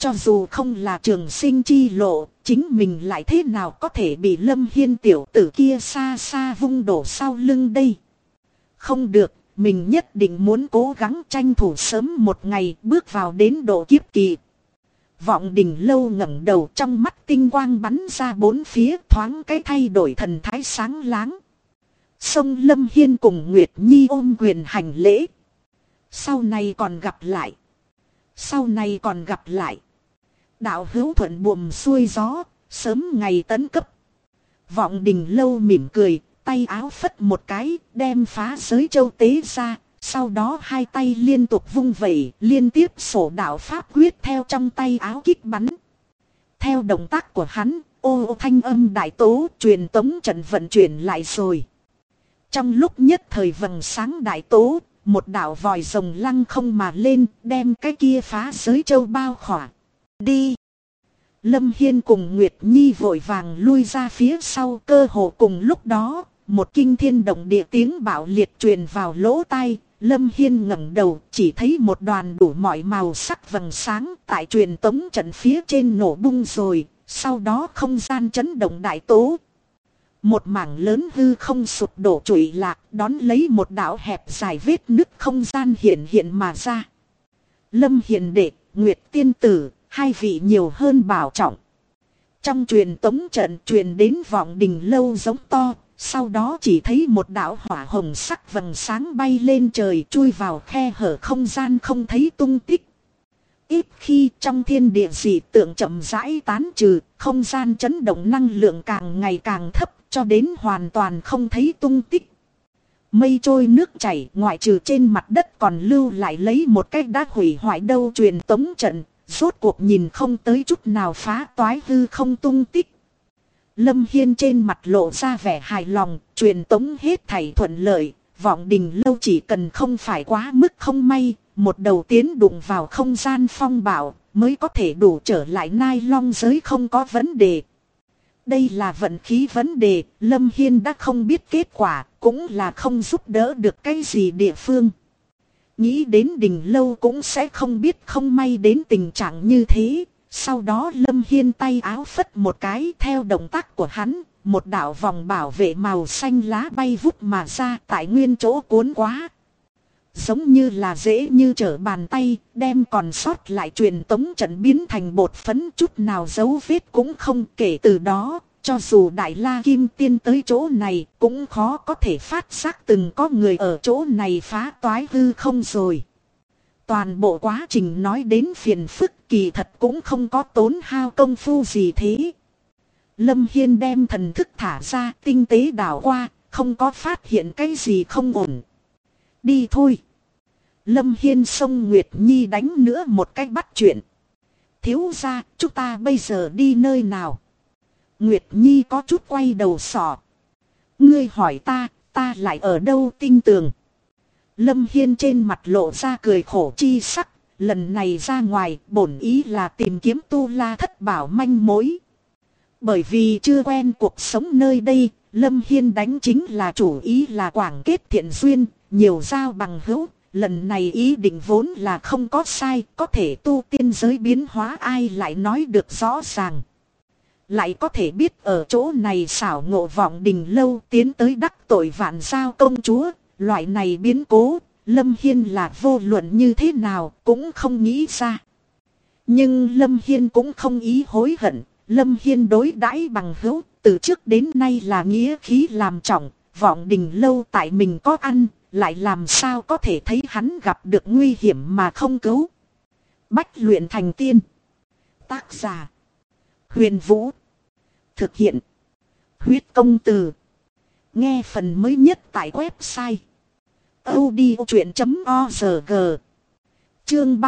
Cho dù không là trường sinh chi lộ, chính mình lại thế nào có thể bị Lâm Hiên tiểu tử kia xa xa vung đổ sau lưng đây. Không được, mình nhất định muốn cố gắng tranh thủ sớm một ngày bước vào đến độ kiếp kỳ. Vọng Đình Lâu ngẩng đầu, trong mắt tinh quang bắn ra bốn phía, thoáng cái thay đổi thần thái sáng láng. Song Lâm Hiên cùng Nguyệt Nhi ôm quyền hành lễ. Sau này còn gặp lại. Sau này còn gặp lại. Đạo hữu thuận buồm xuôi gió, sớm ngày tấn cấp. Vọng Đình Lâu mỉm cười, tay áo phất một cái, đem phá giới châu tế ra. Sau đó hai tay liên tục vung vẩy, liên tiếp sổ đạo pháp quyết theo trong tay áo kích bắn. Theo động tác của hắn, ô thanh âm đại tố truyền tống trận vận chuyển lại rồi. Trong lúc nhất thời vầng sáng đại tố, một đạo vòi rồng lăng không mà lên, đem cái kia phá giới châu bao khỏa. Đi! Lâm Hiên cùng Nguyệt Nhi vội vàng lui ra phía sau, cơ hồ cùng lúc đó, một kinh thiên động địa tiếng bạo liệt truyền vào lỗ tai. Lâm Hiên ngẩng đầu, chỉ thấy một đoàn đủ mọi màu sắc vầng sáng tại truyền tống trận phía trên nổ bung rồi, sau đó không gian chấn động đại tố. Một mảng lớn hư không sụp đổ trụi lạc, đón lấy một đạo hẹp dài vết nứt không gian hiện mà ra. Lâm Hiền đệ, Nguyệt tiên tử, hai vị nhiều hơn bảo trọng. Trong truyền tống trận truyền đến Vọng Đình Lâu giống to. Sau đó chỉ thấy một đạo hỏa hồng sắc vầng sáng bay lên trời, chui vào khe hở không gian không thấy tung tích. Ít khi trong thiên địa dị tượng chậm rãi tán trừ, không gian chấn động năng lượng càng ngày càng thấp, cho đến hoàn toàn không thấy tung tích. Mây trôi nước chảy, ngoại trừ trên mặt đất còn lưu lại lấy một cái đã hủy hoại đâu truyền tống trận, rốt cuộc nhìn không tới chút nào phá toái hư không tung tích. Lâm Hiên trên mặt lộ ra vẻ hài lòng, truyền tống hết thảy thuận lợi, Vọng Đình Lâu chỉ cần không phải quá mức không may, một đầu tiến đụng vào không gian phong bạo, mới có thể đủ trở lại Nai Long giới không có vấn đề. Đây là vận khí vấn đề, Lâm Hiên đã không biết kết quả, cũng là không giúp đỡ được cái gì địa phương. Nghĩ đến Đình Lâu cũng sẽ không biết không may đến tình trạng như thế. Sau đó Lâm Hiên tay áo phất một cái, theo động tác của hắn, một đạo vòng bảo vệ màu xanh lá bay vút mà ra, tại nguyên chỗ cuốn quá. Giống như là dễ như trở bàn tay, đem còn sót lại truyền tống trận biến thành bột phấn, chút nào dấu vết cũng không. Kể từ đó, cho dù Đại La Kim Tiên tới chỗ này, cũng khó có thể phát giác từng có người ở chỗ này phá toái hư không rồi. Toàn bộ quá trình nói đến phiền phức, kỳ thật cũng không có tốn hao công phu gì thế. Lâm Hiên đem thần thức thả ra, tinh tế đảo qua, không có phát hiện cái gì không ổn. Đi thôi. Lâm Hiên xông Nguyệt Nhi đánh nữa một cách bắt chuyện. Thiếu gia, chúng ta bây giờ đi nơi nào? Nguyệt Nhi có chút quay đầu sọ. Ngươi hỏi ta lại ở đâu tinh tường? Lâm Hiên trên mặt lộ ra cười khổ chi sắc, lần này ra ngoài bổn ý là tìm kiếm Tu La Thất Bảo manh mối. Bởi vì chưa quen cuộc sống nơi đây, Lâm Hiên đánh chính là chủ ý là quảng kết thiện duyên, nhiều giao bằng hữu. Lần này ý định vốn là không có sai, có thể tu tiên giới biến hóa ai lại nói được rõ ràng. Lại có thể biết ở chỗ này xảo ngộ Vọng Đình Lâu tiến tới đắc tội Vạn Giao công chúa. Loại này biến cố, Lâm Hiên là vô luận như thế nào cũng không nghĩ ra. Nhưng Lâm Hiên cũng không ý hối hận. Lâm Hiên đối đãi bằng hữu, từ trước đến nay là nghĩa khí làm trọng. Vọng Đình Lâu tại mình có ăn, lại làm sao có thể thấy hắn gặp được nguy hiểm mà không cứu. Bách luyện thành tiên. Tác giả: Huyền Vũ. Thực hiện: Huyết Công Từ. Nghe phần mới nhất tại website audiochuyện.org. Chương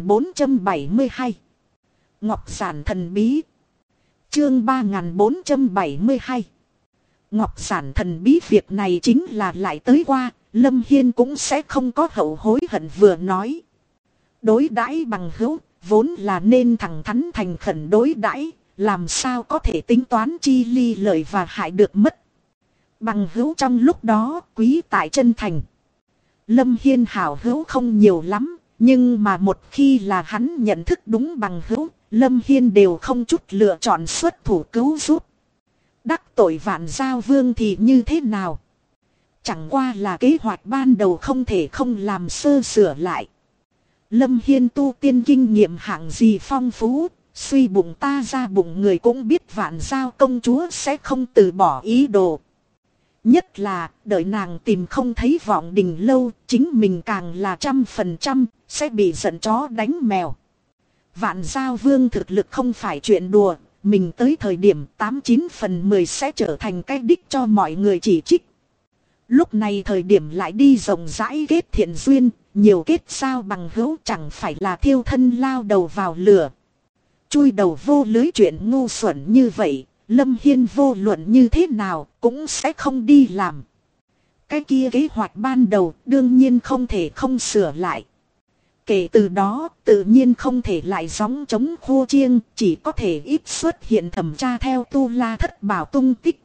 3472. Ngọc Giản thần bí. Chương 3472. Ngọc Giản thần bí, việc này chính là lại tới qua, Lâm Hiên cũng sẽ không có hậu hối hận vừa nói. Đối đãi bằng hữu, vốn là nên thẳng thắn thành khẩn đối đãi, làm sao có thể tính toán chi ly lợi và hại được mất. Bằng hữu trong lúc đó quý tại chân thành. Lâm Hiên hảo hữu không nhiều lắm, nhưng mà một khi là hắn nhận thức đúng bằng hữu, Lâm Hiên đều không chút lựa chọn xuất thủ cứu giúp. Đắc tội Vạn Giao Vương thì như thế nào? Chẳng qua là kế hoạch ban đầu không thể không làm sơ sửa lại. Lâm Hiên tu tiên kinh nghiệm hạng gì phong phú, suy bụng ta ra bụng người cũng biết Vạn Giao công chúa sẽ không từ bỏ ý đồ. Nhất là đợi nàng tìm không thấy Vọng Đình lâu, chính mình càng là 100% sẽ bị giận chó đánh mèo. Vạn Giao Vương thực lực không phải chuyện đùa, mình tới thời điểm 89 phần 10 sẽ trở thành cái đích cho mọi người chỉ trích. Lúc này thời điểm lại đi rộng rãi kết thiện duyên, nhiều kết sao bằng hữu chẳng phải là thiêu thân lao đầu vào lửa. Chui đầu vô lưới chuyện ngu xuẩn như vậy, Lâm Hiên vô luận như thế nào cũng sẽ không đi làm. Cái kia kế hoạch ban đầu đương nhiên không thể không sửa lại. Kể từ đó tự nhiên không thể lại gióng chống khô chiêng, chỉ có thể ít xuất hiện thẩm tra theo Tu La Thất Bảo tung tích.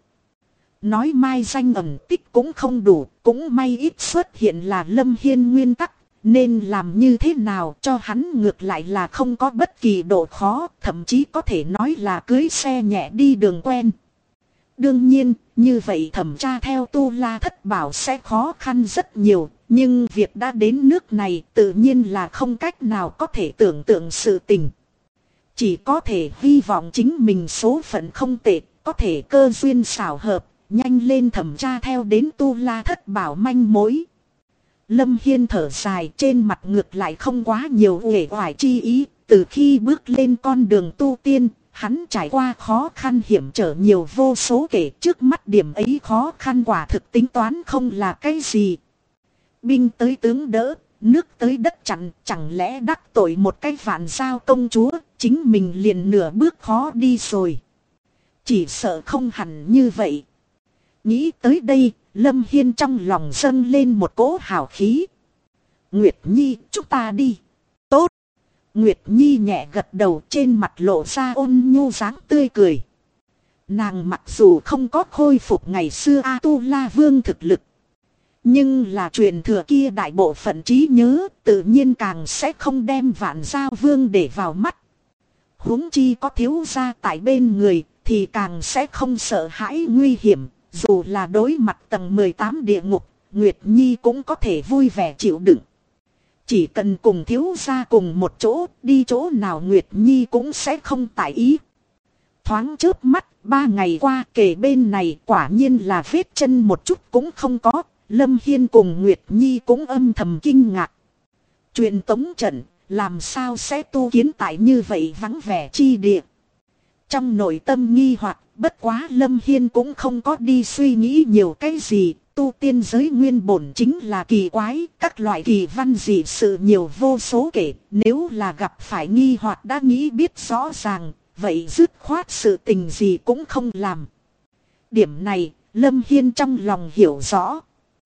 Nói mai danh ẩn tích cũng không đủ, cũng may ít xuất hiện là Lâm Hiên nguyên tắc, nên làm như thế nào cho hắn ngược lại là không có bất kỳ độ khó, thậm chí có thể nói là cưới xe nhẹ đi đường quen. Đương nhiên, như vậy thẩm tra theo Tu La Thất Bảo sẽ khó khăn rất nhiều, nhưng việc đã đến nước này tự nhiên là không cách nào có thể tưởng tượng sự tình. Chỉ có thể hy vọng chính mình số phận không tệ, có thể cơ duyên xảo hợp, nhanh lên thẩm tra theo đến Tu La Thất Bảo manh mối. Lâm Hiên thở dài, trên mặt ngược lại không quá nhiều uể oải chi ý, từ khi bước lên con đường tu tiên, hắn trải qua khó khăn hiểm trở nhiều vô số kể, trước mắt điểm ấy khó khăn quả thực tính toán không là cái gì. Binh tới tướng đỡ, nước tới đất chặn, chẳng lẽ đắc tội một cái Vạn Giao công chúa, chính mình liền nửa bước khó đi rồi. Chỉ sợ không hẳn như vậy. Nghĩ tới đây, Lâm Hiên trong lòng dâng lên một cỗ hào khí. Nguyệt Nhi, chúng ta đi. Tốt. Nguyệt Nhi nhẹ gật đầu, trên mặt lộ ra ôn nhu dáng tươi cười. Nàng mặc dù không có khôi phục ngày xưa A Tu La Vương thực lực, nhưng là truyền thừa kia đại bộ phận trí nhớ, tự nhiên càng sẽ không đem Vạn Giao Vương để vào mắt. Huống chi có thiếu gia tại bên người, thì càng sẽ không sợ hãi nguy hiểm. Dù là đối mặt tầng 18 địa ngục, Nguyệt Nhi cũng có thể vui vẻ chịu đựng. Chỉ cần cùng thiếu gia cùng một chỗ, đi chỗ nào Nguyệt Nhi cũng sẽ không tại ý. Thoáng chớp mắt, 3 ngày qua kề bên này quả nhiên là vết chân một chút cũng không có. Lâm Hiên cùng Nguyệt Nhi cũng âm thầm kinh ngạc. Truyền tống trận, làm sao sẽ tu kiến tại như vậy vắng vẻ chi địa. Trong nội tâm nghi hoặc, bất quá Lâm Hiên cũng không có đi suy nghĩ nhiều cái gì. Tu tiên giới nguyên bổn chính là kỳ quái, các loại kỳ văn dị sự nhiều vô số kể. Nếu là gặp phải nghi hoặc đã nghĩ biết rõ ràng, vậy dứt khoát sự tình gì cũng không làm. Điểm này, Lâm Hiên trong lòng hiểu rõ.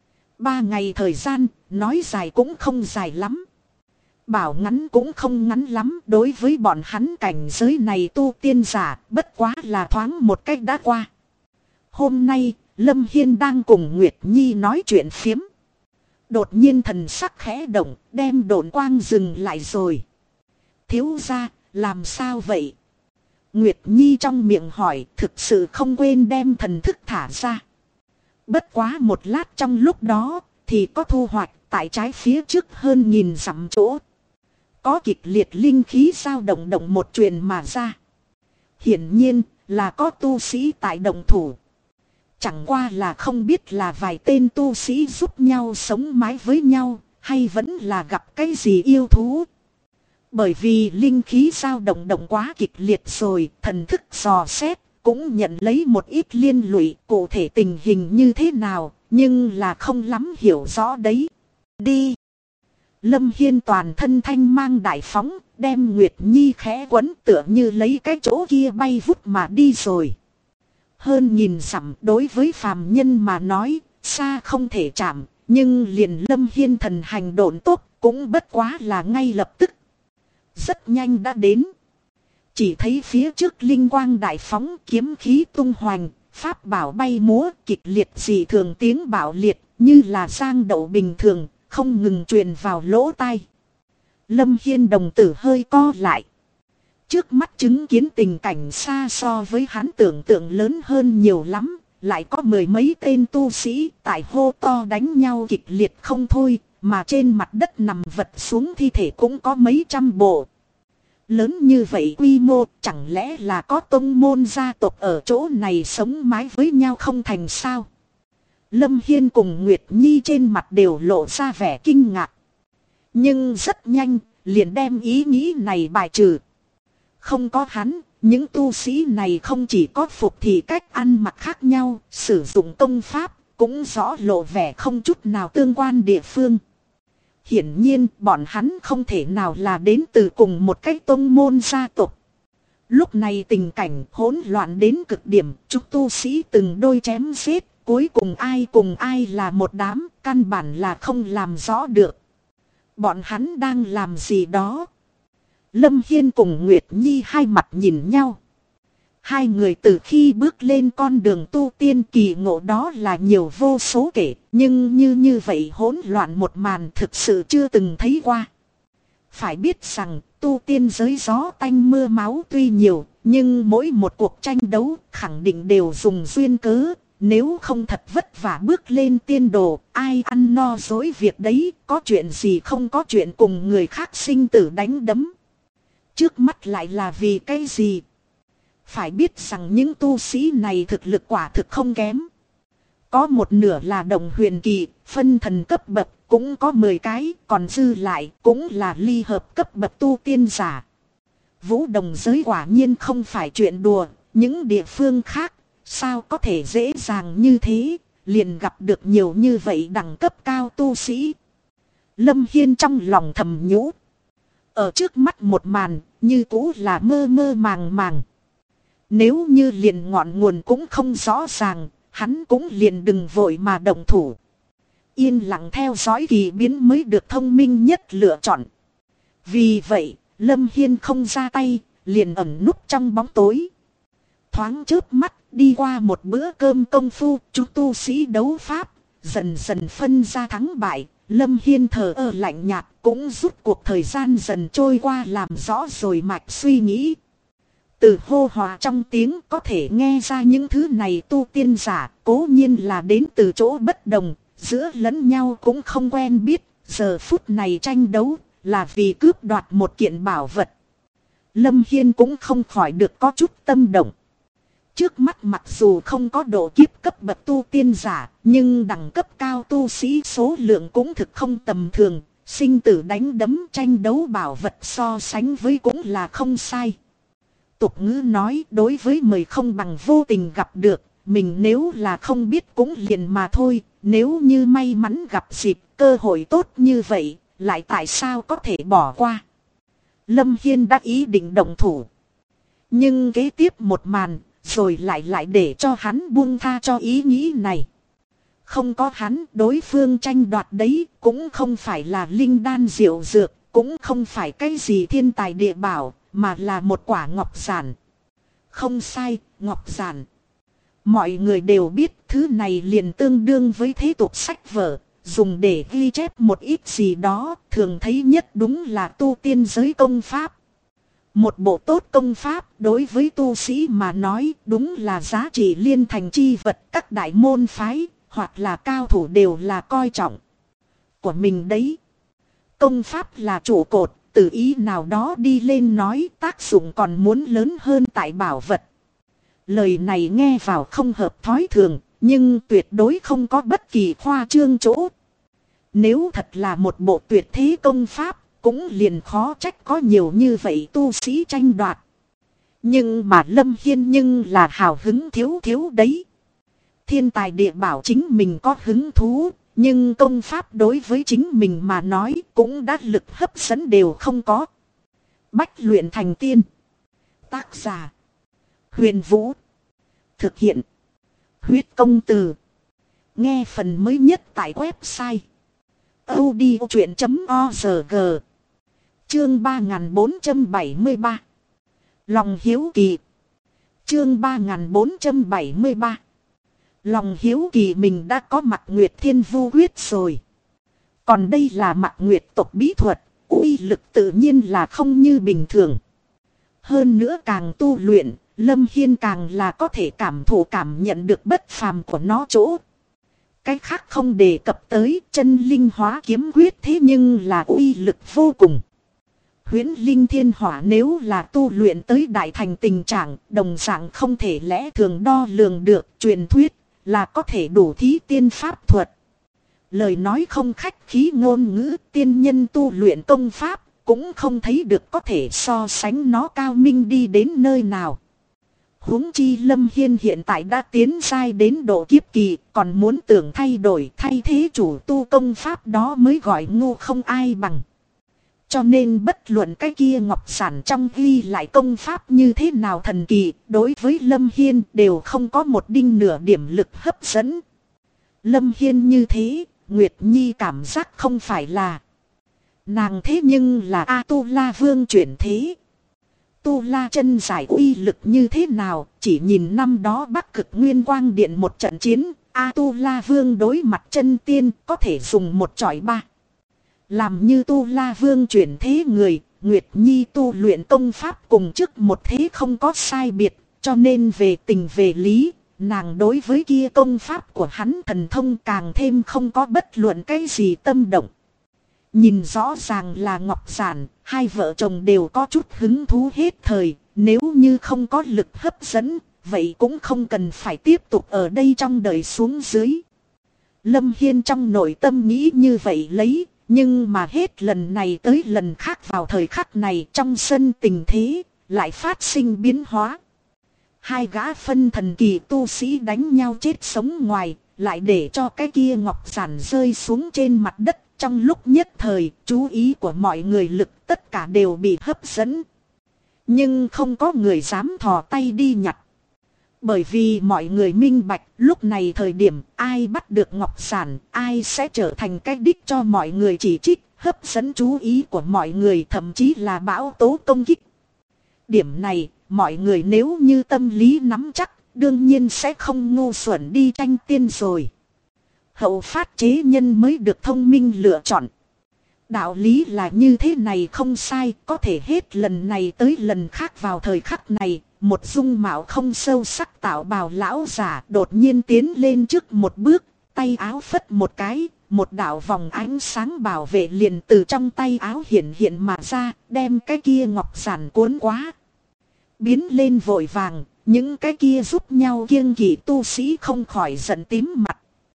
3 ngày thời gian, nói dài cũng không dài lắm. Bảo ngắn cũng không ngắn lắm, đối với bọn hắn cảnh giới này tu tiên giả, bất quá là thoáng một cách đã qua. Hôm nay, Lâm Hiên đang cùng Nguyệt Nhi nói chuyện phiếm. Đột nhiên thần sắc khẽ động, đem độn quang dừng lại rồi. Thiếu gia, làm sao vậy? Nguyệt Nhi trong miệng hỏi, thực sự không quên đem thần thức thả ra. Bất quá một lát trong lúc đó, thì có thu hoạch tại trái phía trước hơn 1000 dặm chỗ. Có kịch liệt linh khí dao động động một truyền mà ra. Hiển nhiên là có tu sĩ tại động thủ. Chẳng qua là không biết là vài tên tu sĩ giúp nhau sống mái với nhau, hay vẫn là gặp cái gì yêu thú. Bởi vì linh khí dao động động quá kịch liệt rồi, thần thức dò xét, cũng nhận lấy một ít liên lụy, cụ thể tình hình như thế nào, nhưng là không lắm hiểu rõ đấy. Đi! Lâm Hiên toàn thân thanh mang đại phóng, đem Nguyệt Nhi khẽ quấn tựa như lấy cái chỗ kia bay vút mà đi rồi. Hơn 1000 dặm đối với phàm nhân mà nói, xa không thể chạm, nhưng liền Lâm Hiên thần hành độn tốt, cũng bất quá là ngay lập tức. Rất nhanh đã đến. Chỉ thấy phía trước linh quang đại phóng, kiếm khí tung hoành, pháp bảo bay múa, kịch liệt dị thường tiếng bạo liệt, như là giang đậu bình thường, không ngừng truyền vào lỗ tai. Lâm Hiên đồng tử hơi co lại. Trước mắt chứng kiến tình cảnh xa so với hắn tưởng tượng lớn hơn nhiều lắm. Lại có mười mấy tên tu sĩ tại hô to đánh nhau kịch liệt không thôi. Mà trên mặt đất nằm vật xuống thi thể cũng có mấy trăm bộ. Lớn như vậy quy mô, chẳng lẽ là có tông môn gia tộc ở chỗ này sống mái với nhau không thành sao? Lâm Hiên cùng Nguyệt Nhi trên mặt đều lộ ra vẻ kinh ngạc. Nhưng rất nhanh, liền đem ý nghĩ này bài trừ. Không có hắn, những tu sĩ này không chỉ có phục thì cách ăn mặc khác nhau, sử dụng công pháp, cũng rõ lộ vẻ không chút nào tương quan địa phương. Hiển nhiên bọn hắn không thể nào là đến từ cùng một cái tông môn gia tộc. Lúc này tình cảnh hỗn loạn đến cực điểm, chúng tu sĩ từng đôi chém giết, cuối cùng ai là một đám, căn bản là không làm rõ được. Bọn hắn đang làm gì đó? Lâm Hiên cùng Nguyệt Nhi hai mặt nhìn nhau. Hai người từ khi bước lên con đường tu tiên kỳ ngộ đó là nhiều vô số kể, nhưng như vậy hỗn loạn một màn thực sự chưa từng thấy qua. Phải biết rằng tu tiên giới gió tanh mưa máu tuy nhiều, nhưng mỗi một cuộc tranh đấu khẳng định đều dùng duyên cớ. Nếu không thật vất vả bước lên tiên đồ, ai ăn no dối việc đấy, có chuyện gì không có chuyện cùng người khác sinh tử đánh đấm. Trước mắt lại là vì cái gì? Phải biết rằng những tu sĩ này thực lực quả thực không kém. Có một nửa là đồng huyền kỳ, phân thần cấp bậc, cũng có 10 cái, còn dư lại cũng là ly hợp cấp bậc tu tiên giả. Vũ đồng giới quả nhiên không phải chuyện đùa, những địa phương khác, sao có thể dễ dàng như thế, liền gặp được nhiều như vậy đẳng cấp cao tu sĩ. Lâm Hiên trong lòng thầm nhủ. Ở trước mắt một màn, như cũ là mơ mơ màng màng. Nếu như liền ngọn nguồn cũng không rõ ràng, hắn cũng liền đừng vội mà động thủ. Yên lặng theo dõi kỳ biến mới được thông minh nhất lựa chọn. Vì vậy, Lâm Hiên không ra tay, liền ẩn núp trong bóng tối. Thoáng chớp mắt, đi qua một bữa cơm công phu, chúng tu sĩ đấu pháp, dần dần phân ra thắng bại. Lâm Hiên thờ ơ lạnh nhạt, cũng rút cuộc thời gian dần trôi qua làm rõ rồi mạch suy nghĩ. Từ hô hòa trong tiếng có thể nghe ra những thứ này tu tiên giả, cố nhiên là đến từ chỗ bất đồng, giữa lẫn nhau cũng không quen biết, giờ phút này tranh đấu là vì cướp đoạt một kiện bảo vật. Lâm Hiên cũng không khỏi được có chút tâm động. Trước mắt mặc dù không có độ kiếp cấp bậc tu tiên giả, nhưng đẳng cấp cao tu sĩ số lượng cũng thực không tầm thường, sinh tử đánh đấm tranh đấu bảo vật so sánh với cũng là không sai. Tục ngữ nói đối với mời không bằng vô tình gặp được, mình nếu là không biết cũng liền mà thôi, nếu như may mắn gặp dịp cơ hội tốt như vậy, lại tại sao có thể bỏ qua. Lâm Hiên đã ý định động thủ. Nhưng kế tiếp một màn, rồi lại để cho hắn buông tha cho ý nghĩ này. Không có hắn, đối phương tranh đoạt đấy, cũng không phải là linh đan diệu dược, cũng không phải cái gì thiên tài địa bảo, mà là một quả ngọc giản. Không sai, ngọc giản. Mọi người đều biết thứ này liền tương đương với thế tục sách vở, dùng để ghi chép một ít gì đó, thường thấy nhất đúng là tu tiên giới công pháp. Một bộ tốt công pháp đối với tu sĩ mà nói đúng là giá trị liên thành chi vật, các đại môn phái hoặc là cao thủ đều là coi trọng của mình đấy. Công pháp là trụ cột, từ ý nào đó đi lên nói tác dụng còn muốn lớn hơn tại bảo vật. Lời này nghe vào không hợp thói thường, nhưng tuyệt đối không có bất kỳ khoa trương chỗ. Nếu thật là một bộ tuyệt thế công pháp, cũng liền khó trách có nhiều như vậy tu sĩ tranh đoạt. Nhưng mà Lâm Hiên nhưng là hào hứng thiếu đấy. Thiên tài địa bảo chính mình có hứng thú, nhưng công pháp đối với chính mình mà nói cũng đã lực hấp dẫn đều không có. Bách luyện thành tiên. Tác giả: Huyền Vũ. Thực hiện: Huyết Công Từ. Nghe phần mới nhất tại website audiochuyện.org. Chương 3473. Lòng hiếu kỳ. Chương 3473. Lòng hiếu kỳ mình đã có Mạc Nguyệt Thiên Vu Quyết rồi. Còn đây là Mạc Nguyệt tộc bí thuật, uy lực tự nhiên là không như bình thường. Hơn nữa càng tu luyện, Lâm Hiên càng là có thể cảm nhận được bất phàm của nó chỗ. Cái khác không đề cập tới, chân linh hóa kiếm quyết thế nhưng là uy lực vô cùng. Huyễn linh thiên hỏa nếu là tu luyện tới đại thành tình trạng, đồng dạng không thể lẽ thường đo lường được, truyền thuyết là có thể đủ thí tiên pháp thuật. Lời nói không khách khí ngôn ngữ, tiên nhân tu luyện công pháp, cũng không thấy được có thể so sánh nó cao minh đi đến nơi nào. Huống chi Lâm Hiên hiện tại đã tiến giai đến độ kiếp kỳ, còn muốn tưởng thay đổi thay thế chủ tu công pháp đó mới gọi ngu không ai bằng. Cho nên bất luận cái kia ngọc sản trong ghi lại công pháp như thế nào thần kỳ, đối với Lâm Hiên đều không có một đinh nửa điểm lực hấp dẫn. Lâm Hiên như thế, Nguyệt Nhi cảm giác không phải là nàng thế nhưng là A-tu-la vương chuyển thế. Tu La chân giải uy lực như thế nào, chỉ nhìn năm đó Bắc Cực Nguyên Quang Điện một trận chiến, A-tu-la vương đối mặt chân tiên có thể dùng một chọi ba. Làm như Tu La vương chuyển thế người, Nguyệt Nhi tu luyện công pháp cùng trước một thế không có sai biệt, cho nên về tình về lý, nàng đối với kia công pháp của hắn thần thông càng thêm không có bất luận cái gì tâm động. Nhìn rõ ràng là Ngọc Giản, hai vợ chồng đều có chút hứng thú hết thời, nếu như không có lực hấp dẫn, vậy cũng không cần phải tiếp tục ở đây trong đời xuống dưới. Lâm Hiên trong nội tâm nghĩ như vậy lấy, nhưng mà hết lần này tới lần khác vào thời khắc này trong sân tình thế, lại phát sinh biến hóa. Hai gã phân thần kỳ tu sĩ đánh nhau chết sống ngoài, lại để cho cái kia Ngọc Giản rơi xuống trên mặt đất. Trong lúc nhất thời, chú ý của mọi người lực tất cả đều bị hấp dẫn. Nhưng không có người dám thò tay đi nhặt. Bởi vì mọi người minh bạch, lúc này thời điểm ai bắt được Ngọc Giản, ai sẽ trở thành cái đích cho mọi người chỉ trích, hấp dẫn chú ý của mọi người, thậm chí là bão tố công kích. Điểm này, mọi người nếu như tâm lý nắm chắc, đương nhiên sẽ không ngu xuẩn đi tranh tiên rồi. Hậu phát chế nhân mới được thông minh lựa chọn. Đạo lý là như thế này không sai, có thể hết lần này tới lần khác vào thời khắc này, một dung mạo không sâu sắc tạo bào lão giả đột nhiên tiến lên trước một bước, tay áo phất một cái, một đạo vòng ánh sáng bảo vệ liền từ trong tay áo hiện mà ra, đem cái kia Ngọc Giản cuốn quá. Biến lên vội vàng, những cái kia giúp nhau kiêng kỵ tu sĩ không khỏi giận tím mặt.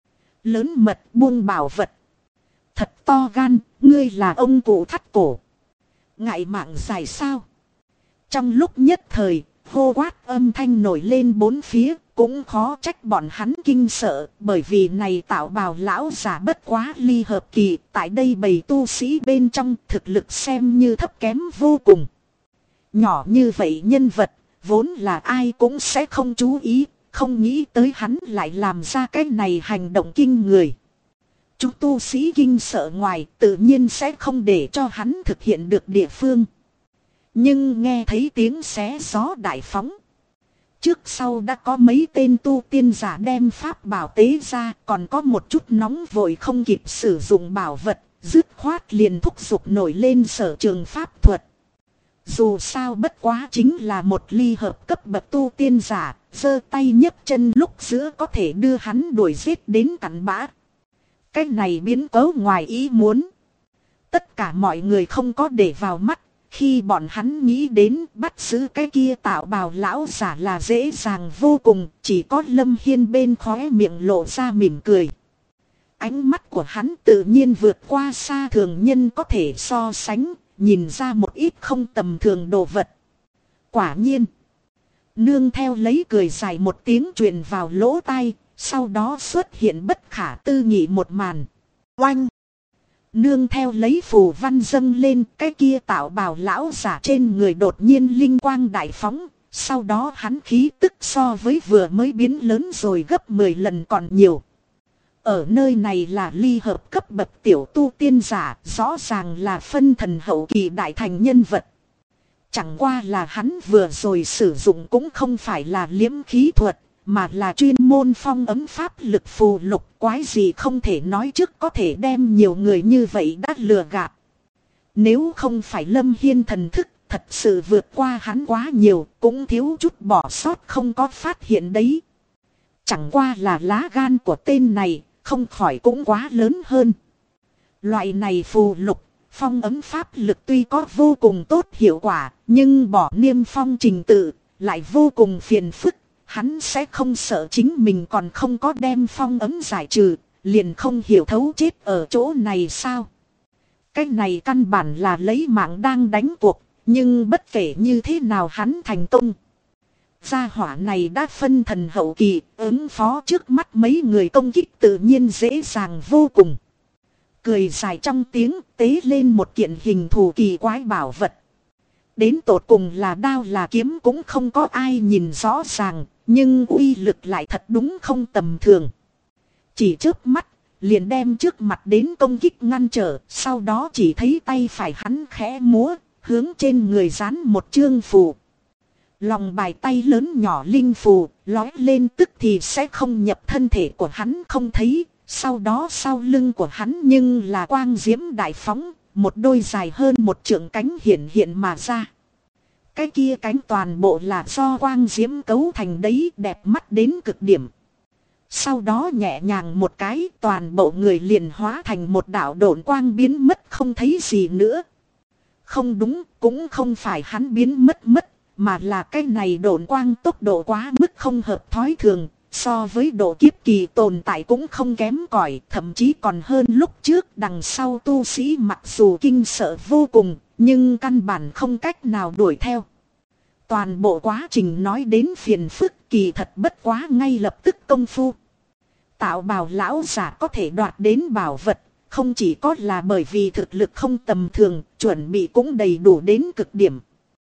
Lớn mật buông bảo vật. Thật to gan, ngươi là ông cụ thắt cổ. Ngại mạng dài sao? Trong lúc nhất thời, hô quát âm thanh nổi lên bốn phía, cũng khó trách bọn hắn kinh sợ, bởi vì này tạo bào lão giả bất quá ly hợp kỳ, tại đây bầy tu sĩ bên trong thực lực xem như thấp kém vô cùng. Nhỏ như vậy nhân vật, vốn là ai cũng sẽ không chú ý. Không nghĩ tới hắn lại làm ra cái này hành động kinh người. Chúng tu sĩ kinh sợ ngoài tự nhiên sẽ không để cho hắn thực hiện được địa phương. Nhưng nghe thấy tiếng xé gió đại phóng. Trước sau đã có mấy tên tu tiên giả đem pháp bảo tế ra, còn có một chút nóng vội không kịp sử dụng bảo vật, dứt khoát liền thúc giục nổi lên sở trường pháp thuật. Dù sao bất quá chính là một ly hợp cấp bậc tu tiên giả, giơ tay nhấc chân lúc giữa có thể đưa hắn đuổi giết đến cặn bã. Cái này biến cố ngoài ý muốn. Tất cả mọi người không có để vào mắt, khi bọn hắn nghĩ đến bắt giữ cái kia tạo bào lão giả là dễ dàng vô cùng, chỉ có Lâm Hiên bên khóe miệng lộ ra mỉm cười. Ánh mắt của hắn tự nhiên vượt qua xa thường nhân có thể so sánh, nhìn ra một ít không tầm thường đồ vật. Quả nhiên, nương theo lấy cười dài một tiếng truyền vào lỗ tai, sau đó xuất hiện bất khả tư nghị một màn. Oanh! Nương theo lấy phù văn dâng lên, cái kia tạo bào lão giả trên người đột nhiên linh quang đại phóng, sau đó hắn khí tức so với vừa mới biến lớn rồi gấp 10 lần còn nhiều. Ở nơi này là ly hợp cấp bậc tiểu tu tiên giả, rõ ràng là phân thần hậu kỳ đại thành nhân vật. Chẳng qua là hắn vừa rồi sử dụng cũng không phải là liễm khí thuật, mà là chuyên môn phong ấm pháp lực phù lục, quái gì không thể nói trước có thể đem nhiều người như vậy đã lừa gạt. Nếu không phải Lâm Hiên thần thức, thật sự vượt qua hắn quá nhiều, cũng thiếu chút bỏ sót không có phát hiện đấy. Chẳng qua là lá gan của tên này, không khỏi cũng quá lớn hơn. Loại này phù lục, phong ấn pháp lực tuy có vô cùng tốt hiệu quả, nhưng bỏ niêm phong trình tự, lại vô cùng phiền phức. Hắn sẽ không sợ chính mình còn không có đem phong ấn giải trừ, liền không hiểu thấu chết ở chỗ này sao. Cái này căn bản là lấy mạng đang đánh cuộc, nhưng bất kể như thế nào hắn thành công. Gia hỏa này đã phân thần hậu kỳ, ứng phó trước mắt mấy người công kích tự nhiên dễ dàng vô cùng. Cười dài trong tiếng, tế lên một kiện hình thù kỳ quái bảo vật. Đến tột cùng là đao là kiếm cũng không có ai nhìn rõ ràng, nhưng uy lực lại thật đúng không tầm thường. Chỉ trước mắt, liền đem trước mặt đến công kích ngăn trở, sau đó chỉ thấy tay phải hắn khẽ múa, hướng trên người dán một chương phù. Lòng bài tay lớn nhỏ linh phù, lói lên tức thì sẽ không nhập thân thể của hắn không thấy, sau đó sau lưng của hắn nhưng là quang diễm đại phóng, một đôi dài hơn một trượng cánh hiện hiện mà ra. Cái kia cánh toàn bộ là do quang diễm cấu thành đấy, đẹp mắt đến cực điểm. Sau đó nhẹ nhàng một cái, toàn bộ người liền hóa thành một đạo độn quang biến mất không thấy gì nữa. Không đúng, cũng không phải hắn biến mất, mà là cái này độn quang tốc độ quá mức không hợp thói thường, so với độ kiếp kỳ tồn tại cũng không kém cỏi, thậm chí còn hơn lúc trước. Đằng sau tu sĩ mặc dù kinh sợ vô cùng, nhưng căn bản không cách nào đuổi theo. Toàn bộ quá trình nói đến phiền phức, kỳ thật bất quá ngay lập tức công phu. Tạo bào lão giả có thể đoạt đến bảo vật, không chỉ có là bởi vì thực lực không tầm thường, chuẩn bị cũng đầy đủ đến cực điểm.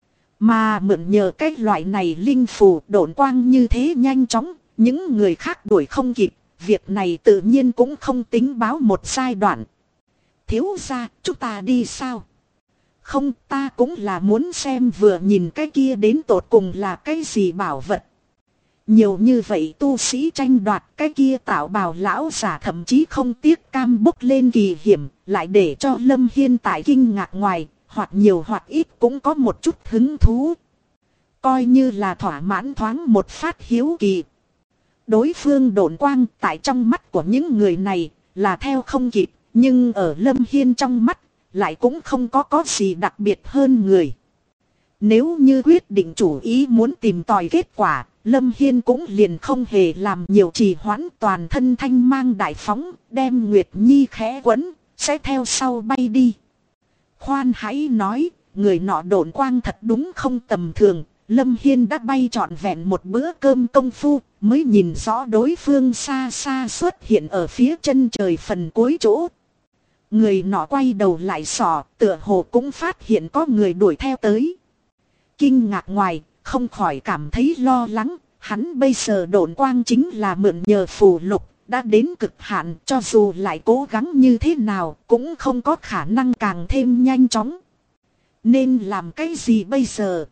Mà mượn nhờ cái loại này linh phù độn quang như thế nhanh chóng, những người khác đuổi không kịp, việc này tự nhiên cũng không tính báo một giai đoạn. Thiếu gia, chúng ta đi sao? Không, ta cũng là muốn xem vừa nhìn cái kia đến tột cùng là cái gì bảo vật. Nhiều như vậy tu sĩ tranh đoạt, cái kia tạo bào lão giả thậm chí không tiếc cam bốc lên kỳ hiểm, lại để cho Lâm Hiên tại kinh ngạc ngoài, hoặc nhiều hoặc ít cũng có một chút hứng thú. Coi như là thỏa mãn thoáng một phát hiếu kỳ. Đối phương độn quang tại trong mắt của những người này là theo không kịp, nhưng ở Lâm Hiên trong mắt lại cũng không có gì đặc biệt hơn người. Nếu như quyết định chủ ý muốn tìm tòi kết quả, Lâm Hiên cũng liền không hề làm nhiều trì hoãn, toàn thân thanh mang đại phóng, đem Nguyệt Nhi khẽ quấn, sẽ theo sau bay đi. Khoan hãy nói, người nọ độn quang thật đúng không tầm thường, Lâm Hiên đã bay trọn vẹn một bữa cơm công phu, mới nhìn rõ đối phương xa xa xuất hiện ở phía chân trời phần cuối chỗ. Người nọ quay đầu lại sò, tựa hồ cũng phát hiện có người đuổi theo tới. Kinh ngạc ngoài, không khỏi cảm thấy lo lắng, hắn bây giờ độn quang chính là mượn nhờ phù lục, đã đến cực hạn, cho dù lại cố gắng như thế nào, cũng không có khả năng càng thêm nhanh chóng. Nên làm cái gì bây giờ?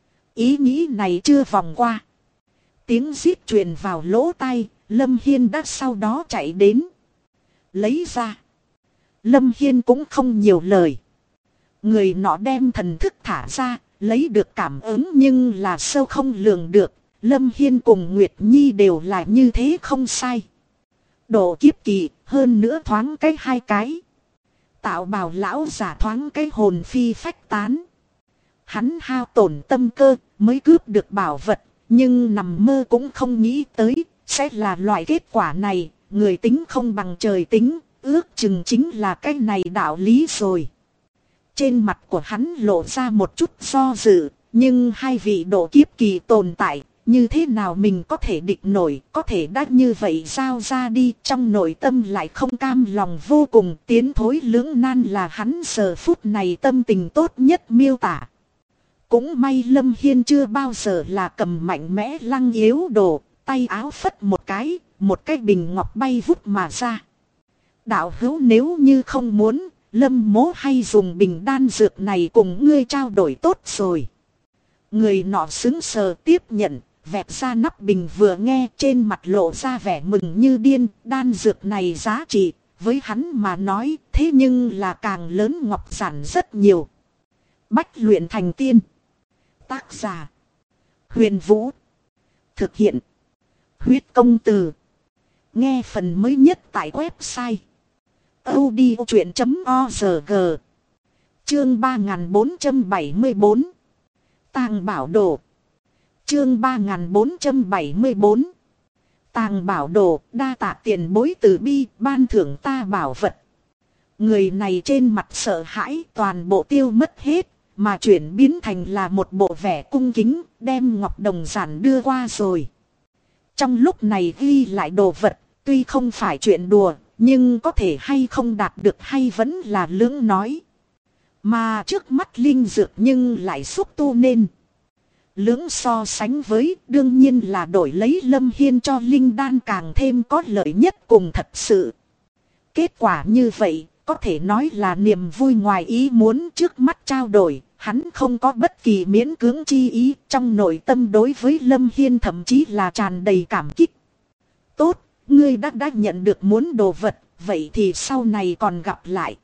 Ý nghĩ này chưa vòng qua. Tiếng rít truyền vào lỗ tai, Lâm Hiên đã sau đó chạy đến. Lấy ra. Lâm Hiên cũng không nhiều lời. Người nọ đem thần thức thả ra, lấy được cảm ứng nhưng là sâu không lường được. Lâm Hiên cùng Nguyệt Nhi đều là như thế không sai. Độ kiếp kỳ, hơn nữa thoáng cái hai cái. Tạo bào lão giả thoáng cái hồn phi phách tán. Hắn hao tổn tâm cơ, mới cướp được bảo vật, nhưng nằm mơ cũng không nghĩ tới, sẽ là loại kết quả này, người tính không bằng trời tính, ước chừng chính là cái này đạo lý rồi. Trên mặt của hắn lộ ra một chút do dự, nhưng hai vị độ kiếp kỳ tồn tại, như thế nào mình có thể địch nổi, có thể đã như vậy giao ra đi, trong nội tâm lại không cam lòng vô cùng, tiến thối lưỡng nan là hắn giờ phút này tâm tình tốt nhất miêu tả. Cũng may Lâm Hiên chưa bao giờ là cầm mạnh mẽ lăng yếu đồ, tay áo phất một cái bình ngọc bay vút mà ra. Đạo hữu nếu như không muốn, Lâm mố hay dùng bình đan dược này cùng ngươi trao đổi tốt rồi. Người nọ sững sờ tiếp nhận, vẹt ra nắp bình vừa nghe trên mặt lộ ra vẻ mừng như điên, đan dược này giá trị, với hắn mà nói thế nhưng là càng lớn ngọc giản rất nhiều. Bách luyện thành tiên. Tác giả: Huyền Vũ. Thực hiện: Huyết Công Từ. Nghe phần mới nhất tại website audiochuyện.org. Chương 3474. Tàng bảo đồ. Chương 3474. Tàng bảo đồ, đa tạ tiền bối từ bi, ban thưởng ta bảo vật. Người này trên mặt sợ hãi toàn bộ tiêu mất hết, mà chuyển biến thành là một bộ vẻ cung kính, đem ngọc đồng giản đưa qua rồi. Trong lúc này ghi lại đồ vật, tuy không phải chuyện đùa, nhưng có thể hay không đạt được hay vẫn là lưỡng nói. Mà trước mắt linh dược nhưng lại xúc tu nên. Lưỡng so sánh với đương nhiên là đổi lấy Lâm Hiên cho linh đan càng thêm có lợi nhất cùng thật sự. Kết quả như vậy có thể nói là niềm vui ngoài ý muốn trước mắt trao đổi. Hắn không có bất kỳ miễn cưỡng chi ý, trong nội tâm đối với Lâm Hiên thậm chí là tràn đầy cảm kích. Tốt, ngươi đã nhận được muốn đồ vật, vậy thì sau này còn gặp lại.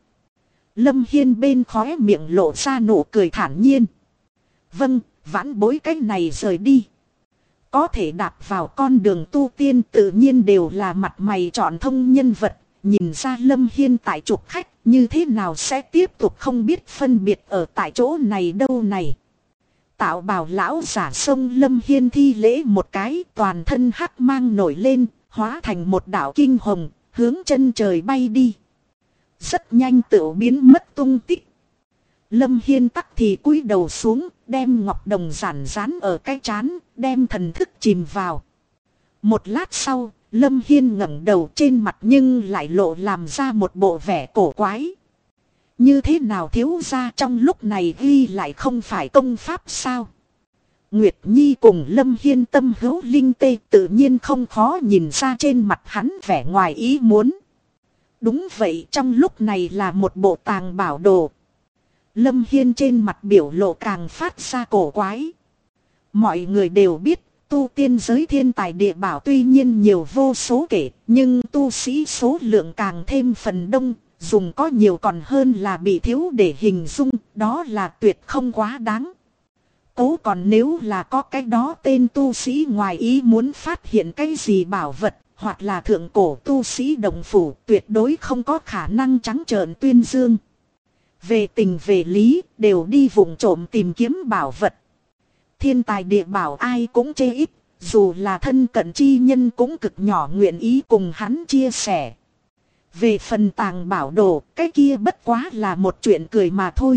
Lâm Hiên bên khóe miệng lộ ra nụ cười thản nhiên. Vâng, vãn bối cách này rời đi. Có thể đạp vào con đường tu tiên tự nhiên đều là mặt mày trọn thông nhân vật. Nhìn ra Lâm Hiên tại trục khách như thế nào sẽ tiếp tục không biết phân biệt ở tại chỗ này đâu này. Tạo bào lão giả sông Lâm Hiên thi lễ một cái, toàn thân hắc mang nổi lên, hóa thành một đạo kinh hồng, hướng chân trời bay đi. Rất nhanh tựu biến mất tung tích. Lâm Hiên tắc thì cúi đầu xuống, đem ngọc đồng giản dán ở cái trán, đem thần thức chìm vào. Một lát sau, Lâm Hiên ngẩng đầu trên mặt nhưng lại lộ làm ra một bộ vẻ cổ quái. Như thế nào thiếu gia trong lúc này ghi lại không phải công pháp sao? Nguyệt Nhi cùng Lâm Hiên tâm hữu linh tê tự nhiên không khó nhìn ra trên mặt hắn vẻ ngoài ý muốn. Đúng vậy, trong lúc này là một bộ tàng bảo đồ. Lâm Hiên trên mặt biểu lộ càng phát ra cổ quái. Mọi người đều biết, tu tiên giới thiên tài địa bảo tuy nhiên nhiều vô số kể, nhưng tu sĩ số lượng càng thêm phần đông, dùng có nhiều còn hơn là bị thiếu để hình dung, đó là tuyệt không quá đáng. Cố còn nếu là có cái đó tên tu sĩ ngoài ý muốn phát hiện cái gì bảo vật, hoặc là thượng cổ tu sĩ đồng phủ, tuyệt đối không có khả năng trắng trợn tuyên dương. Về tình về lý, đều đi vụng trộm tìm kiếm bảo vật. Thiên tài địa bảo ai cũng chê ít, dù là thân cận chi nhân cũng cực nhỏ nguyện ý cùng hắn chia sẻ. Về phần tàng bảo đồ, cái kia bất quá là một chuyện cười mà thôi.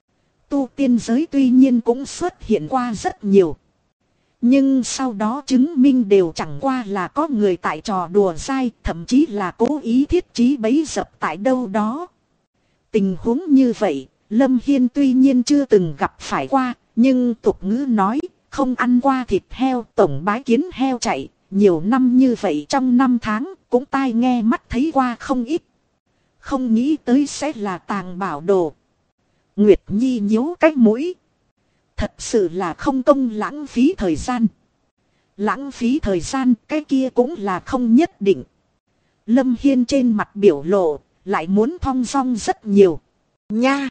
Tu tiên giới tuy nhiên cũng xuất hiện qua rất nhiều. Nhưng sau đó chứng minh đều chẳng qua là có người tại trò đùa dai, thậm chí là cố ý thiết trí bẫy dập tại đâu đó. Tình huống như vậy, Lâm Hiên tuy nhiên chưa từng gặp phải qua, nhưng tục ngữ nói, không ăn qua thịt heo tổng bái kiến heo chạy, nhiều năm như vậy trong năm tháng, cũng tai nghe mắt thấy qua không ít. Không nghĩ tới sẽ là tàng bảo đồ. Nguyệt Nhi nhíu cái mũi. Thật sự là không công lãng phí thời gian. Lãng phí thời gian cái kia cũng là không nhất định. Lâm Hiên trên mặt biểu lộ, lại muốn thong dong rất nhiều. Nha!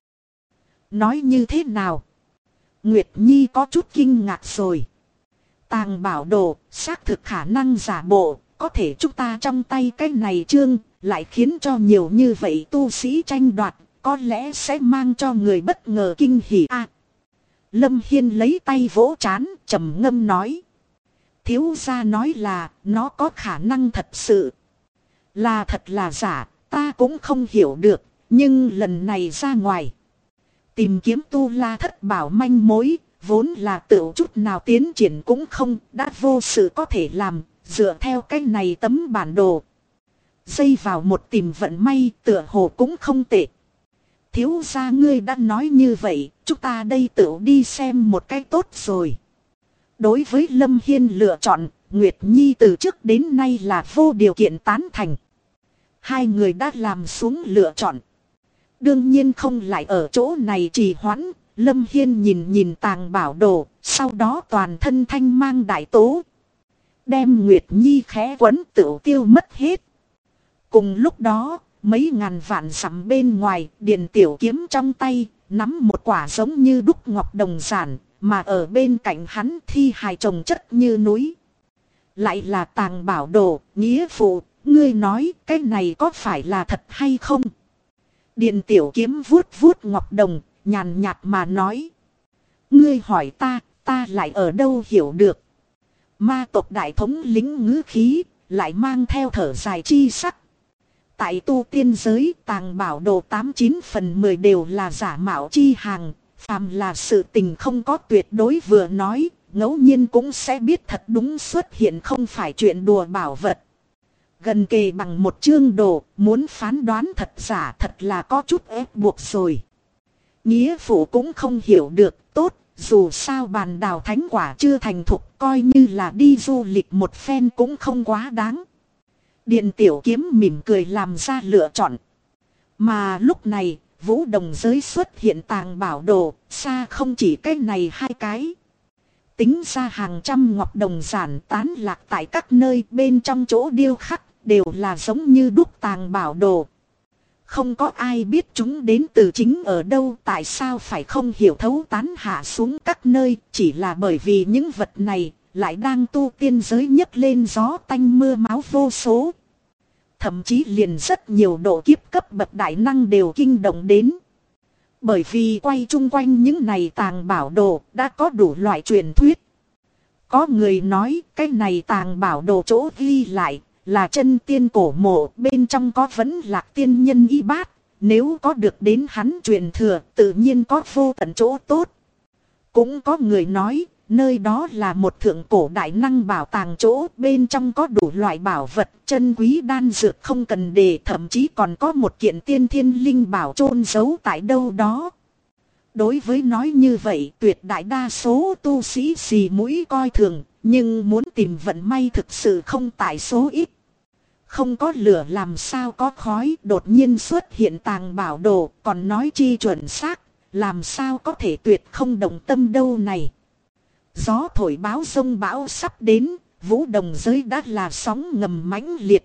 Nói như thế nào? Nguyệt Nhi có chút kinh ngạc rồi. Tàng bảo đồ, xác thực khả năng giả bộ, có thể chúng ta trong tay cái này chương, lại khiến cho nhiều như vậy tu sĩ tranh đoạt, có lẽ sẽ mang cho người bất ngờ kinh hỉ a. Lâm Hiên lấy tay vỗ trán, trầm ngâm nói. Thiếu gia nói là, nó có khả năng thật sự. Là thật là giả, ta cũng không hiểu được, nhưng lần này ra ngoài. Tìm kiếm tu la thất bảo manh mối, vốn là tựu chút nào tiến triển cũng không, đã vô sự có thể làm, dựa theo cái này tấm bản đồ. Dây vào một tìm vận may tựa hồ cũng không tệ. Thiếu gia ngươi đã nói như vậy, chúng ta đây tựu đi xem một cái tốt rồi. Đối với Lâm Hiên lựa chọn, Nguyệt Nhi từ trước đến nay là vô điều kiện tán thành. Hai người đã làm xuống lựa chọn. Đương nhiên không lại ở chỗ này trì hoãn, Lâm Hiên nhìn tàng bảo đồ, sau đó toàn thân thanh mang đại tố. Đem Nguyệt Nhi khẽ quấn tựu tiêu mất hết. Cùng lúc đó, mấy ngàn vạn dặm bên ngoài, Điền Tiểu Kiếm trong tay, nắm một quả giống như đúc ngọc đồng giản, mà ở bên cạnh hắn thi hài chồng chất như núi. Lại là tàng bảo đồ, nghĩa phụ, ngươi nói cái này có phải là thật hay không? Điện tiểu kiếm vuốt vuốt ngọc đồng, nhàn nhạt mà nói. Ngươi hỏi ta lại ở đâu hiểu được. Ma tộc đại thống lính ngữ khí, lại mang theo thở dài chi sắc. Tại tu tiên giới tàng bảo đồ 89/10 đều là giả mạo chi hàng, phàm là sự tình không có tuyệt đối vừa nói, ngẫu nhiên cũng sẽ biết thật đúng xuất hiện không phải chuyện đùa bảo vật. Gần kề bằng một chương đồ, muốn phán đoán thật giả thật là có chút ép buộc rồi. Nghĩa phụ cũng không hiểu được, tốt, dù sao bàn đào thánh quả chưa thành thục, coi như là đi du lịch một phen cũng không quá đáng. Điện tiểu kiếm mỉm cười làm ra lựa chọn. Mà lúc này, vũ đồng giới xuất hiện tàng bảo đồ, xa không chỉ cái này hai cái. Tính ra hàng trăm ngọc đồng giản tán lạc tại các nơi bên trong chỗ điêu khắc, đều là giống như đúc tàng bảo đồ. Không có ai biết chúng đến từ chính ở đâu, tại sao phải không hiểu thấu tán hạ xuống các nơi, chỉ là bởi vì những vật này lại đang tu tiên giới nhấc lên gió tanh mưa máu vô số. Thậm chí liền rất nhiều độ kiếp cấp bậc đại năng đều kinh động đến. Bởi vì quay chung quanh những này tàng bảo đồ đã có đủ loại truyền thuyết. Có người nói cái này tàng bảo đồ chỗ ghi lại là chân tiên cổ mộ, bên trong có vẫn lạc tiên nhân y bát. Nếu có được đến hắn truyền thừa tự nhiên có vô tận chỗ tốt. Cũng có người nói nơi đó là một thượng cổ đại năng bảo tàng chỗ, bên trong có đủ loại bảo vật chân quý đan dược không cần đề, thậm chí còn có một kiện tiên thiên linh bảo chôn giấu tại đâu đó. Đối với nói như vậy tuyệt đại đa số tu sĩ xì mũi coi thường, nhưng muốn tìm vận may thực sự không tại số ít. Không có lửa làm sao có khói, đột nhiên xuất hiện tàng bảo đồ, còn nói chi chuẩn xác, làm sao có thể tuyệt không động tâm đâu này. Gió thổi báo sông bão sắp đến, vũ đồng giới đã là sóng ngầm mãnh liệt.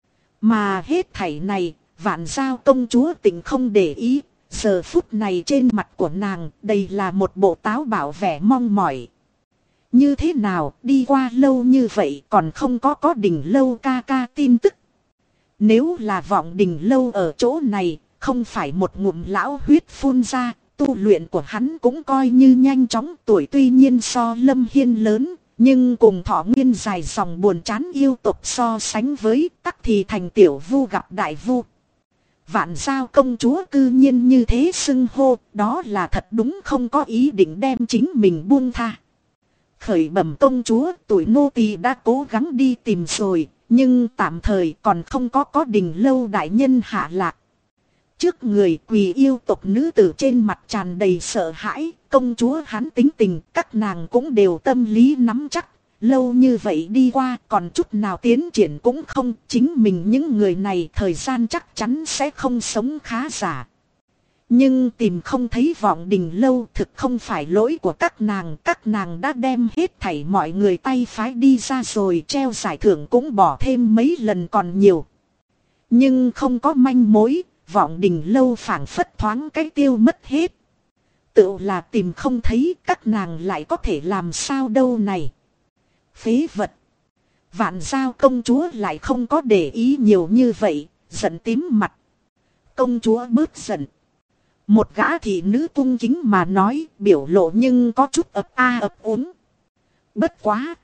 Mà hết thảy này, Vạn Giao công chúa tình không để ý, giờ phút này trên mặt của nàng đây là một bộ táo bảo vẻ mong mỏi. Như thế nào, đi qua lâu như vậy còn không có đỉnh lâu ca ca tin tức. Nếu là vọng đỉnh lâu ở chỗ này, không phải một ngụm lão huyết phun ra, tu luyện của hắn cũng coi như nhanh chóng. Tuổi tuy nhiên so Lâm Hiên lớn, nhưng cùng thọ nguyên dài dòng buồn chán yêu tục so sánh với tắc thì thành tiểu vu gặp đại vu. Vạn Giao công chúa cư nhiên như thế xưng hô, đó là thật đúng không có ý định đem chính mình buông tha. Khởi bẩm công chúa, tuổi nô tỳ đã cố gắng đi tìm rồi, nhưng tạm thời còn không có đình lâu đại nhân hạ lạc. Trước người quỳ yêu tộc nữ tử trên mặt tràn đầy sợ hãi, công chúa hắn tính tình, các nàng cũng đều tâm lý nắm chắc. Lâu như vậy đi qua còn chút nào tiến triển cũng không, chính mình những người này thời gian chắc chắn sẽ không sống khá giả. Nhưng tìm không thấy vọng đình lâu thực không phải lỗi của các nàng đã đem hết thảy mọi người tay phái đi ra rồi, treo giải thưởng cũng bỏ thêm mấy lần còn nhiều. Nhưng không có manh mối, vọng đình lâu phảng phất thoáng cái tiêu mất hết. Tự là tìm không thấy, các nàng lại có thể làm sao đâu này. Phế vật. Vạn Giao công chúa lại không có để ý nhiều như vậy, giận tím mặt. Công chúa bớt giận. Một gã thị nữ cung kính mà nói, biểu lộ nhưng có chút ấp a ấp úng. Bất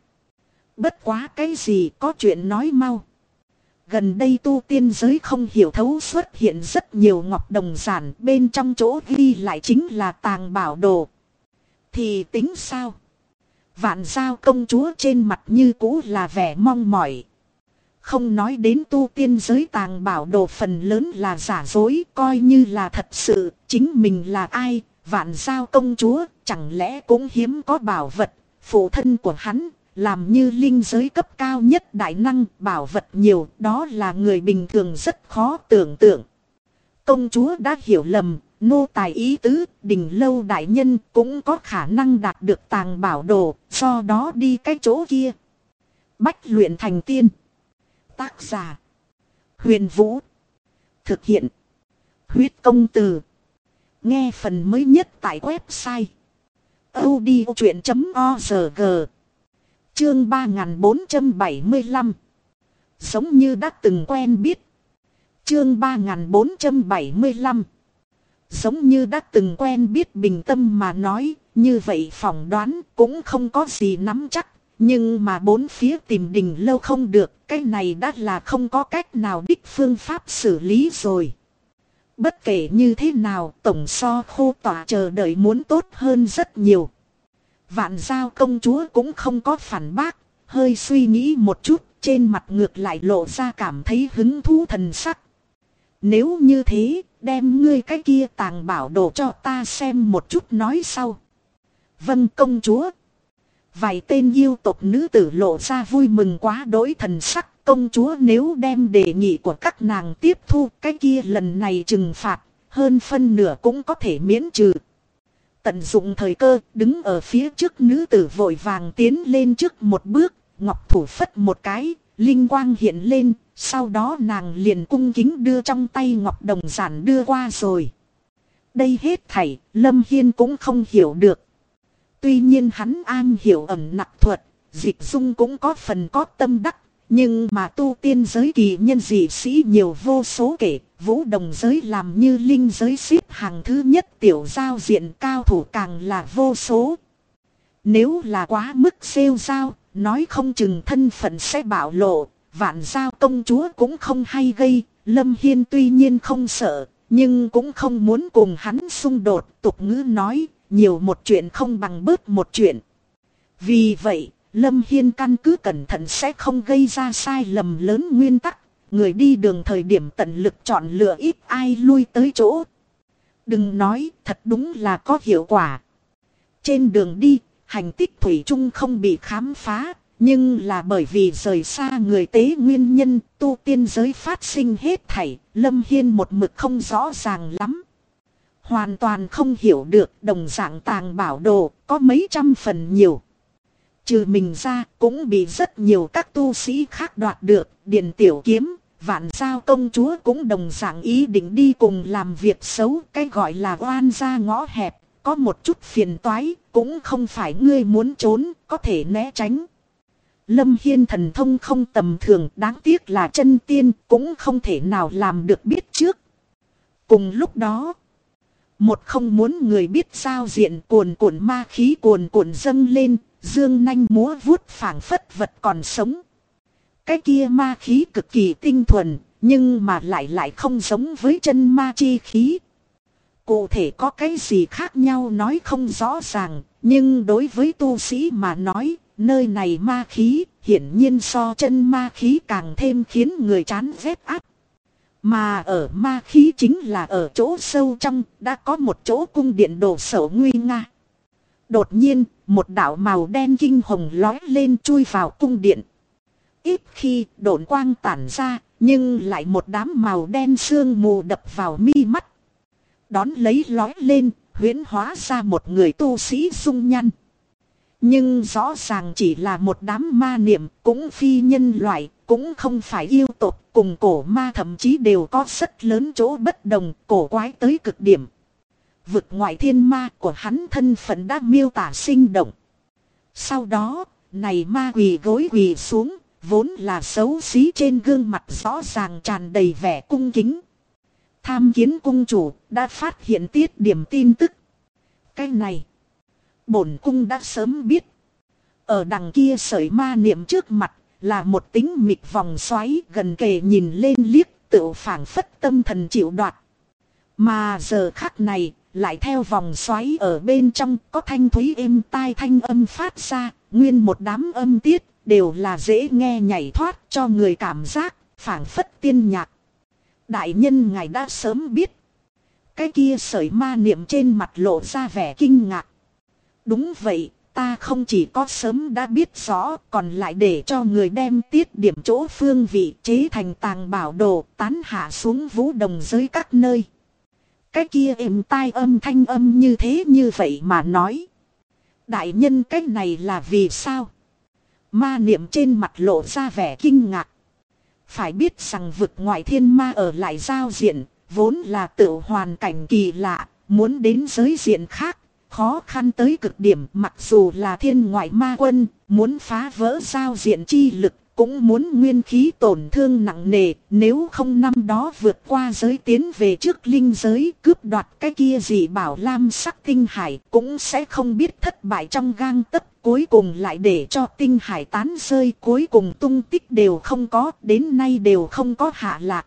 quá cái gì, có chuyện nói mau. Gần đây tu tiên giới không hiểu thấu xuất hiện rất nhiều ngọc đồng giản, bên trong chỗ ghi lại chính là tàng bảo đồ. Thì tính sao? Vạn Giao công chúa trên mặt như cũ là vẻ mong mỏi. Không nói đến tu tiên giới tàng bảo đồ phần lớn là giả dối, coi như là thật sự, chính mình là ai, Vạn Giao công chúa, chẳng lẽ cũng hiếm có bảo vật, phụ thân của hắn, làm như linh giới cấp cao nhất đại năng, bảo vật nhiều, đó là người bình thường rất khó tưởng tượng. Công chúa đã hiểu lầm, nô tài ý tứ, đình lâu đại nhân cũng có khả năng đạt được tàng bảo đồ, do đó đi cái chỗ kia. Bách luyện thành tiên. Tác giả Huyền Vũ. Thực hiện Huyết Công Từ. Nghe phần mới nhất tại website audiochuyện.org. Chương 3475. Giống như đã từng quen biết. Chương 3475. Giống như đã từng quen biết, bình tâm mà nói, như vậy phỏng đoán cũng không có gì nắm chắc. Nhưng mà bốn phía tìm Đình Lâu không được, cái này đã là không có cách nào đích phương pháp xử lý rồi. Bất kể như thế nào, tổng so Khô Tỏa chờ đợi muốn tốt hơn rất nhiều. Vạn Giao công chúa cũng không có phản bác, hơi suy nghĩ một chút, trên mặt ngược lại lộ ra cảm thấy hứng thú thần sắc. Nếu như thế, đem ngươi cái kia tàng bảo đồ cho ta xem một chút nói sau. Vâng công chúa. Vài tên yêu tộc nữ tử lộ ra vui mừng quá đỗi thần sắc. Công chúa nếu đem đề nghị của các nàng tiếp thu, cái kia lần này trừng phạt, hơn phân nửa cũng có thể miễn trừ. Tận dụng thời cơ, đứng ở phía trước nữ tử vội vàng tiến lên trước một bước, ngọc thủ phất một cái, linh quang hiện lên, sau đó nàng liền cung kính đưa trong tay ngọc đồng giản đưa qua rồi. Đây hết thảy, Lâm Hiên cũng không hiểu được. Tuy nhiên hắn an hiểu ẩn nặc thuật, dịch dung cũng có phần có tâm đắc. Nhưng mà tu tiên giới kỳ nhân dị sĩ nhiều vô số kể, vũ đồng giới làm như linh giới xếp hàng thứ nhất, tiểu giao diện cao thủ càng là vô số. Nếu là quá mức rêu rao, nói không chừng thân phận sẽ bạo lộ, Vạn Giao công chúa cũng không hay gây. Lâm Hiên tuy nhiên không sợ, nhưng cũng không muốn cùng hắn xung đột. Tục ngữ nói, nhiều một chuyện không bằng bớt một chuyện. Vì vậy, Lâm Hiên căn cứ cẩn thận sẽ không gây ra sai lầm lớn nguyên tắc. Người đi đường thời điểm tận lực chọn lựa ít ai lui tới chỗ. Đừng nói, thật đúng là có hiệu quả. Trên đường đi, hành tích thủy chung không bị khám phá. Nhưng là bởi vì rời xa người tế nguyên nhân, tu tiên giới phát sinh hết thảy, Lâm Hiên một mực không rõ ràng lắm. Hoàn toàn không hiểu được đồng dạng tàng bảo đồ có mấy trăm phần nhiều. Trừ mình ra cũng bị rất nhiều các tu sĩ khác đoạt được. Điền Tiểu Kiếm, Vạn Giao công chúa cũng đồng dạng ý định đi cùng làm việc xấu. Cái gọi là oan gia ngõ hẹp, có một chút phiền toái, cũng không phải ngươi muốn trốn, có thể né tránh. Lâm Hiên thần thông không tầm thường, đáng tiếc là chân tiên, cũng không thể nào làm được biết trước. Cùng lúc đó, một không muốn người biết giao diện cuồn cuộn ma khí cuồn cuộn dâng lên, dương nanh múa vuốt phảng phất vật còn sống. Cái kia ma khí cực kỳ tinh thuần, nhưng mà lại không giống với chân ma chi khí. Cụ thể có cái gì khác nhau nói không rõ ràng, nhưng đối với tu sĩ mà nói, nơi này ma khí hiển nhiên so chân ma khí càng thêm khiến người chán ghét áp. Mà ở ma khí chính là ở chỗ sâu trong, đã có một chỗ cung điện đồ sộ nguy nga. Đột nhiên, một đạo màu đen kinh hồng lói lên chui vào cung điện. Ít khi độn quang tản ra, nhưng lại một đám màu đen sương mù đập vào mi mắt. Đón lấy lói lên, huyễn hóa ra một người tu sĩ dung nhan. Nhưng rõ ràng chỉ là một đám ma niệm, cũng phi nhân loại, cũng không phải yêu tộc, cùng cổ ma thậm chí đều có rất lớn chỗ bất đồng, cổ quái tới cực điểm. Vực ngoại thiên ma của hắn thân phận đã miêu tả sinh động. Sau đó, này ma quỳ gối quỳ xuống, vốn là xấu xí trên gương mặt rõ ràng tràn đầy vẻ cung kính. Tham kiến cung chủ, đã phát hiện tiết điểm tin tức. Cái này, bổn cung đã sớm biết. Ở đằng kia sợi ma niệm trước mặt, là một tính mịch vòng xoáy gần kề nhìn lên liếc tự phảng phất tâm thần chịu đoạt. Mà giờ khắc này, lại theo vòng xoáy ở bên trong có thanh thúy êm tai thanh âm phát ra, nguyên một đám âm tiết, đều là dễ nghe nhảy thoát cho người cảm giác, phảng phất tiên nhạc. Đại nhân ngài đã sớm biết. Cái kia sợi ma niệm trên mặt lộ ra vẻ kinh ngạc. Đúng vậy, ta không chỉ có sớm đã biết rõ, còn lại để cho người đem tiết điểm chỗ phương vị chế thành tàng bảo đồ tán hạ xuống vũ đồng giới các nơi. Cái kia êm tai âm thanh âm như thế như vậy mà nói. Đại nhân cái này là vì sao? Ma niệm trên mặt lộ ra vẻ kinh ngạc. Phải biết rằng vực ngoại thiên ma ở lại giao diện, vốn là tự hoàn cảnh kỳ lạ, muốn đến giới diện khác, khó khăn tới cực điểm. Mặc dù là thiên ngoại ma quân, muốn phá vỡ giao diện chi lực, cũng muốn nguyên khí tổn thương nặng nề. Nếu không năm đó vượt qua giới tiến về trước linh giới, cướp đoạt cái kia dị bảo lam sắc tinh hải, cũng sẽ không biết thất bại trong gang tấc. Cuối cùng lại để cho tinh hải tán rơi, cuối cùng tung tích đều không có, đến nay đều không có hạ lạc.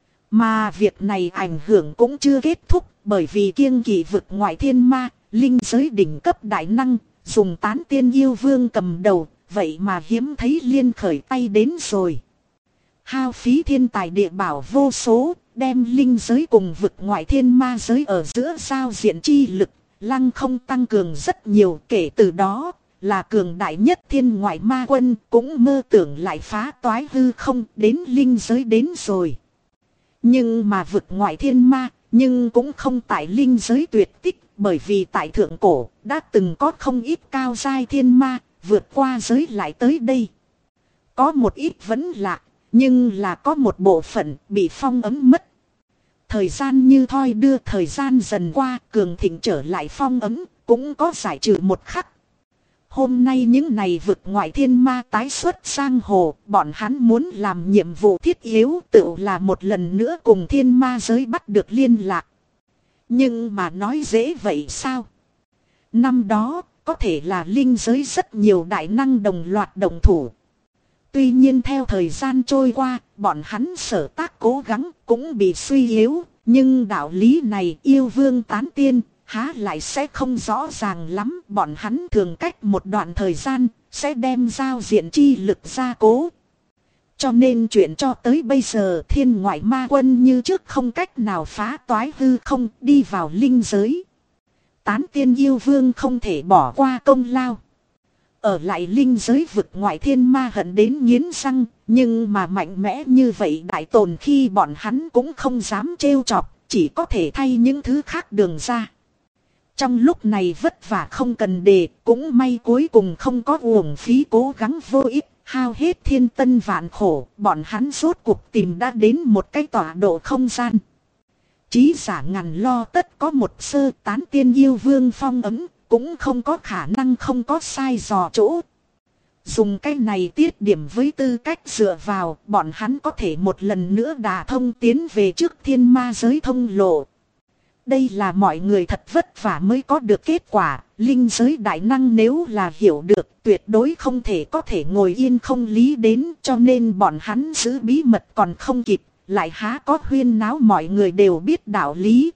Mà việc này ảnh hưởng cũng chưa kết thúc, bởi vì kiêng kỵ vực ngoại thiên ma, linh giới đỉnh cấp đại năng, dùng tán tiên yêu vương cầm đầu, vậy mà hiếm thấy liên khởi tay đến rồi. Hao phí thiên tài địa bảo vô số, đem linh giới cùng vực ngoại thiên ma giới ở giữa giao diện chi lực, lăng không tăng cường rất nhiều. Kể từ đó, là cường đại nhất thiên ngoại ma quân cũng mơ tưởng lại phá toái hư không, đến linh giới đến rồi. Nhưng mà vực ngoại thiên ma, nhưng cũng không tại linh giới tuyệt tích, bởi vì tại thượng cổ, đã từng có không ít cao giai thiên ma, vượt qua giới lại tới đây. Có một ít vẫn lạc, nhưng là có một bộ phận bị phong ấm mất. Thời gian như thoi đưa, thời gian dần qua, cường thịnh trở lại phong ấm, cũng có giải trừ một khắc. Hôm nay những này vực ngoại thiên ma tái xuất sang hồ, bọn hắn muốn làm nhiệm vụ thiết yếu, tự là một lần nữa cùng thiên ma giới bắt được liên lạc. Nhưng mà nói dễ vậy sao? Năm đó, có thể là linh giới rất nhiều đại năng đồng loạt đồng thủ. Tuy nhiên theo thời gian trôi qua, bọn hắn sở tác cố gắng cũng bị suy yếu, nhưng đạo lý này yêu vương tán tiên, há lại sẽ không rõ ràng lắm. Bọn hắn thường cách một đoạn thời gian, sẽ đem giao diện chi lực gia cố. Cho nên chuyện cho tới bây giờ thiên ngoại ma quân như trước không cách nào phá toái hư không đi vào linh giới. Tán tiên yêu vương không thể bỏ qua công lao. Ở lại linh giới vực ngoại thiên ma hận đến nghiến răng, nhưng mà mạnh mẽ như vậy đại tồn khi bọn hắn cũng không dám trêu chọc, chỉ có thể thay những thứ khác đường ra. Trong lúc này vất vả không cần đề, cũng may cuối cùng không có uổng phí cố gắng vô ích, hao hết thiên tân vạn khổ, bọn hắn rốt cuộc tìm đã đến một cái tọa độ không gian. Chí giả ngàn lo tất có một sơ, tán tiên yêu vương phong ấm, cũng không có khả năng không có sai dò chỗ. Dùng cái này tiết điểm với tư cách dựa vào, bọn hắn có thể một lần nữa đả thông tiến về trước thiên ma giới thông lộ. Đây là mọi người thật vất vả mới có được kết quả, linh giới đại năng nếu là hiểu được tuyệt đối không thể có thể ngồi yên không lý đến, cho nên bọn hắn giữ bí mật còn không kịp, lại há có huyên náo mọi người đều biết đạo lý.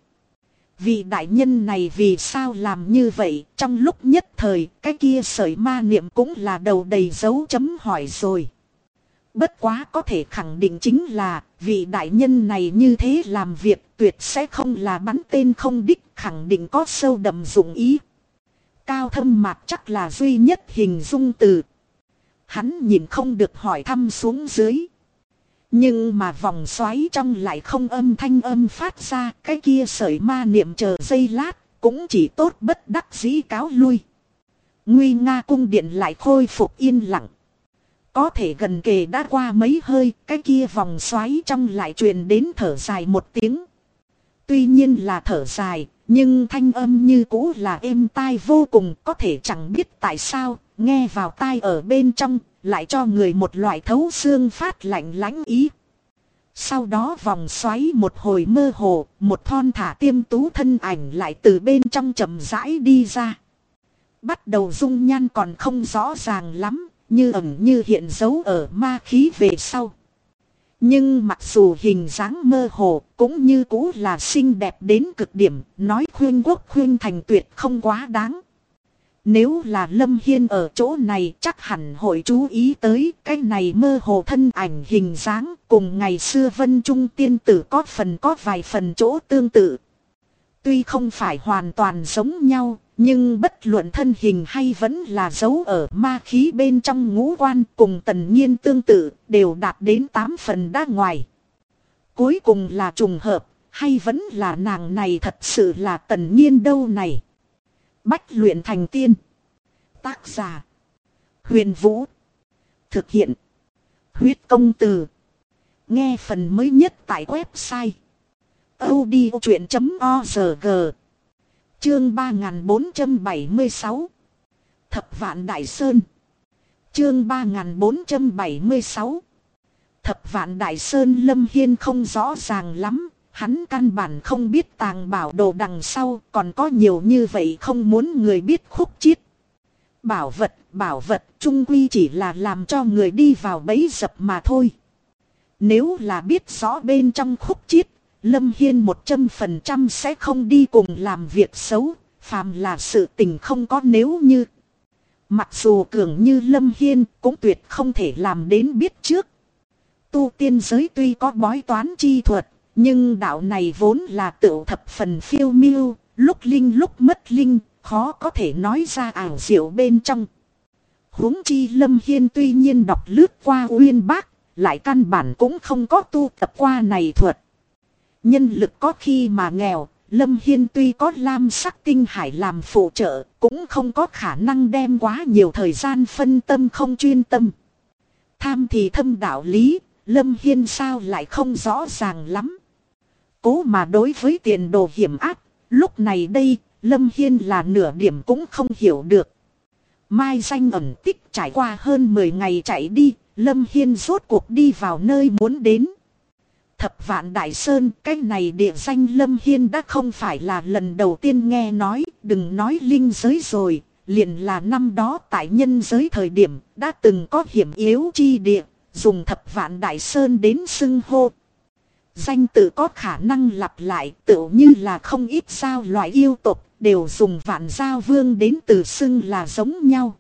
Vị đại nhân này vì sao làm như vậy, trong lúc nhất thời, cái kia sợi ma niệm cũng là đầu đầy dấu chấm hỏi rồi. Bất quá có thể khẳng định chính là, vị đại nhân này như thế làm việc tuyệt sẽ không là bắn tên không đích, khẳng định có sâu đậm dụng ý. Cao thâm mạc chắc là duy nhất hình dung từ. Hắn nhìn không được hỏi thăm xuống dưới. Nhưng mà vòng xoáy trong lại không âm thanh âm phát ra, cái kia sợi ma niệm chờ giây lát, cũng chỉ tốt bất đắc dĩ cáo lui. Nguy nga cung điện lại khôi phục yên lặng. Có thể gần kề đã qua mấy hơi, cái kia vòng xoáy trong lại truyền đến thở dài một tiếng. Tuy nhiên là thở dài, nhưng thanh âm như cũ là êm tai vô cùng, có thể chẳng biết tại sao, nghe vào tai ở bên trong, lại cho người một loại thấu xương phát lạnh lãnh ý. Sau đó vòng xoáy một hồi mơ hồ, một thon thả tiêm tú thân ảnh lại từ bên trong chậm rãi đi ra. Bắt đầu dung nhan còn không rõ ràng lắm, như ẩn như hiện dấu ở ma khí về sau. Nhưng mặc dù hình dáng mơ hồ, cũng như cũ là xinh đẹp đến cực điểm, nói khuyên quốc khuyên thành tuyệt không quá đáng. Nếu là Lâm Hiên ở chỗ này chắc hẳn hội chú ý tới cái này mơ hồ thân ảnh hình dáng cùng ngày xưa Vân Trung tiên tử có vài phần chỗ tương tự. Tuy không phải hoàn toàn giống nhau, nhưng bất luận thân hình hay vẫn là dấu ở ma khí bên trong ngũ quan cùng Tần Nhiên tương tự đều đạt đến 8 phần đã ngoài. Cuối cùng là trùng hợp hay vẫn là nàng này thật sự là Tần Nhiên đâu này. Bách luyện thành tiên. Tác giả Huyền Vũ. Thực hiện Huyết Công Từ. Nghe phần mới nhất tại website audiochuyen.org. Chương 3476 Thập Vạn Đại Sơn. Chương 3476 Thập Vạn Đại Sơn. Lâm Hiên không rõ ràng lắm. Hắn căn bản không biết tàng bảo đồ đằng sau còn có nhiều như vậy không muốn người biết khúc chiết. Bảo vật chung quy chỉ là làm cho người đi vào bẫy dập mà thôi. Nếu là biết rõ bên trong khúc chiết, Lâm Hiên 100% sẽ không đi cùng làm việc xấu, phàm là sự tình không có nếu như. Mặc dù cường như Lâm Hiên cũng tuyệt không thể làm đến biết trước. Tu tiên giới tuy có bói toán chi thuật, nhưng đạo này vốn là tựu thập phần phiêu miêu, lúc linh lúc mất linh, khó có thể nói ra ảo diệu bên trong. Huống chi Lâm Hiên tuy nhiên đọc lướt qua uyên bác, lại căn bản cũng không có tu tập qua này thuật. Nhân lực có khi mà nghèo, Lâm Hiên tuy có lam sắc tinh hải làm phụ trợ, cũng không có khả năng đem quá nhiều thời gian phân tâm không chuyên tâm. Tham thì thâm đạo lý, Lâm Hiên sao lại không rõ ràng lắm. Cố mà đối với tiền đồ hiểm ác, lúc này đây, Lâm Hiên là nửa điểm cũng không hiểu được. Mai danh ẩn tích trải qua hơn 10 ngày chạy đi, Lâm Hiên rốt cuộc đi vào nơi muốn đến. Thập Vạn Đại Sơn, cái này địa danh Lâm Hiên đã không phải là lần đầu tiên nghe nói, đừng nói linh giới rồi, liền là năm đó tại nhân giới thời điểm đã từng có hiểm yếu chi địa, dùng Thập Vạn Đại Sơn đến xưng hô. Danh tự có khả năng lặp lại, tựu như là không ít sao loại yêu tộc đều dùng Vạn Giao Vương đến từ xưng là giống nhau.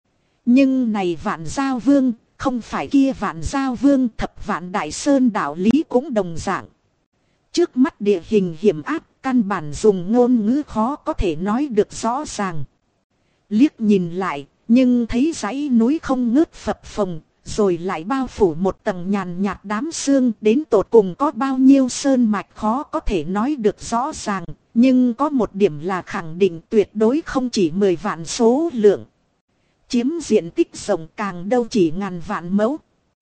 Nhưng này Vạn Giao Vương không phải kia Vạn Giao Vương. Thập Vạn Đại Sơn đạo lý cũng đồng dạng. Trước mắt địa hình hiểm áp, căn bản dùng ngôn ngữ khó có thể nói được rõ ràng. Liếc nhìn lại, nhưng thấy dãy núi không ngớt phập phồng, rồi lại bao phủ một tầng nhàn nhạt đám sương, đến tột cùng có bao nhiêu sơn mạch khó có thể nói được rõ ràng, nhưng có một điểm là khẳng định tuyệt đối không chỉ 10 vạn số lượng. Chiếm diện tích rộng càng đâu chỉ ngàn vạn mẫu.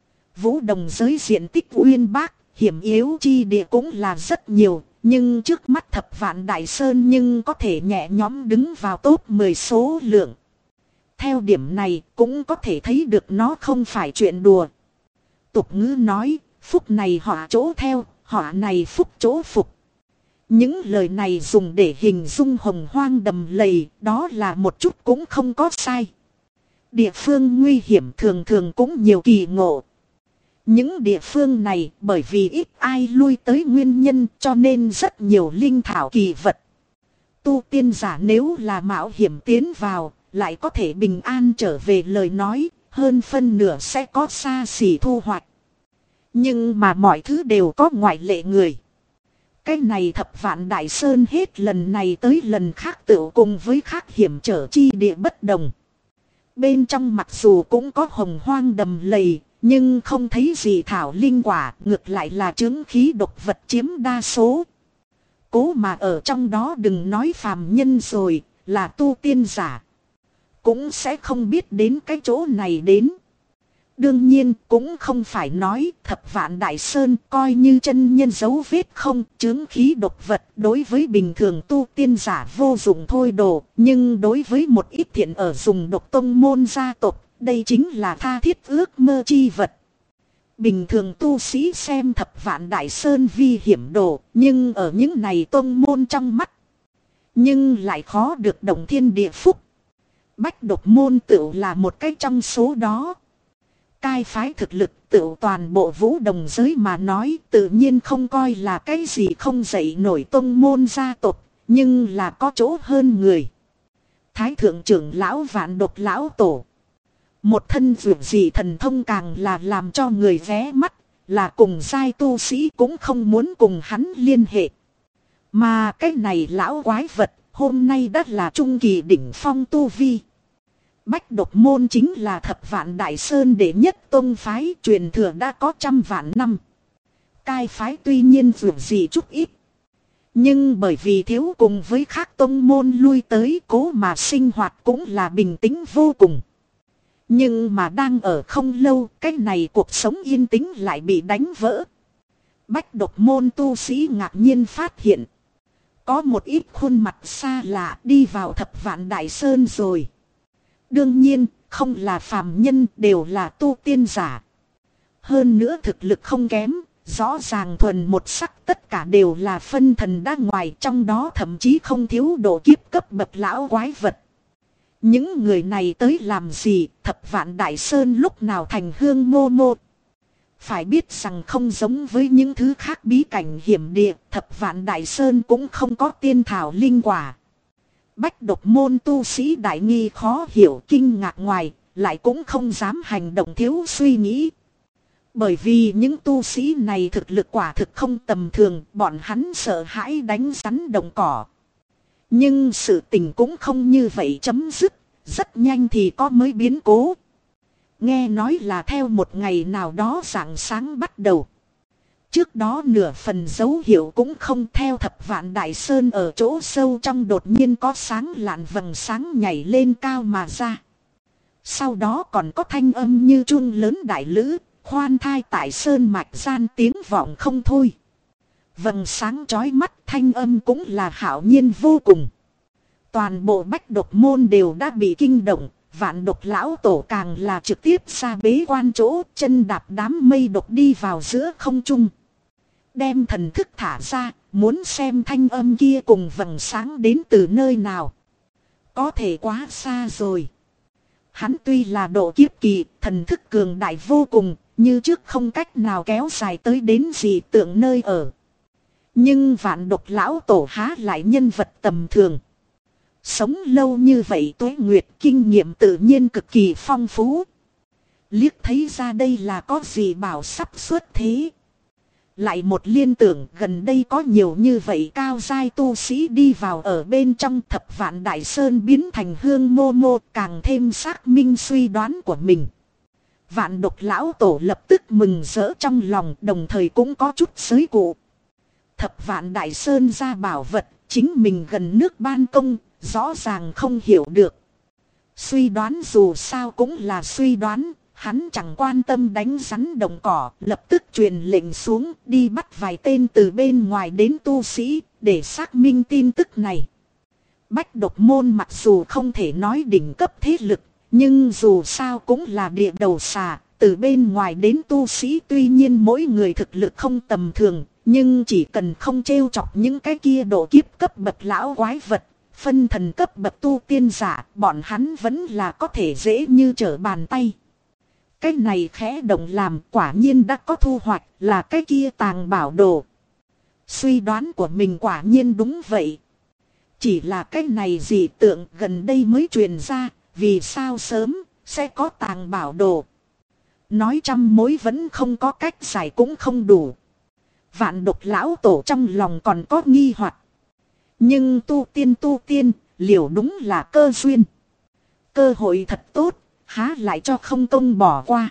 Vũ Đồng giới diện tích uyên bác, hiểm yếu chi địa cũng là rất nhiều, nhưng trước mắt Thập Vạn Đại Sơn nhưng có thể nhẹ nhõm đứng vào top 10 số lượng. Theo điểm này cũng có thể thấy được nó không phải chuyện đùa. Tục ngữ nói, phúc này họa chỗ theo, họa này phúc chỗ phục. Những lời này dùng để hình dung hồng hoang đầm lầy, đó là một chút cũng không có sai. Địa phương nguy hiểm thường thường cũng nhiều kỳ ngộ. Những địa phương này bởi vì ít ai lui tới nguyên nhân cho nên rất nhiều linh thảo kỳ vật. Tu tiên giả nếu là mạo hiểm tiến vào, lại có thể bình an trở về lời nói, hơn phân nửa sẽ có xa xỉ thu hoạch. Nhưng mà mọi thứ đều có ngoại lệ người. Cái này Thập Vạn Đại Sơn hết lần này tới lần khác tựu cùng với khác hiểm trở chi địa bất đồng. Bên trong mặc dù cũng có hồng hoang đầm lầy, nhưng không thấy gì thảo linh quả, ngược lại là chướng khí độc vật chiếm đa số. Cố mà ở trong đó đừng nói phàm nhân rồi, là tu tiên giả cũng sẽ không biết đến cái chỗ này đến. Đương nhiên cũng không phải nói Thập Vạn Đại Sơn coi như chân nhân dấu vết không, chướng khí độc vật đối với bình thường tu tiên giả vô dụng thôi đồ, nhưng đối với một ít thiện ở dùng độc tông môn gia tộc, đây chính là tha thiết ước mơ chi vật. Bình thường tu sĩ xem Thập Vạn Đại Sơn vi hiểm đồ, nhưng ở những này tông môn trong mắt, nhưng lại khó được động thiên địa phúc. Bách độc môn tựu là một cái trong số đó. Cai phái thực lực tựu toàn bộ Vũ Đồng giới mà nói tự nhiên không coi là cái gì không dậy nổi tông môn gia tộc, nhưng là có chỗ hơn người. Thái thượng trưởng lão Vạn Độc lão tổ, một thân dược dị thần thông càng là làm cho người ghé mắt, là cùng giai tu sĩ cũng không muốn cùng hắn liên hệ. Mà cái này lão quái vật hôm nay đã là trung kỳ đỉnh phong tu vi. Bách độc môn chính là Thập Vạn Đại Sơn đệ nhất tông phái, truyền thừa đã có trăm vạn năm. Cai phái tuy nhiên dường gì chút ít, nhưng bởi vì thiếu cùng với khác tông môn lui tới, cố mà sinh hoạt cũng là bình tĩnh vô cùng. Nhưng mà đang ở không lâu, cái này cuộc sống yên tĩnh lại bị đánh vỡ. Bách độc môn tu sĩ ngạc nhiên phát hiện, Có một ít khuôn mặt xa lạ đi vào Thập Vạn Đại Sơn rồi. Đương nhiên, không là phàm nhân, đều là tu tiên giả. Hơn nữa thực lực không kém, rõ ràng thuần một sắc, tất cả đều là phân thần đã ngoài, trong đó thậm chí không thiếu độ kiếp cấp bậc lão quái vật. Những người này tới làm gì? Thập Vạn Đại Sơn lúc nào thành hương mô mô? Phải biết rằng không giống với những thứ khác bí cảnh hiểm địa, Thập Vạn Đại Sơn cũng không có tiên thảo linh quả. Bách độc môn tu sĩ đại nghi khó hiểu, kinh ngạc ngoài, lại cũng không dám hành động thiếu suy nghĩ. Bởi vì những tu sĩ này thực lực quả thực không tầm thường, bọn hắn sợ hãi đánh rắn động cỏ. Nhưng sự tình cũng không như vậy chấm dứt, rất nhanh thì có mới biến cố. Nghe nói là theo một ngày nào đó rạng sáng bắt đầu. Trước đó nửa phần dấu hiệu cũng không, theo Thập Vạn Đại Sơn ở chỗ sâu trong đột nhiên có sáng lạn vầng sáng nhảy lên cao mà ra. Sau đó còn có thanh âm như chuông lớn đại lữ, khoan thai tại sơn mạch gian tiếng vọng không thôi. Vầng sáng chói mắt, thanh âm cũng là hạo nhiên vô cùng. Toàn bộ Bách độc môn đều đã bị kinh động. Vạn độc lão tổ càng là trực tiếp ra bế quan chỗ, chân đạp đám mây độc đi vào giữa không trung. Đem thần thức thả ra, muốn xem thanh âm kia cùng vầng sáng đến từ nơi nào. Có thể quá xa rồi. Hắn tuy là độ kiếp kỳ, thần thức cường đại vô cùng, như trước không cách nào kéo dài tới đến dị tượng nơi ở. Nhưng vạn độc lão tổ há lại nhân vật tầm thường. Sống lâu như vậy tuế nguyệt, kinh nghiệm tự nhiên cực kỳ phong phú. Liếc thấy ra đây là có gì bảo sắp xuất thế. Lại một liên tưởng gần đây có nhiều như vậy cao giai tu sĩ đi vào ở bên trong Thập Vạn Đại Sơn biến thành hương mô mô, càng thêm xác minh suy đoán của mình. Vạn độc lão tổ lập tức mừng rỡ trong lòng, đồng thời cũng có chút giới cụ. Thập Vạn Đại Sơn ra bảo vật, chính mình gần nước ban công, rõ ràng không hiểu được. Suy đoán dù sao cũng là suy đoán, hắn chẳng quan tâm đánh rắn đồng cỏ, lập tức truyền lệnh xuống đi bắt vài tên từ bên ngoài đến tu sĩ, để xác minh tin tức này. Bách độc môn mặc dù không thể nói đỉnh cấp thế lực, nhưng dù sao cũng là địa đầu xà, từ bên ngoài đến tu sĩ tuy nhiên mỗi người thực lực không tầm thường, nhưng chỉ cần không trêu chọc những cái kia độ kiếp cấp bậc lão quái vật, phân thần cấp bậc tu tiên giả, bọn hắn vẫn là có thể dễ như trở bàn tay. Cái này khẽ động làm quả nhiên đã có thu hoạch, là cái kia tàng bảo đồ. Suy đoán của mình quả nhiên đúng vậy. Chỉ là cái này dị tượng gần đây mới truyền ra, vì sao sớm sẽ có tàng bảo đồ. Nói trăm mối vẫn không có cách giải cũng không đủ. Vạn độc lão tổ trong lòng còn có nghi hoặc. Nhưng tu tiên, liều đúng là cơ duyên. Cơ hội thật tốt, há lại cho không công bỏ qua.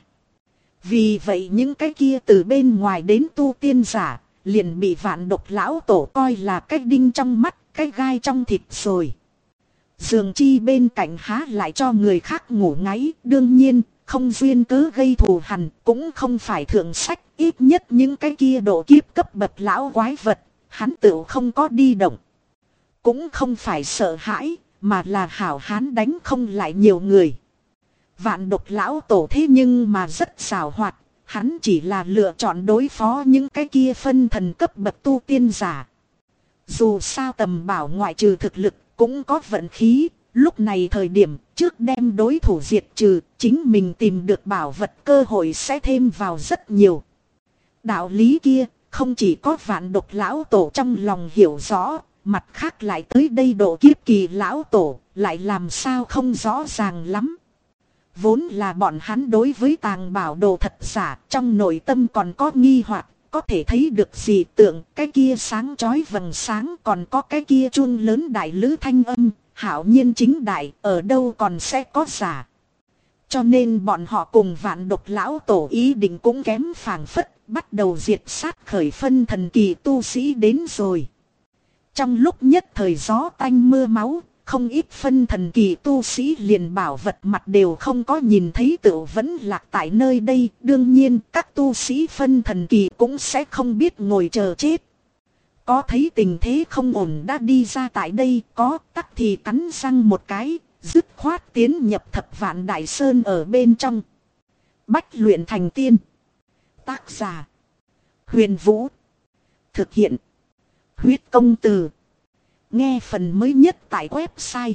Vì vậy những cái kia từ bên ngoài đến tu tiên giả, liền bị vạn độc lão tổ coi là cái đinh trong mắt, cái gai trong thịt rồi. Dường chi bên cạnh há lại cho người khác ngủ ngáy, đương nhiên, không duyên cớ gây thù hằn, cũng không phải thượng sách, ít nhất những cái kia độ kiếp cấp bậc lão quái vật, hắn tự không có đi động. Cũng không phải sợ hãi, mà là hảo hán đánh không lại nhiều người. Vạn độc lão tổ thế nhưng mà rất xảo hoạt, hắn chỉ là lựa chọn đối phó những cái kia phân thần cấp bậc tu tiên giả. Dù sao tầm bảo ngoại trừ thực lực, cũng có vận khí, lúc này thời điểm trước đem đối thủ diệt trừ, chính mình tìm được bảo vật cơ hội sẽ thêm vào rất nhiều. Đạo lý kia, không chỉ có vạn độc lão tổ trong lòng hiểu rõ, mặt khác lại tới đây độ kiếp kỳ lão tổ, lại làm sao không rõ ràng lắm. Vốn là bọn hắn đối với tàng bảo đồ thật giả, trong nội tâm còn có nghi hoặc, có thể thấy được dị tượng, cái kia sáng chói vầng sáng, còn có cái kia chuông lớn đại lữ thanh âm, hạo nhiên chính đại, ở đâu còn sẽ có giả. Cho nên bọn họ cùng vạn độc lão tổ ý định cũng kém phảng phất, bắt đầu diệt sát khởi phân thần kỳ tu sĩ đến rồi. Trong lúc nhất thời gió tanh mưa máu, không ít phân thần kỳ tu sĩ liền bảo vật mặt đều không có nhìn thấy, tự vẫn lạc tại nơi đây. Đương nhiên các tu sĩ phân thần kỳ cũng sẽ không biết ngồi chờ chết. có thấy tình thế không ổn đã đi ra tại đây, có tắc thì cắn răng một cái, dứt khoát tiến nhập Thập Vạn Đại Sơn ở bên trong. Bách luyện thành tiên. Tác giả: Huyền Vũ. Thực hiện: Huyết Công Từ. Nghe phần mới nhất tại website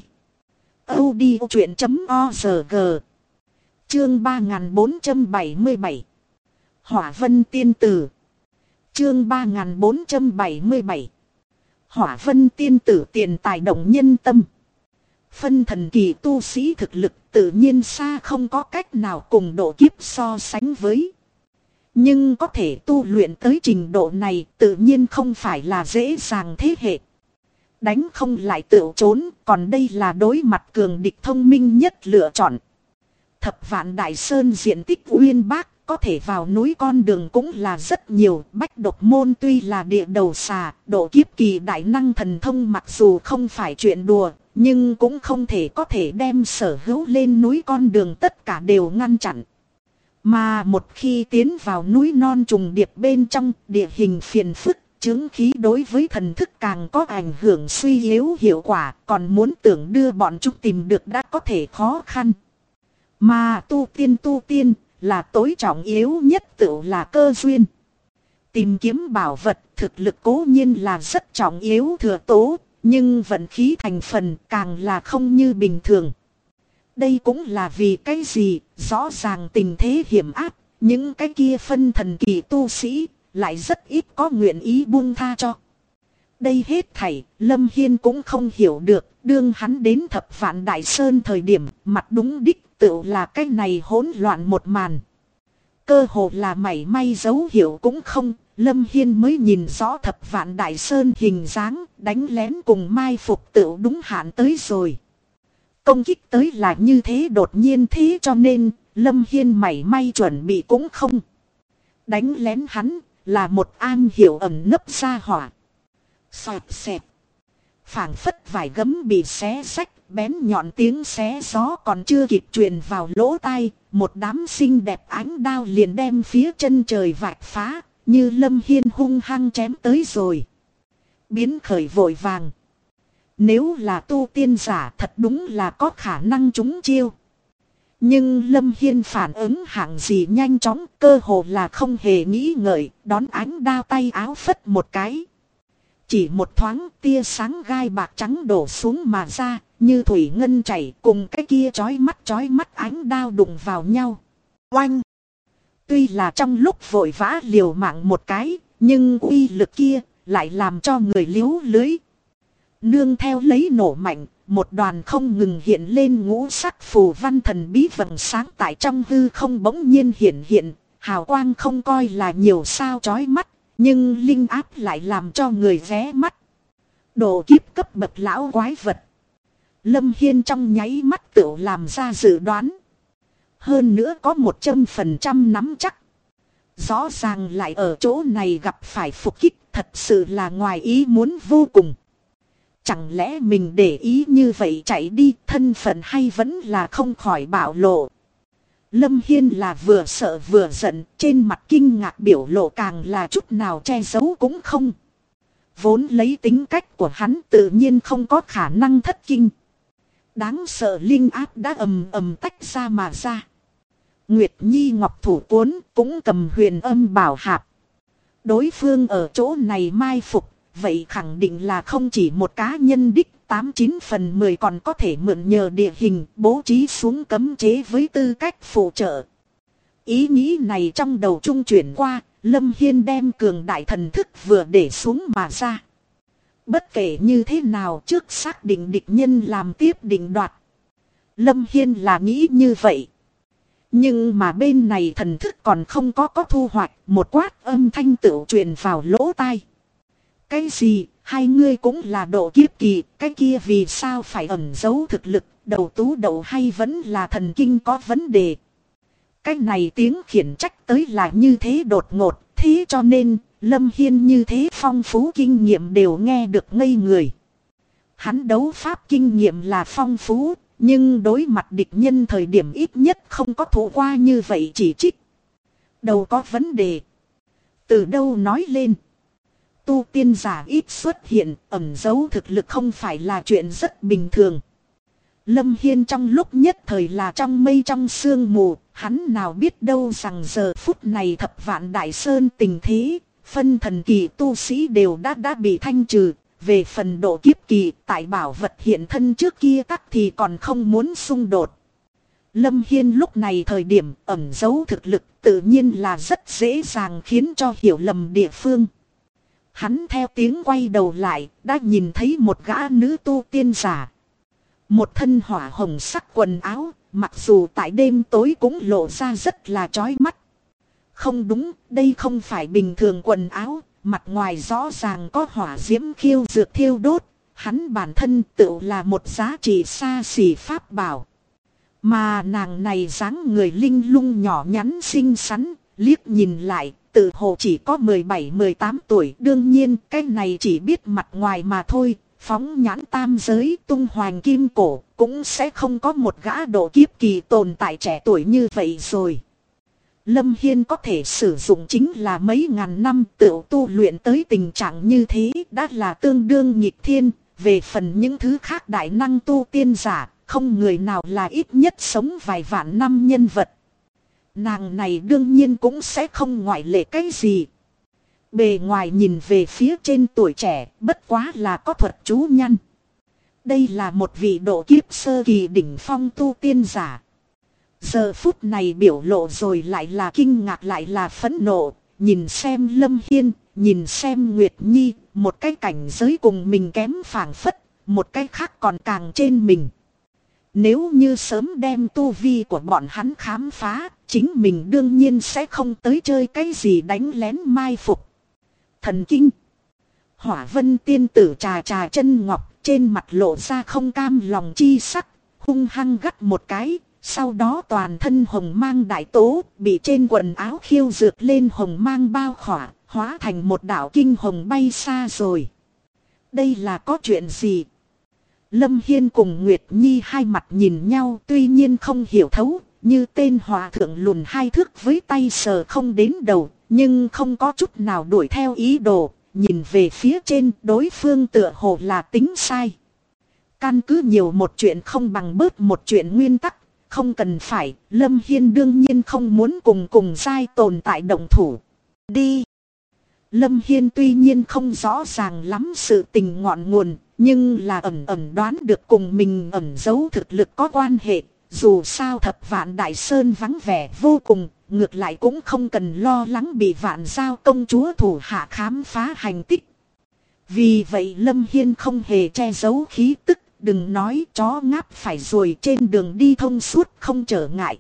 audiochuyện.org. Chương 3477. Hỏa Vân Tiên Tử. Chương 3477. Hỏa Vân Tiên Tử tiền tài động nhân tâm. Phân thần kỳ tu sĩ thực lực tự nhiên xa không có cách nào cùng độ kiếp so sánh với. Nhưng có thể tu luyện tới trình độ này tự nhiên không phải là dễ dàng thế hệ. Đánh không lại tự trốn, còn đây là đối mặt cường địch thông minh nhất lựa chọn. Thập Vạn Đại Sơn diện tích uyên bác, có thể vào núi con đường cũng là rất nhiều. Bách Độc Môn tuy là địa đầu xà, độ kiếp kỳ đại năng thần thông mặc dù không phải chuyện đùa, nhưng cũng không thể có thể đem sở hữu lên núi con đường tất cả đều ngăn chặn. Mà một khi tiến vào núi non trùng điệp bên trong, địa hình phiền phức, chướng khí đối với thần thức càng có ảnh hưởng suy yếu hiệu quả, còn muốn tưởng đưa bọn chúng tìm được đã có thể khó khăn. Mà tu tiên là tối trọng yếu nhất tự là cơ duyên. Tìm kiếm bảo vật thực lực cố nhiên là rất trọng yếu thừa tố, nhưng vận khí thành phần càng là không như bình thường. Đây cũng là vì cái gì, rõ ràng tình thế hiểm ác, những cái kia phân thần kỳ tu sĩ lại rất ít có nguyện ý buông tha cho. Đây hết thảy, Lâm Hiên cũng không hiểu được, đương hắn đến Thập Vạn Đại Sơn thời điểm, mặt đúng đích tự là cái này hỗn loạn một màn. Cơ hồ là mảy may dấu hiệu cũng không, Lâm Hiên mới nhìn rõ Thập Vạn Đại Sơn hình dáng, đánh lén cùng mai phục tự đúng hạn tới rồi. Công kích tới là như thế đột nhiên thế cho nên, Lâm Hiên mảy may chuẩn bị cũng không. Đánh lén hắn là một an hiểu ẩn nấp ra hỏa. Xoẹt xẹt. Phảng phất vải gấm bị xé rách, bén nhọn tiếng xé gió còn chưa kịp truyền vào lỗ tai, một đám xinh đẹp ánh đao liền đem phía chân trời vạch phá, như Lâm Hiên hung hăng chém tới rồi. Biến khởi vội vàng. Nếu là tu tiên giả thật đúng là có khả năng trúng chiêu. Nhưng Lâm Hiên phản ứng hạng gì nhanh chóng, cơ hồ là không hề nghĩ ngợi, đón ánh đao tay áo phất một cái. Chỉ một thoáng tia sáng gai bạc trắng đổ xuống mà ra, như thủy ngân chảy cùng cái kia chói mắt ánh đao đụng vào nhau. Oanh! Tuy là trong lúc vội vã liều mạng một cái, nhưng uy lực kia lại làm cho người liếu lưới. Nương theo lấy nổ mạnh, một đoàn không ngừng hiện lên ngũ sắc phù văn thần bí vầng sáng tại trong hư không bỗng nhiên hiện, hào quang không coi là nhiều sao chói mắt, nhưng linh áp lại làm cho người ghé mắt. Độ kiếp cấp bậc lão quái vật. Lâm Hiên trong nháy mắt tự làm ra dự đoán. Hơn nữa có 100% nắm chắc. Rõ ràng lại ở chỗ này gặp phải phục kích, thật sự là ngoài ý muốn vô cùng. Chẳng lẽ mình để ý như vậy chạy đi, thân phận hay vẫn là không khỏi bạo lộ. Lâm Hiên là vừa sợ vừa giận, trên mặt kinh ngạc biểu lộ càng là chút nào che giấu cũng không. Vốn lấy tính cách của hắn tự nhiên không có khả năng thất kinh. Đáng sợ linh áp đã ầm tách ra mà ra. Nguyệt Nhi Ngọc Thủ Cuốn cũng cầm huyền âm bảo hạp. Đối phương ở chỗ này mai phục, vậy khẳng định là không chỉ một cá nhân đích, 89 phần 10 còn có thể mượn nhờ địa hình bố trí xuống cấm chế với tư cách phụ trợ. Ý nghĩ này trong đầu trung chuyển qua, Lâm Hiên đem cường đại thần thức vừa để xuống mà ra. Bất kể như thế nào trước xác định địch nhân làm tiếp định đoạt. Lâm Hiên là nghĩ như vậy. Nhưng mà bên này thần thức còn không có thu hoạch, một quát âm thanh tựu truyền vào lỗ tai. Cái gì, hai ngươi cũng là độ kiếp kỳ, cái kia vì sao phải ẩn giấu thực lực, đầu tú đầu hay vẫn là thần kinh có vấn đề. Cái này tiếng khiển trách tới là như thế đột ngột, thế cho nên, Lâm Hiên như thế phong phú kinh nghiệm đều nghe được ngây người. Hắn đấu pháp kinh nghiệm là phong phú, nhưng đối mặt địch nhân thời điểm ít nhất không có thủ qua như vậy chỉ trích. Đầu có vấn đề. Từ đâu nói lên? tu tiên giả ít xuất hiện, ẩn giấu thực lực không phải là chuyện rất bình thường. Lâm Hiên trong lúc nhất thời là trong mây trong sương mù, hắn nào biết đâu rằng giờ phút này thập vạn đại sơn tình thế, phân thần kỳ tu sĩ đều đã bị thanh trừ. Về phần độ kiếp kỳ tại bảo vật hiện thân trước kia tắc thì còn không muốn xung đột. Lâm Hiên lúc này thời điểm ẩn giấu thực lực tự nhiên là rất dễ dàng khiến cho hiểu lầm địa phương. Hắn theo tiếng quay đầu lại đã nhìn thấy một gã nữ tu tiên giả. Một thân hỏa hồng sắc quần áo, mặc dù tại đêm tối cũng lộ ra rất là chói mắt. Không đúng, đây không phải bình thường quần áo, mặt ngoài rõ ràng có hỏa diễm khiêu dược thiêu đốt. Hắn bản thân tự là một giá trị xa xỉ pháp bảo. Mà nàng này dáng người linh lung nhỏ nhắn xinh xắn, liếc nhìn lại, tự hồ chỉ có 17-18 tuổi. Đương nhiên cái này chỉ biết mặt ngoài mà thôi, phóng nhãn tam giới tung hoành kim cổ, cũng sẽ không có một gã độ kiếp kỳ tồn tại trẻ tuổi như vậy rồi. Lâm Hiên có thể sử dụng chính là mấy ngàn năm tự tu luyện tới tình trạng như thế đã là tương đương nghịch thiên. Về phần những thứ khác đại năng tu tiên giả, không người nào là ít nhất sống vài vạn năm nhân vật. Nàng này đương nhiên cũng sẽ không ngoại lệ cái gì. Bề ngoài nhìn về phía trên tuổi trẻ, bất quá là có thuật chú nhăn. Đây là một vị độ kiếp sơ kỳ đỉnh phong tu tiên giả. Giờ phút này biểu lộ rồi lại là kinh ngạc lại là phẫn nộ, nhìn xem Lâm Hiên, nhìn xem Nguyệt Nhi, một cái cảnh giới cùng mình kém phảng phất, một cái khác còn càng trên mình. Nếu như sớm đem tu vi của bọn hắn khám phá, chính mình đương nhiên sẽ không tới chơi cái gì đánh lén mai phục. Thần kinh. Hỏa Vân tiên tử trà trà chân ngọc, trên mặt lộ ra không cam lòng chi sắc, hung hăng gắt một cái. Sau đó toàn thân hồng mang đại tố, bị trên quần áo khiêu dược lên hồng mang bao khỏa, hóa thành một đạo kinh hồng bay xa rồi. Đây là có chuyện gì? Lâm Hiên cùng Nguyệt Nhi hai mặt nhìn nhau, tuy nhiên không hiểu thấu, như tên hòa thượng lùn hai thước với tay sờ không đến đầu, nhưng không có chút nào đuổi theo ý đồ, nhìn về phía trên đối phương tựa hồ là tính sai. Căn cứ nhiều một chuyện không bằng bớt một chuyện nguyên tắc. Không cần phải, Lâm Hiên đương nhiên không muốn cùng giai tồn tại động thủ. Đi! Lâm Hiên tuy nhiên không rõ ràng lắm sự tình ngọn nguồn, nhưng là ẩn đoán được cùng mình ẩn giấu thực lực có quan hệ. Dù sao thập vạn đại sơn vắng vẻ vô cùng, ngược lại cũng không cần lo lắng bị vạn giao công chúa thủ hạ khám phá hành tích. Vì vậy Lâm Hiên không hề che giấu khí tức. Đừng nói chó ngáp phải rồi, trên đường đi thông suốt không trở ngại.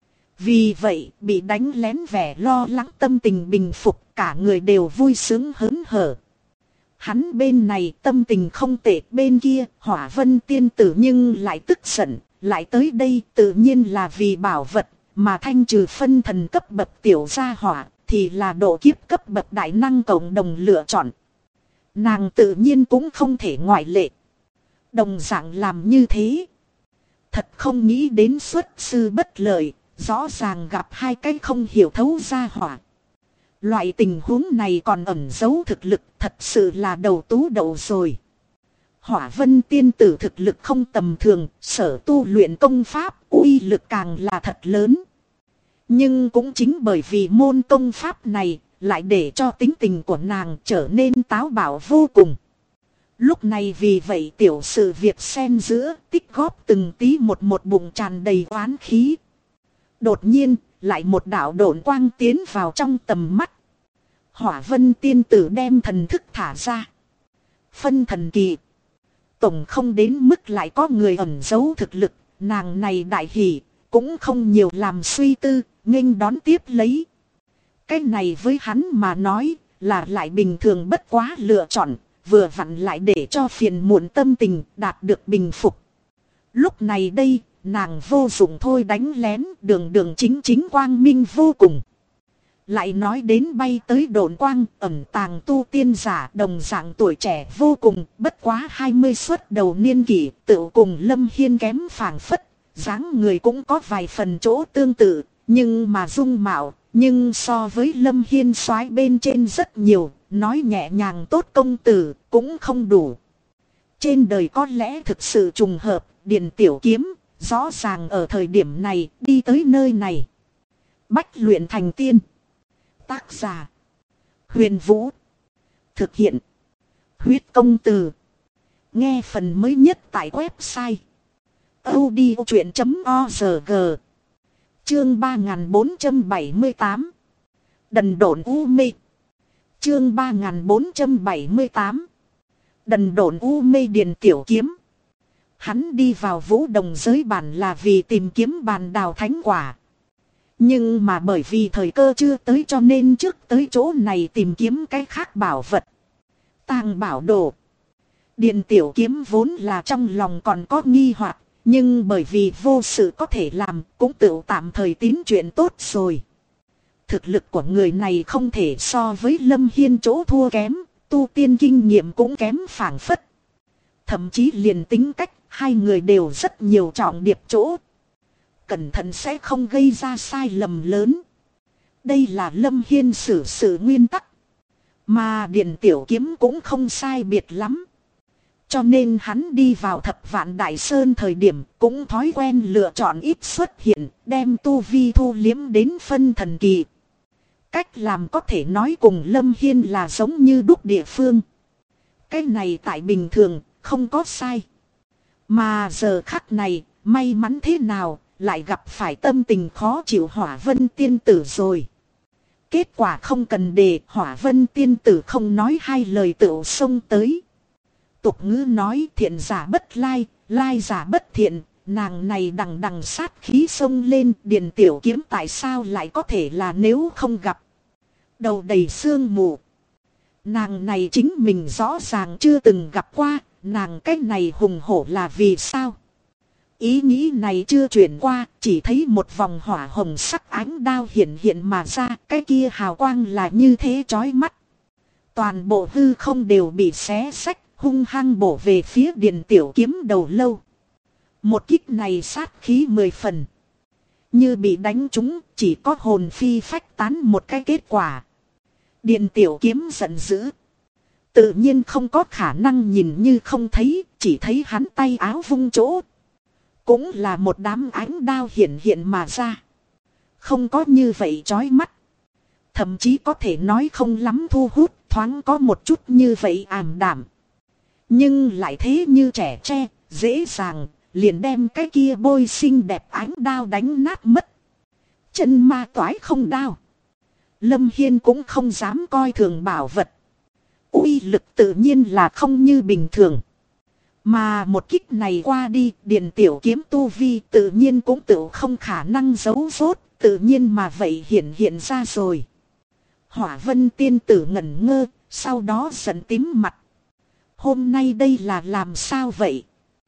Vì vậy bị đánh lén vẻ lo lắng tâm tình bình phục, cả người đều vui sướng hớn hở. Hắn bên này tâm tình không tệ, bên kia Hỏa Vân tiên tử nhưng lại tức giận, lại tới đây tự nhiên là vì bảo vật, mà thanh trừ phân thần cấp bậc tiểu gia hỏa thì là độ kiếp cấp bậc đại năng cộng đồng lựa chọn. Nàng tự nhiên cũng không thể ngoại lệ. Đồng dạng làm như thế. Thật không nghĩ đến xuất sư bất lợi, rõ ràng gặp hai cái không hiểu thấu gia hỏa. Loại tình huống này còn ẩn giấu thực lực, thật sự là đầu tú đầu rồi. Hỏa Vân tiên tử thực lực không tầm thường, sở tu luyện công pháp, uy lực càng là thật lớn. Nhưng cũng chính bởi vì môn công pháp này, lại để cho tính tình của nàng trở nên táo bạo vô cùng. Lúc này vì vậy tiểu sự việc xen giữa, tích góp từng tí một bụng tràn đầy oán khí. Đột nhiên, lại một đạo độn quang tiến vào trong tầm mắt. Hỏa Vân tiên tử đem thần thức thả ra. Phân thần kỳ. Tổng không đến mức lại có người ẩn giấu thực lực, nàng này đại hỉ, cũng không nhiều làm suy tư, nghênh đón tiếp lấy. Cái này với hắn mà nói, là lại bình thường bất quá lựa chọn. Vừa vặn lại để cho phiền muộn tâm tình đạt được bình phục. Lúc này đây, nàng vô dụng thôi đánh lén, đường chính quang minh vô cùng. Lại nói đến bay tới độn quang, ẩn tàng tu tiên giả đồng dạng tuổi trẻ vô cùng, bất quá 20 xuất đầu niên kỷ, tự cùng Lâm Hiên kém phảng phất, dáng người cũng có vài phần chỗ tương tự, nhưng mà dung mạo, nhưng so với Lâm Hiên soái bên trên rất nhiều, nói nhẹ nhàng tốt công tử cũng không đủ. Trên đời có lẽ thực sự trùng hợp, Điền Tiểu Kiếm rõ ràng ở thời điểm này đi tới nơi này. Bách luyện thành tiên. Tác giả Huyền Vũ. Thực hiện Huyết Công Từ. Nghe phần mới nhất tại website audiochuyện.org. Chương 3478. Đần độn u mê. Chương 3478. Đần độn u mê. Điền Tiểu Kiếm. Hắn đi vào Vũ Đồng giới bản là vì tìm kiếm bàn đào thánh quả. Nhưng mà bởi vì thời cơ chưa tới cho nên trước tới chỗ này tìm kiếm cái khác bảo vật. Tàng bảo đồ. Điền Tiểu Kiếm vốn là trong lòng còn có nghi hoặc, nhưng bởi vì vô sự có thể làm cũng tự tạm thời tín chuyện tốt rồi. Thực lực của người này không thể so với Lâm Hiên chỗ thua kém, tu tiên kinh nghiệm cũng kém phảng phất. Thậm chí liền tính cách, hai người đều rất nhiều trọng điệp chỗ. Cẩn thận sẽ không gây ra sai lầm lớn. Đây là Lâm Hiên xử sự nguyên tắc. Mà Điền Tiểu Kiếm cũng không sai biệt lắm. Cho nên hắn đi vào Thập Vạn Đại Sơn thời điểm cũng thói quen lựa chọn ít xuất hiện, đem tu vi thu liếm đến phân thần kỳ. Cách làm có thể nói cùng Lâm Hiên là giống như đúc địa phương. Cái này tại bình thường, không có sai. Mà giờ khắc này, may mắn thế nào, lại gặp phải tâm tình khó chịu Hỏa Vân tiên tử rồi. Kết quả không cần đề, Hỏa Vân tiên tử không nói hai lời tựu xông tới. Tục ngữ nói thiện giả bất lai, lai giả bất thiện, nàng này đằng đằng sát khí xông lên. Điền Tiểu Kiếm tại sao lại có thể là nếu không gặp. Đầu đầy sương mù. Nàng này chính mình rõ ràng chưa từng gặp qua, nàng cách này hùng hổ là vì sao? Ý nghĩ này chưa chuyển qua, chỉ thấy một vòng hỏa hồng sắc ánh đao hiện hiện mà ra, cái kia hào quang là như thế chói mắt. Toàn bộ hư không đều bị xé xách, hung hăng bổ về phía Điền Tiểu Kiếm đầu lâu. Một kích này sát khí 10 phần. Như bị đánh trúng, chỉ có hồn phi phách tán một cái kết quả. Điền Tiểu Kiếm giận dữ. Tự nhiên không có khả năng nhìn như không thấy, chỉ thấy hắn tay áo vung chỗ. Cũng là một đám ánh đao hiện hiện mà ra. Không có như vậy chói mắt. Thậm chí có thể nói không lắm thu hút, thoáng có một chút như vậy ảm đạm. Nhưng lại thế như trẻ tre, dễ dàng, liền đem cái kia bôi xinh đẹp ánh đao đánh nát mất. Chân ma toái không đao. Lâm Hiên cũng không dám coi thường bảo vật. Uy lực tự nhiên là không như bình thường. Mà một kích này qua đi, Điền Tiểu Kiếm tu vi tự nhiên cũng tự không khả năng giấu rốt, tự nhiên mà vậy hiện ra rồi. Hỏa Vân tiên tử ngẩn ngơ, sau đó giận tím mặt. Hôm nay đây là làm sao vậy?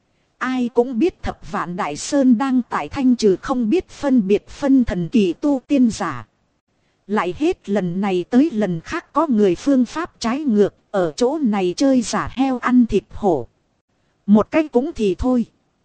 Ai cũng biết Thập Vạn Đại Sơn đang tại thanh trừ không biết phân biệt phân thần kỳ tu tiên giả. Lại hết lần này tới lần khác có người phương pháp trái ngược, ở chỗ này chơi giả heo ăn thịt hổ. Một cách cũng thì thôi.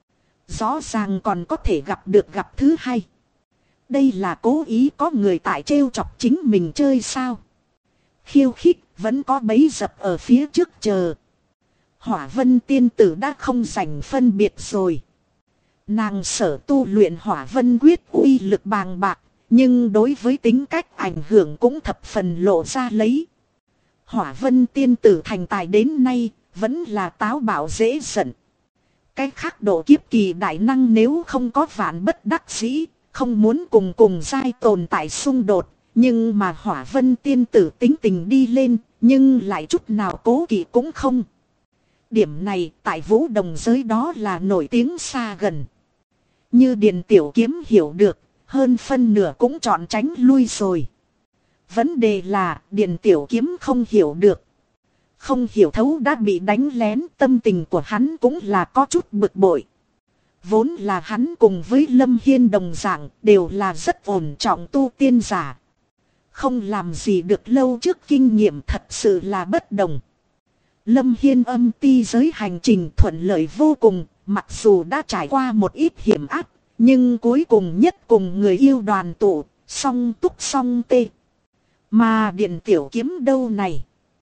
Rõ ràng còn có thể gặp thứ hai. Đây là cố ý có người tại trêu chọc chính mình chơi sao? Khiêu khích vẫn có bẫy dập ở phía trước chờ. Hỏa Vân tiên tử đã không rảnh phân biệt rồi. Nàng sở tu luyện Hỏa Vân quyết uy lực bàng bạc, nhưng đối với tính cách ảnh hưởng cũng thập phần lộ ra lấy. Hỏa Vân tiên tử thành tài đến nay, vẫn là táo bạo dễ giận. Cái khác độ kiếp kỳ đại năng nếu không có vạn bất đắc dĩ, không muốn cùng giai tồn tại xung đột, nhưng mà Hỏa Vân tiên tử tính tình đi lên, nhưng lại chút nào cố kỵ cũng không. Điểm này tại Vũ Đồng giới đó là nổi tiếng xa gần. Như Điền Tiểu Kiếm hiểu được, hơn phân nửa cũng chọn tránh lui rồi. Vấn đề là Điền Tiểu Kiếm không hiểu được. Không hiểu thấu đã bị đánh lén, tâm tình của hắn cũng là có chút bực bội. Vốn là hắn cùng với Lâm Hiên đồng dạng đều là rất ổn trọng tu tiên giả. Không làm gì được lâu trước kinh nghiệm thật sự là bất đồng. Lâm Hiên âm ti giới hành trình thuận lợi vô cùng, mặc dù đã trải qua một ít hiểm ác, nhưng cuối cùng nhất cùng người yêu đoàn tụ, song túc song tê. Mà Điền Tiểu Kiếm đâu này?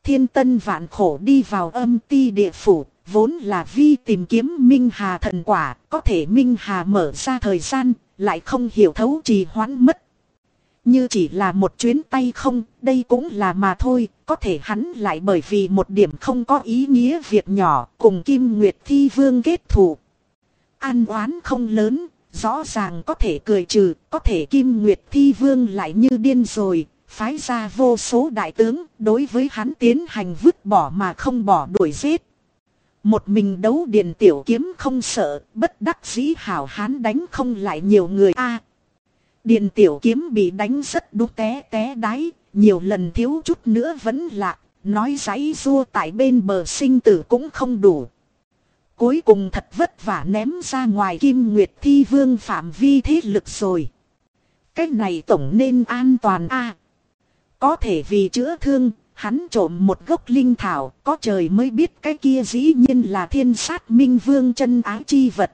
thiên tân vạn khổ đi vào âm ti địa phủ, vốn là vì tìm kiếm Minh Hà thần quả, có thể Minh Hà mở ra thời gian, lại không hiểu thấu trì hoãn mất. Như chỉ là một chuyến tay không, đây cũng là mà thôi, có thể hắn lại bởi vì một điểm không có ý nghĩa việc nhỏ, cùng Kim Nguyệt Thi Vương kết thù. An oán không lớn, rõ ràng có thể cười trừ, có thể Kim Nguyệt Thi Vương lại như điên rồi, phái ra vô số đại tướng, đối với hắn tiến hành vứt bỏ mà không bỏ đuổi giết. Một mình đấu Điền Tiểu Kiếm không sợ, bất đắc dĩ hảo hán đánh không lại nhiều người a. Điền Tiểu Kiếm bị đánh rất đúng té té đáy, nhiều lần thiếu chút nữa vẫn lạc, nói giãy giụa tại bên bờ sinh tử cũng không đủ. Cuối cùng thật vất vả ném ra ngoài Kim Nguyệt Thi Vương phạm vi thế lực rồi. Cái này tổng nên an toàn a. Có thể vì chữa thương, hắn trộm một gốc linh thảo, có trời mới biết cái kia dĩ nhiên là Thiên Sát Minh Vương chân ái chi vật.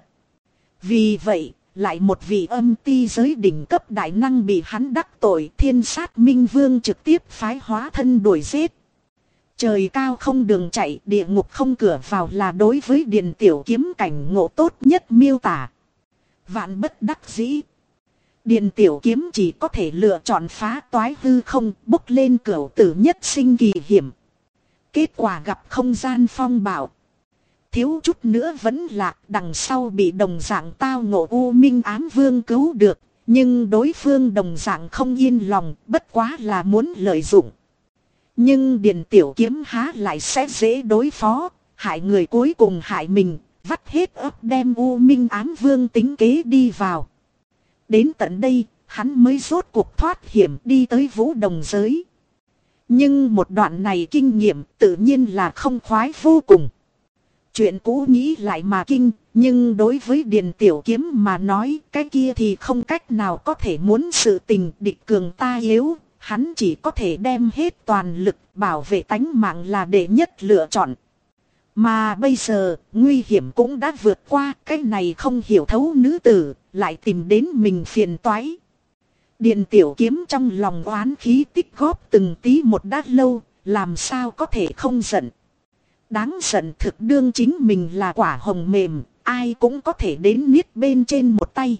Vì vậy, lại một vị âm ti giới đỉnh cấp đại năng bị hắn đắc tội, Thiên Sát Minh Vương trực tiếp phái hóa thân đuổi giết. Trời cao không đường chạy, địa ngục không cửa vào là đối với Điền Tiểu Kiếm cảnh ngộ tốt nhất miêu tả. Vạn bất đắc dĩ. Điền Tiểu Kiếm chỉ có thể lựa chọn phá toái hư không, bốc lên cửu tử nhất sinh kỳ hiểm. Kết quả gặp không gian phong bạo. Thiếu chút nữa vẫn lạc, đằng sau bị đồng dạng tao ngộ U Minh Ám Vương cứu được. Nhưng đối phương đồng dạng không yên lòng, bất quá là muốn lợi dụng. Nhưng Điền Tiểu Kiếm há lại sẽ dễ đối phó, hại người cuối cùng hại mình, vắt hết ấp đem U Minh Ám Vương tính kế đi vào. Đến tận đây, hắn mới rốt cuộc thoát hiểm đi tới Vũ Đồng giới. Nhưng một đoạn này kinh nghiệm tự nhiên là không khoái vô cùng. Chuyện cũ nghĩ lại mà kinh, nhưng đối với Điền Tiểu Kiếm mà nói, cái kia thì không cách nào có thể muốn sự tình địch cường ta yếu. Hắn chỉ có thể đem hết toàn lực bảo vệ tánh mạng là đệ nhất lựa chọn. Mà bây giờ, nguy hiểm cũng đã vượt qua, cái này không hiểu thấu nữ tử, lại tìm đến mình phiền toái. Điền Tiểu Kiếm trong lòng oán khí tích góp từng tí một đã lâu, làm sao có thể không giận. Đáng giận thực đương chính mình là quả hồng mềm, ai cũng có thể đến niết bên trên một tay.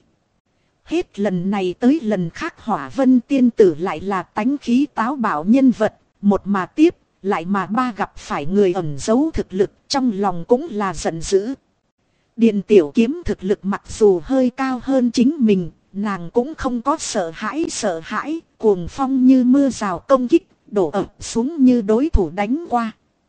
Hết lần này tới lần khác Hỏa Vân tiên tử lại là tánh khí táo bạo nhân vật, một mà tiếp, lại mà ba gặp phải người ẩn giấu thực lực, trong lòng cũng là giận dữ. Điền Tiểu Kiếm thực lực mặc dù hơi cao hơn chính mình, nàng cũng không có sợ hãi, cuồng phong như mưa rào công kích, đổ ập xuống như đối thủ đánh qua.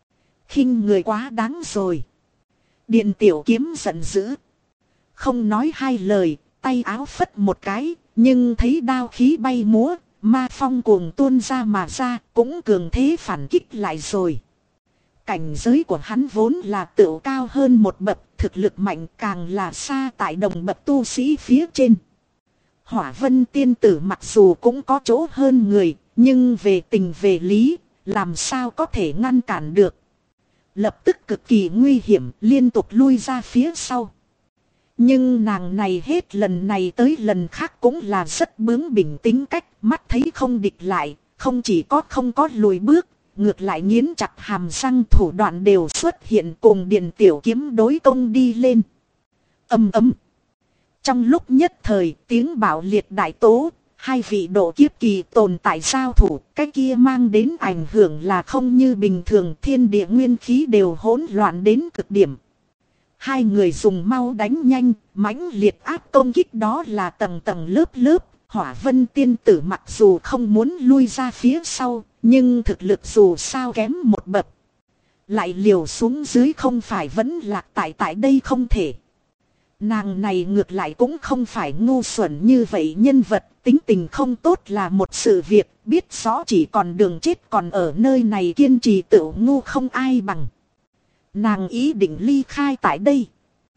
Khinh người quá đáng rồi. Điền Tiểu Kiếm giận dữ. Không nói hai lời, tay áo phất một cái, nhưng thấy đao khí bay múa, ma phong cuồng tuôn ra mà ra, cũng cường thế phản kích lại rồi. Cảnh giới của hắn vốn là tựu cao hơn một bậc, thực lực mạnh càng là xa tại đồng bậc tu sĩ phía trên. Hỏa Vân tiên tử mặc dù cũng có chỗ hơn người, nhưng về tình về lý, làm sao có thể ngăn cản được. Lập tức cực kỳ nguy hiểm, liên tục lui ra phía sau. Nhưng nàng này hết lần này tới lần khác cũng là rất bướng bỉnh tính cách, mắt thấy không địch lại, không chỉ có không có lùi bước, ngược lại nghiến chặt hàm răng, thủ đoạn đều xuất hiện, cùng Điền Tiểu Kiếm đối công đi lên. Ầm ầm. Trong lúc nhất thời, tiếng bạo liệt đại tố, hai vị độ kiếp kỳ tồn tại giao thủ, cái kia mang đến ảnh hưởng là không như bình thường, thiên địa nguyên khí đều hỗn loạn đến cực điểm. Hai người dùng mau đánh nhanh, mãnh liệt áp công kích, đó là tầng tầng lớp lớp. Hỏa Vân tiên tử mặc dù không muốn lui ra phía sau, nhưng thực lực dù sao kém một bậc. Lại liều xuống dưới không phải vẫn lạc tại đây không thể. Nàng này ngược lại cũng không phải ngu xuẩn như vậy nhân vật, tính tình không tốt là một sự việc, biết rõ chỉ còn đường chết còn ở nơi này kiên trì tự ngu không ai bằng. Nàng ý định ly khai tại đây.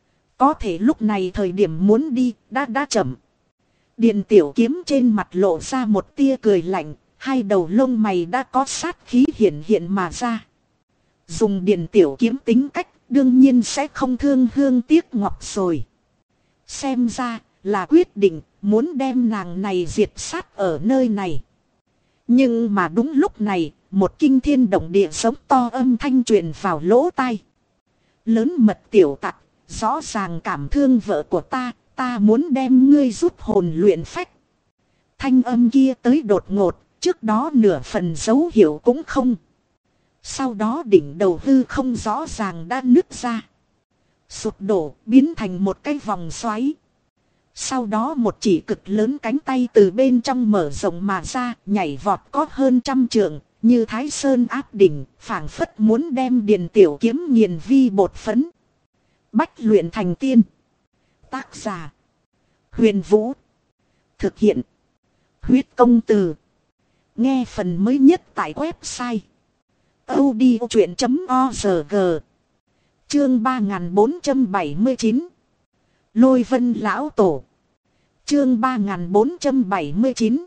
Có thể lúc này thời điểm muốn đi, đã chậm. Điền Tiểu Kiếm trên mặt lộ ra một tia cười lạnh, hai đầu lông mày đã có sát khí hiện mà ra. Dùng Điền Tiểu Kiếm tính cách, đương nhiên sẽ không thương hương tiếc ngọc rồi. Xem ra là quyết định muốn đem nàng này diệt sát ở nơi này. Nhưng mà đúng lúc này, một kinh thiên động địa giống to âm thanh truyền vào lỗ tai. Lớn mật tiểu tặc, rõ ràng cảm thương vợ của ta muốn đem ngươi rút hồn luyện phách. Thanh âm kia tới đột ngột, trước đó nửa phần dấu hiệu cũng không. Sau đó đỉnh đầu hư không rõ ràng đã nứt ra, sụp đổ biến thành một cái vòng xoáy. Sau đó một chỉ cực lớn cánh tay từ bên trong mở rộng mà ra, nhảy vọt có hơn 100 trượng, như Thái Sơn áp đỉnh, phảng phất muốn đem Điền Tiểu Kiếm nghiền vi bột phấn. Bách luyện thành tiên. Tác giả: Huyền Vũ. Thực hiện: Huyết Công Từ. Nghe phần mới nhất tại website audiochuyện.org. Chương 3479. Lôi Vân Lão Tổ. Chương 3479.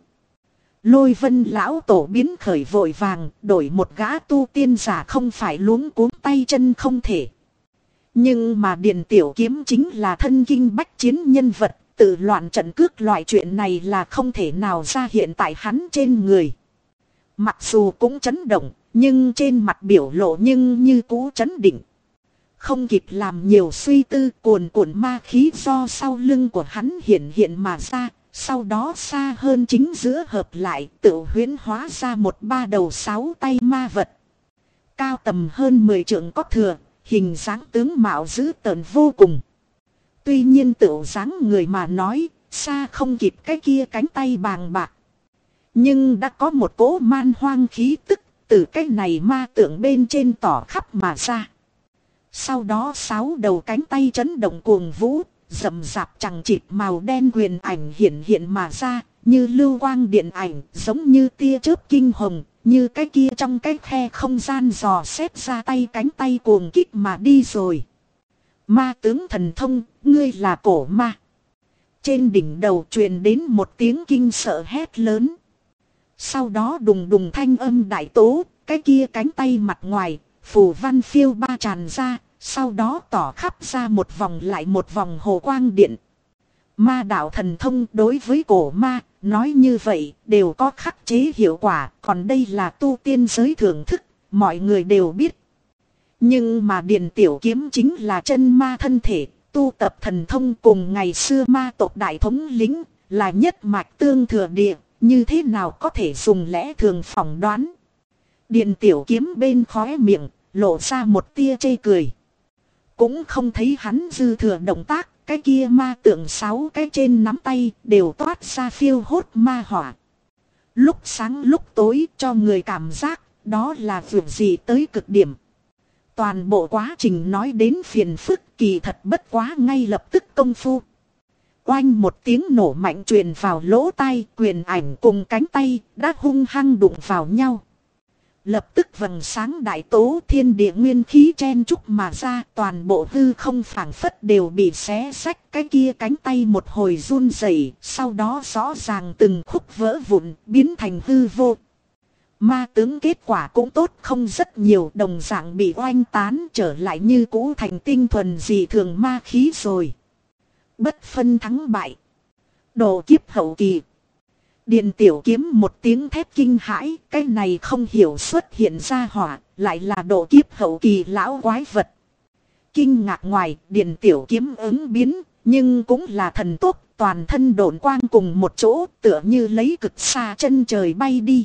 Lôi Vân Lão Tổ biến khởi vội vàng, đổi một gã tu tiên giả không phải luống cuống tay chân không thể. Nhưng mà Điền Tiểu Kiếm chính là thân kinh bách chiến nhân vật, tự loạn trận cước loại chuyện này là không thể nào ra hiện tại hắn trên người. Mặc dù cũng chấn động, nhưng trên mặt biểu lộ nhưng như cũ chấn định. Không kịp làm nhiều suy tư, cuồn cuộn ma khí do sau lưng của hắn hiện mà ra, sau đó xa hơn chính giữa hợp lại, tự huyễn hóa ra một ba đầu 6 tay ma vật. Cao tầm hơn 10 trượng có thừa, hình dáng tướng mạo dữ tợn vô cùng. Tuy nhiên tựu dáng người mà nói, xa không kịp cái kia cánh tay bàng bạc. Nhưng đã có một cỗ man hoang khí tức, từ cái này ma tượng bên trên tỏ khắp mà ra. Sau đó 6 đầu cánh tay chấn động cuồng vũ, rậm rạp chằng chịt màu đen quyền ảnh hiện mà ra, như lưu quang điện ảnh, giống như tia chớp kinh hồng, như cái kia trong cái khe không gian dò xét ra tay cánh tay cuồng kích mà đi rồi. Ma tướng thần thông, ngươi là cổ ma. Trên đỉnh đầu truyền đến một tiếng kinh sợ hét lớn. Sau đó đùng đùng thanh âm đại tố, cái kia cánh tay mặt ngoài, phù văn phiêu ba tràn ra, sau đó tỏ khắp ra một vòng lại một vòng hồ quang điện. Ma đạo thần thông đối với cổ ma, nói như vậy, đều có khắc chế hiệu quả, còn đây là tu tiên giới thưởng thức, mọi người đều biết. Nhưng mà Điền Tiểu Kiếm chính là chân ma thân thể, tu tập thần thông cùng ngày xưa ma tộc đại thống lĩnh, là nhất mạch tương thừa địa, như thế nào có thể dùng lẽ thường phỏng đoán. Điền Tiểu Kiếm bên khóe miệng, lộ ra một tia chê cười. Cũng không thấy hắn dư thừa động tác, cái kia ma tượng 6 cái trên nắm tay đều toát ra phiêu hốt ma hỏa. Lúc sáng lúc tối cho người cảm giác đó là việc gì tới cực điểm. Toàn bộ quá trình nói đến phiền phức kỳ thật bất quá ngay lập tức công phu. Oanh một tiếng nổ mạnh truyền vào lỗ tai, quyền ảnh cùng cánh tay đã hung hăng đụng vào nhau. Lập tức vầng sáng đại tố thiên địa nguyên khí chen chúc mà ra, toàn bộ hư không phảng phất đều bị xé rách, cái kia cánh tay một hồi run rẩy, sau đó rõ ràng từng khúc vỡ vụn, biến thành hư vô. Ma tướng kết quả cũng tốt không rất nhiều, đồng dạng bị oanh tán trở lại như cũ thành tinh thuần dị thường ma khí rồi. Bất phân thắng bại. Độ kiếp hậu kỳ. Điền Tiểu Kiếm một tiếng thét kinh hãi, cái này không hiểu xuất hiện ra hỏa, lại là độ kiếp hậu kỳ lão quái vật. Kinh ngạc ngoài, Điền Tiểu Kiếm ứng biến, nhưng cũng là thần tốc, toàn thân độn quang cùng một chỗ, tựa như lấy cực xa chân trời bay đi.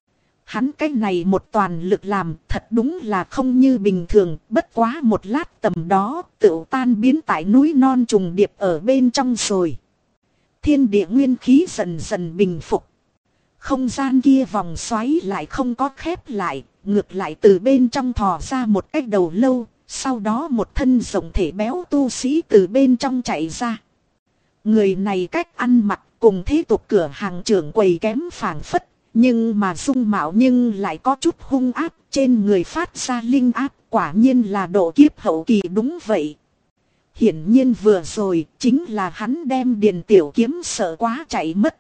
Hắn cái này một toàn lực làm, thật đúng là không như bình thường, bất quá một lát tầm đó, tựu tan biến tại núi non trùng điệp ở bên trong rồi. Thiên địa nguyên khí dần dần bình phục. Không gian kia vòng xoáy lại không có khép lại, ngược lại từ bên trong thò ra một cái đầu lâu, sau đó một thân rộng thể béo tu sĩ từ bên trong chạy ra. Người này cách ăn mặc cùng thế tục cửa hàng trưởng quầy kém phảng phất, nhưng mà dung mạo nhưng lại có chút hung ác, trên người phát ra linh áp, quả nhiên là độ kiếp hậu kỳ đúng vậy. Hiển nhiên vừa rồi chính là hắn đem Điền Tiểu Kiếm sợ quá chạy mất.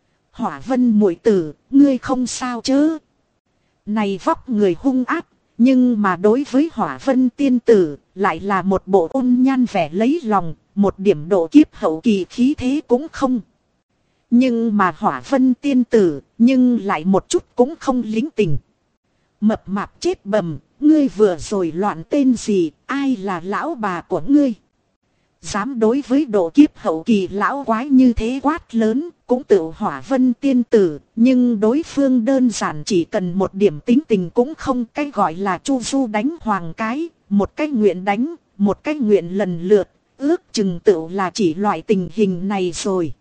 Hỏa Vân muội tử, ngươi không sao chứ? Này vóc người hung ác, nhưng mà đối với Hỏa Vân tiên tử lại là một bộ ôn nhan vẻ lấy lòng, một điểm độ kiếp hậu kỳ khí thế cũng không. Nhưng mà Hỏa Vân tiên tử, nhưng lại một chút cũng không lính tình. Mập mạp chết bầm, ngươi vừa rồi loạn tên gì, ai là lão bà của ngươi? Dám đối với độ kiếp hậu kỳ lão quái như thế quát lớn, cũng tự Hỏa Vân tiên tử, nhưng đối phương đơn giản chỉ cần một điểm tính tình cũng không, cái gọi là chu du đánh hoàng cái, một cái nguyện đánh, một cái nguyện lần lượt, ước chừng tự là chỉ loại tình hình này rồi.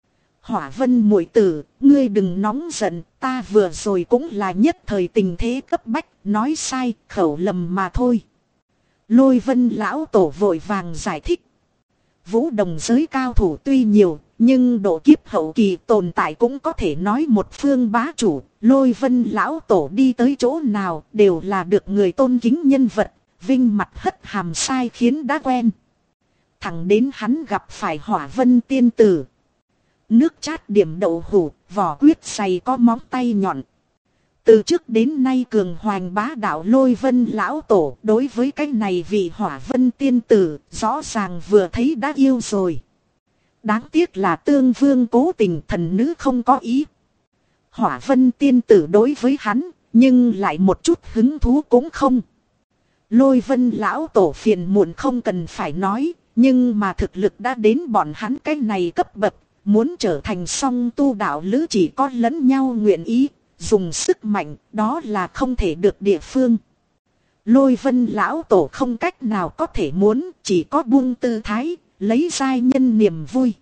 Hỏa Vân muội tử, ngươi đừng nóng giận, ta vừa rồi cũng là nhất thời tình thế cấp bách, nói sai, khẩu lầm mà thôi. Lôi Vân lão tổ vội vàng giải thích. Vũ đồng giới cao thủ tuy nhiều, nhưng độ kiếp hậu kỳ tồn tại cũng có thể nói một phương bá chủ. Lôi Vân lão tổ đi tới chỗ nào đều là được người tôn kính nhân vật, vinh mặt hất hàm sai khiến đã quen. Thẳng đến hắn gặp phải Hỏa Vân tiên tử. Nước chát điểm đậu hủ, vỏ quyết dày có móng tay nhọn. Từ trước đến nay cường hoành bá đạo Lôi Vân lão tổ đối với cái này vị Hỏa Vân tiên tử rõ ràng vừa thấy đã yêu rồi. Đáng tiếc là tương vương cố tình, thần nữ không có ý. Hỏa Vân tiên tử đối với hắn, nhưng lại một chút hứng thú cũng không. Lôi Vân lão tổ phiền muộn không cần phải nói, nhưng mà thực lực đã đến bọn hắn cái này cấp bậc, muốn trở thành song tu đạo lữ chỉ có lẫn nhau nguyện ý. Dùng sức mạnh, đó là không thể được địa phương. Lôi Vân lão tổ không cách nào có thể muốn, chỉ có buông tư thái, lấy giai nhân niềm vui.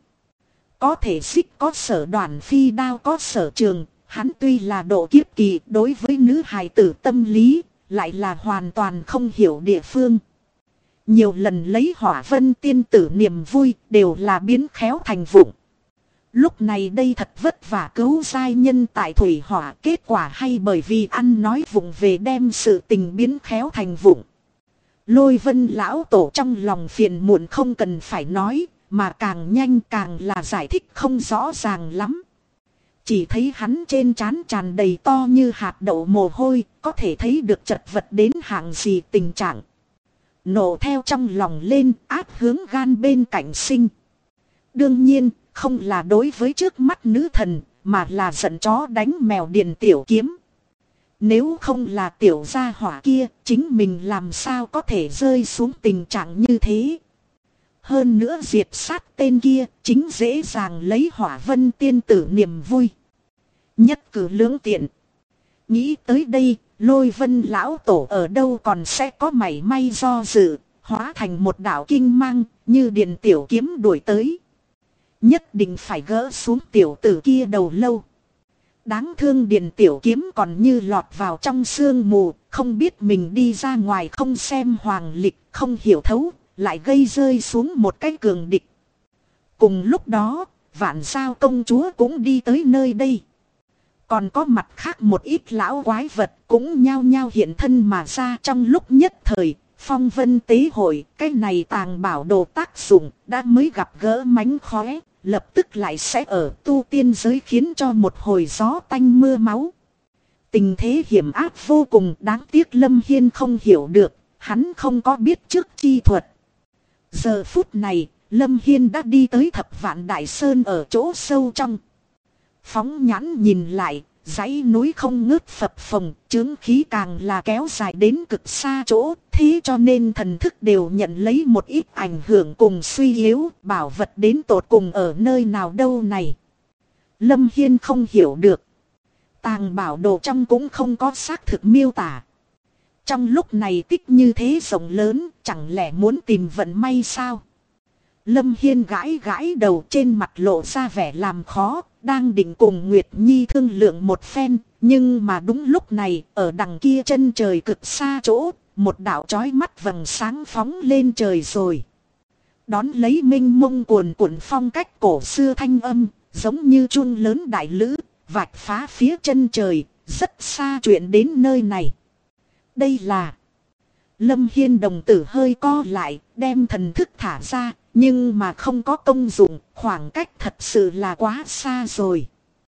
Có thể xích có sở đoàn phi đao có sở trường, hắn tuy là độ kiếp kỳ đối với nữ hài tử tâm lý, lại là hoàn toàn không hiểu địa phương. Nhiều lần lấy Hỏa Vân tiên tử niềm vui đều là biến khéo thành vụng. Lúc này đây thật vất vả cứu giai nhân tại thủy hỏa, kết quả hay bởi vì ăn nói vụng về đem sự tình biến khéo thành vụng. Lôi Vân lão tổ trong lòng phiền muộn không cần phải nói, mà càng nhanh càng là giải thích không rõ ràng lắm. Chỉ thấy hắn trên trán tràn đầy to như hạt đậu mồ hôi, có thể thấy được chật vật đến hạng gì tình trạng. Nổ theo trong lòng lên, áp hướng gan bên cạnh sinh. Đương nhiên, không là đối với trước mắt nữ thần, mà là giận chó đánh mèo Điền Tiểu Kiếm. Nếu không là tiểu gia hỏa kia, chính mình làm sao có thể rơi xuống tình trạng như thế. Hơn nữa diệt sát tên kia, chính dễ dàng lấy Hỏa Vân tiên tử niềm vui. Nhất cử lưỡng tiện. Nghĩ tới đây, Lôi Vân lão tổ ở đâu còn sẽ có mảy may do dự, hóa thành một đạo kinh mang, như Điền Tiểu Kiếm đuổi tới. Nhất định phải gỡ xuống tiểu tử kia đầu lâu. Đáng thương Điền Tiểu Kiếm còn như lọt vào trong sương mù, không biết mình đi ra ngoài không xem hoàng lịch, không hiểu thấu, lại gây rơi xuống một cái cường địch. Cùng lúc đó, Vạn Sao công chúa cũng đi tới nơi đây. Còn có mặt khác một ít lão quái vật cũng nhao nhao hiện thân mà ra trong lúc nhất thời. Phong vân tế hội, cái này tàng bảo đồ tác dụng đã mới gặp gỡ mánh khóe, lập tức lại sẽ ở tu tiên giới khiến cho một hồi gió tanh mưa máu. Tình thế hiểm ác vô cùng, đáng tiếc Lâm Hiên không hiểu được, hắn không có biết trước chi thuật. Giờ phút này, Lâm Hiên đã đi tới Thập Vạn Đại Sơn ở chỗ sâu trong. Phóng nhãn nhìn lại, dãy núi không ngớt phập phồng, chướng khí càng là kéo dài đến cực xa chỗ, thế cho nên thần thức đều nhận lấy một ít ảnh hưởng cùng suy yếu, bảo vật đến tột cùng ở nơi nào đâu này. Lâm Hiên không hiểu được. Tàng bảo đồ trong cũng không có xác thực miêu tả. Trong lúc này tích như thế rộng lớn, chẳng lẽ muốn tìm vận may sao? Lâm Hiên gãi gãi đầu, trên mặt lộ ra vẻ làm khó, đang định cùng Nguyệt Nhi thương lượng một phen, nhưng mà đúng lúc này, ở đằng kia chân trời cực xa chỗ, một đạo chói mắt vầng sáng phóng lên trời rồi. Đón lấy minh mông cuồn cuộn phong cách cổ xưa thanh âm, giống như chuông lớn đại lữ, vạch phá phía chân trời, rất xa chuyện đến nơi này. Đây là... Lâm Hiên đồng tử hơi co lại, đem thần thức thả ra, nhưng mà không có công dụng, khoảng cách thật sự là quá xa rồi.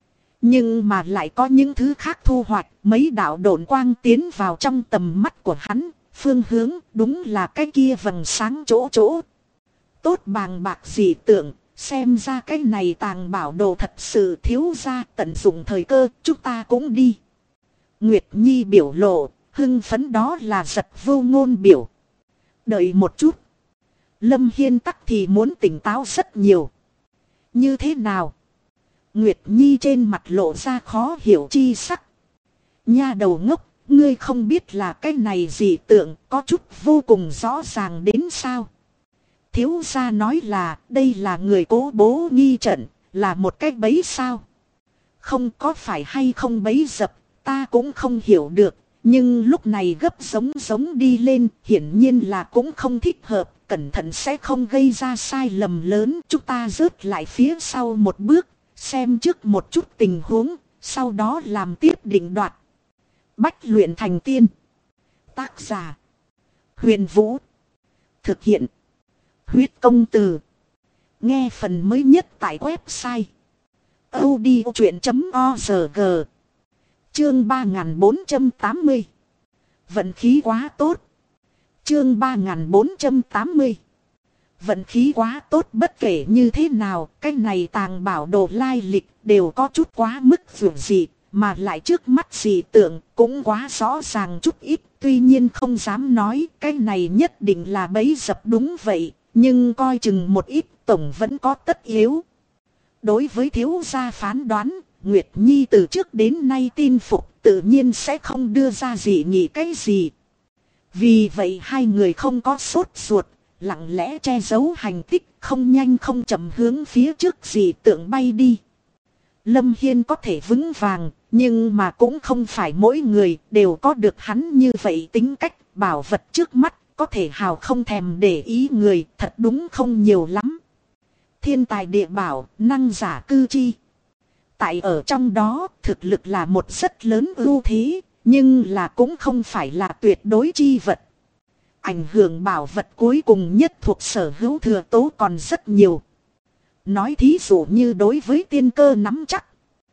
Nhưng mà lại có những thứ khác thu hoạch, mấy đạo độn quang tiến vào trong tầm mắt của hắn, phương hướng đúng là cái kia vầng sáng chỗ chỗ. Tốt bàng bạc dị tượng, xem ra cái này tàng bảo đồ thật sự thiếu ra, tận dụng thời cơ, chúng ta cũng đi. Nguyệt Nhi biểu lộ, Hưng phấn đó là giật vô ngôn biểu. Đợi một chút. Lâm Hiên tắc thì muốn tỉnh táo rất nhiều. Như thế nào? Nguyệt Nhi trên mặt lộ ra khó hiểu chi sắc. Nha đầu ngốc, ngươi không biết là cái này dị tượng có chút vô cùng rõ ràng đến sao? Thiếu gia nói là đây là người cố bố nghi trận, là một cái bẫy sao? Không có phải hay không bẫy dập, ta cũng không hiểu được. Nhưng lúc này gấp giống đi lên, hiển nhiên là cũng không thích hợp, cẩn thận sẽ không gây ra sai lầm lớn. Chúng ta rớt lại phía sau một bước, xem trước một chút tình huống, sau đó làm tiếp định đoạt. Bách luyện thành tiên. Tác giả: Huyền Vũ. Thực hiện: Huyết Công Từ. Nghe phần mới nhất tại website audiochuyện.org. Chương 3480. Vận khí quá tốt. Chương 3480. Vận khí quá tốt, bất kể như thế nào, cái này tàng bảo đồ lai lịch đều có chút quá mức vượt dị, mà lại trước mắt dị tượng cũng quá rõ ràng chút ít. Tuy nhiên không dám nói cái này nhất định là bẫy dập đúng vậy, nhưng coi chừng một ít tổng vẫn có tất yếu. Đối với thiếu gia phán đoán, Nguyệt Nhi từ trước đến nay tin phục, tự nhiên sẽ không đưa ra dị nghị cái gì. Vì vậy hai người không có sốt ruột, lặng lẽ che giấu hành tích, không nhanh không chậm hướng phía trước dị tượng bay đi. Lâm Hiên có thể vững vàng, nhưng mà cũng không phải mỗi người đều có được hắn như vậy tính cách. Bảo vật trước mắt có thể hào không thèm để ý người, thật đúng không nhiều lắm. Thiên tài địa bảo, năng giả cư chi. Tại ở trong đó, thực lực là một rất lớn ưu thế, nhưng là cũng không phải là tuyệt đối chi vật. Ảnh hưởng bảo vật cuối cùng nhất thuộc sở hữu thừa tố còn rất nhiều. Nói thí dụ như đối với tiên cơ nắm chắc.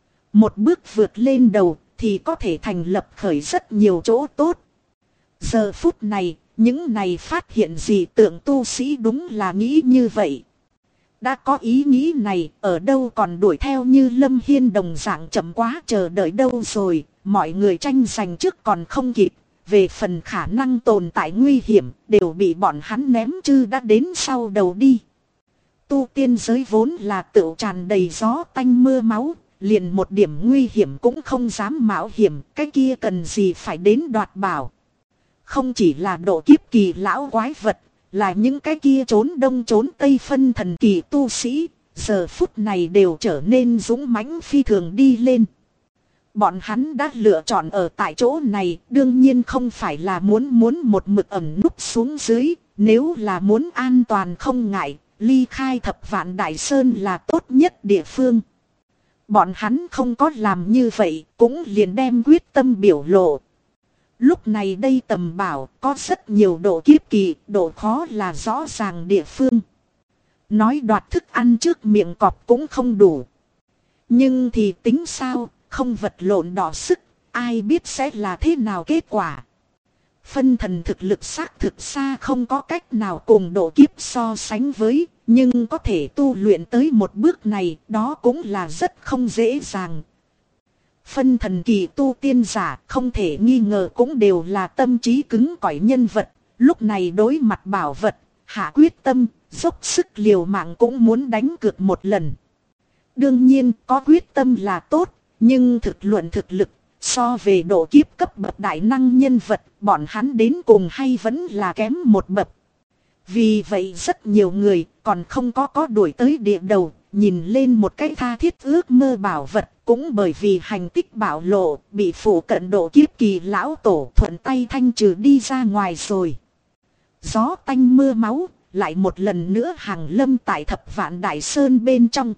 Một bước vượt lên đầu thì có thể thành lập khởi rất nhiều chỗ tốt. Giờ phút này, những này phát hiện dị tượng tu sĩ đúng là nghĩ như vậy. Đã có ý nghĩ này, ở đâu còn đuổi theo như Lâm Hiên đồng dạng chậm quá chờ đợi đâu rồi, mọi người tranh giành trước còn không kịp, về phần khả năng tồn tại nguy hiểm, đều bị bọn hắn ném chư đã đến sau đầu đi. Tu tiên giới vốn là tựu tràn đầy gió tanh mưa máu, liền một điểm nguy hiểm cũng không dám mạo hiểm, cái kia cần gì phải đến đoạt bảo. Không chỉ là độ kiếp kỳ lão quái vật, là những cái kia trốn đông trốn tây phân thần kỳ tu sĩ, giờ phút này đều trở nên dũng mãnh phi thường đi lên. Bọn hắn đã lựa chọn ở tại chỗ này, đương nhiên không phải là muốn một mực ẩn núp xuống dưới, nếu là muốn an toàn không ngại, ly khai Thập Vạn Đại Sơn là tốt nhất địa phương. Bọn hắn không có làm như vậy, cũng liền đem quyết tâm biểu lộ. Lúc này đây tầm bảo có rất nhiều độ kiếp kỳ, độ khó là rõ ràng địa phương. Nói đoạt thức ăn trước miệng cọp cũng không đủ. Nhưng thì tính sao, không vật lộn đỏ sức, ai biết sẽ là thế nào kết quả. Phân thần thực lực xác thực xa không có cách nào cùng độ kiếp so sánh với, nhưng có thể tu luyện tới một bước này, đó cũng là rất không dễ dàng. Phân thần kỳ tu tiên giả không thể nghi ngờ cũng đều là tâm trí cứng cỏi nhân vật, lúc này đối mặt bảo vật, hạ quyết tâm, dốc sức liều mạng cũng muốn đánh cược một lần. Đương nhiên có quyết tâm là tốt, nhưng thực luận thực lực, so về độ kiếp cấp bậc đại năng nhân vật, bọn hắn đến cùng hay vẫn là kém một bậc. Vì vậy rất nhiều người còn không có đuổi tới địa đầu, nhìn lên một cái tha thiết ước mơ bảo vật, cũng bởi vì hành tích bảo lộ, bị phủ cận độ kiếp kỳ lão tổ thuận tay thanh trừ đi ra ngoài rồi. Gió tanh mưa máu, lại một lần nữa hàng lâm tại Thập Vạn Đại Sơn bên trong.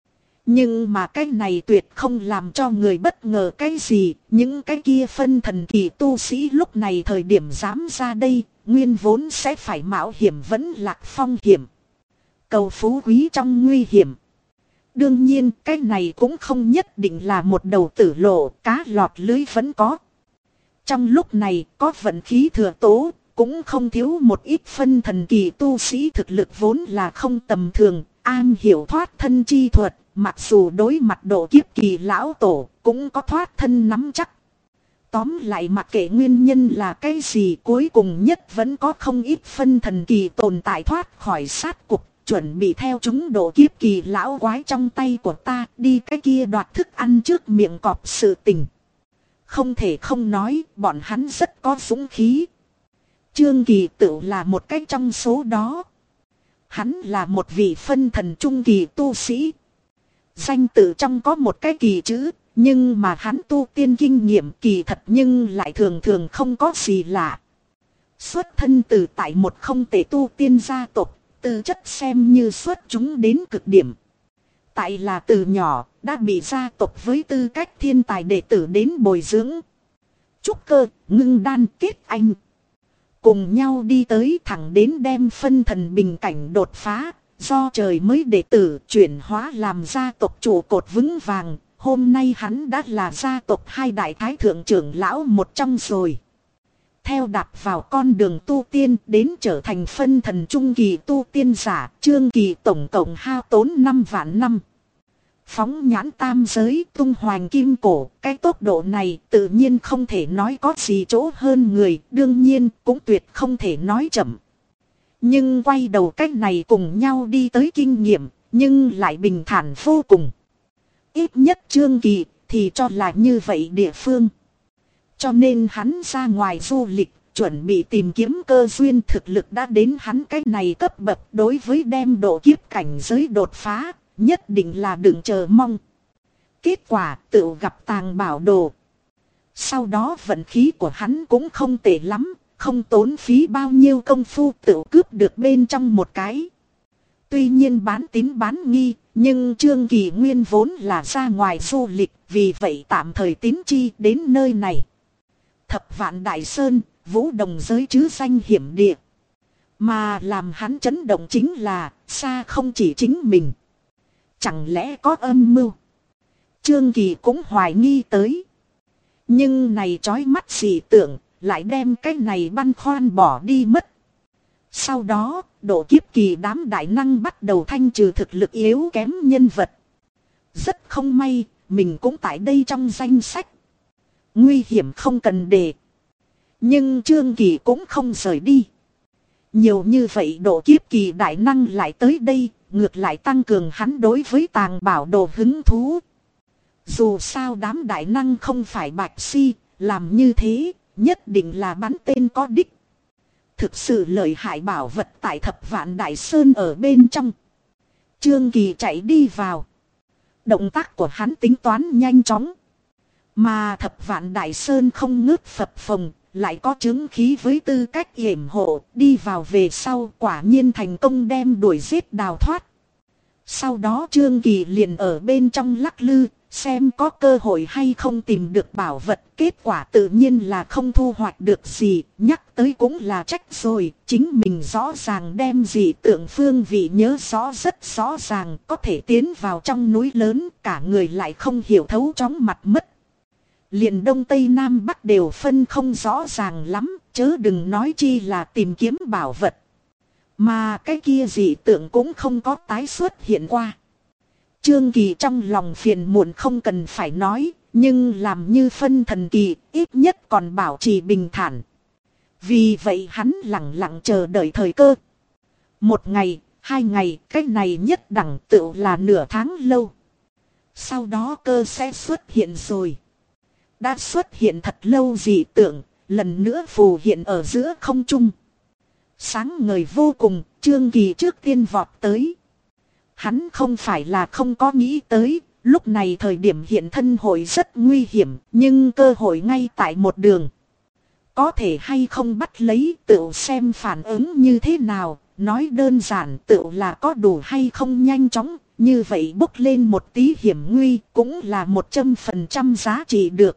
Nhưng mà cái này tuyệt không làm cho người bất ngờ cái gì, những cái kia phân thần kỳ tu sĩ lúc này thời điểm dám ra đây, nguyên vốn sẽ phải mạo hiểm vẫn lạc phong hiểm. Cầu phú quý trong nguy hiểm. Đương nhiên cái này cũng không nhất định là một đầu tử lộ, cá lọt lưới vẫn có. Trong lúc này có vận khí thừa tố, cũng không thiếu một ít phân thần kỳ tu sĩ thực lực vốn là không tầm thường, an hiểu thoát thân chi thuật, mặc dù đối mặt độ kiếp kỳ lão tổ, cũng có thoát thân nắm chắc. Tóm lại mặc kệ nguyên nhân là cái gì, cuối cùng nhất vẫn có không ít phân thần kỳ tồn tại thoát khỏi sát cục, chuẩn bị theo chúng độ kiếp kỳ lão quái trong tay của ta đi cái kia đoạt thức ăn trước miệng cọp sự tình. Không thể không nói, bọn hắn rất có dũng khí. Trương Kỳ Tựu là một cái trong số đó. Hắn là một vị phân thần trung kỳ tu sĩ. Danh tự trong có một cái kỳ chữ, nhưng mà hắn tu tiên kinh nghiệm kỳ thật nhưng lại thường thường không có gì lạ. Xuất thân từ tại một không tệ tu tiên gia tộc, tư chất xem như xuất chúng đến cực điểm. Tại là từ nhỏ, đã bị gia tộc với tư cách thiên tài đệ tử đến bồi dưỡng. Trúc cơ, ngưng đan, kết anh. Cùng nhau đi tới thẳng đến đem phân thần bình cảnh đột phá, do trời mới đệ tử chuyển hóa làm gia tộc trụ cột vững vàng. Hôm nay hắn đã là gia tộc hai đại thái thượng trưởng lão một trong rồi. Theo đạp vào con đường tu tiên đến trở thành phân thần trung kỳ tu tiên giả, Trương Kỳ tổng cộng hao tốn 5 vạn năm. Phóng nhãn tam giới tung hoành kim cổ, cái tốc độ này tự nhiên không thể nói có gì chỗ hơn người, đương nhiên cũng tuyệt không thể nói chậm. Nhưng quay đầu cách này cùng nhau đi tới kinh nghiệm, nhưng lại bình thản vô cùng. Ít nhất Trương Kỳ thì cho là như vậy địa phương. Cho nên hắn ra ngoài du lịch, chuẩn bị tìm kiếm cơ duyên, thực lực đã đến hắn cái này cấp bậc, đối với đem độ kiếp cảnh giới đột phá, nhất định là đừng chờ mong. Kết quả tự gặp tàng bảo đồ. Sau đó vận khí của hắn cũng không tệ lắm, không tốn phí bao nhiêu công phu tự cướp được bên trong một cái. Tuy nhiên bán tín bán nghi, nhưng Trương Kỳ nguyên vốn là ra ngoài du lịch, vì vậy tạm thời tín chi đến nơi này. Thập Vạn Đại Sơn, Vũ Đồng giới chứ danh hiểm địa. Mà làm hắn chấn động chính là, xa không chỉ chính mình. Chẳng lẽ có âm mưu? Trương Kỳ cũng hoài nghi tới. Nhưng này chói mắt dị tưởng, lại đem cái này băn khoăn bỏ đi mất. Sau đó, độ kiếp kỳ đám đại năng bắt đầu thanh trừ thực lực yếu kém nhân vật. Rất không may, mình cũng tại đây trong danh sách. Nguy hiểm không cần đề. Nhưng Trương Kỳ cũng không rời đi. Nhiều như vậy độ kiếp kỳ đại năng lại tới đây, ngược lại tăng cường hắn đối với tàng bảo đồ hứng thú. Dù sao đám đại năng không phải bạch si, làm như thế, nhất định là bắn tên có đích. Thực sự lợi hại bảo vật tại Thập Vạn Đại Sơn ở bên trong. Trương Kỳ chạy đi vào. Động tác của hắn tính toán nhanh chóng. Mà Thập Vạn Đại Sơn không ngớt phập phồng, lại có chứng khí với tư cách yểm hộ, đi vào về sau quả nhiên thành công đem đuổi giết đào thoát. Sau đó Trương Kỳ liền ở bên trong lắc lư, xem có cơ hội hay không tìm được bảo vật. Kết quả tự nhiên là không thu hoạch được gì, nhắc tới cũng là trách rồi. Chính mình rõ ràng đem dị tượng phương vị nhớ rõ rất rõ ràng, có thể tiến vào trong núi lớn, cả người lại không hiểu thấu chóng mặt mất. Liền Đông Tây Nam Bắc đều phân không rõ ràng lắm, chớ đừng nói chi là tìm kiếm bảo vật. Mà cái kia dị tượng cũng không có tái xuất hiện qua. Trương Kỳ trong lòng phiền muộn không cần phải nói, nhưng làm như phân thần kỳ, ít nhất còn bảo trì bình thản. Vì vậy hắn lặng lặng chờ đợi thời cơ. 1 ngày, 2 ngày, cái này nhất đẳng tựu là nửa tháng lâu. Sau đó cơ sẽ xuất hiện rồi. Đã xuất hiện thật lâu dị tượng, lần nữa phù hiện ở giữa không trung. Sáng ngời vô cùng, Trương Kỳ trước tiên vọt tới. Hắn không phải là không có nghĩ tới, lúc này thời điểm hiện thân hội rất nguy hiểm, nhưng cơ hội ngay tại một đường. Có thể hay không bắt lấy tự xem phản ứng như thế nào, nói đơn giản tự là có đủ hay không nhanh chóng, như vậy bốc lên một tí hiểm nguy cũng là 100% giá trị được.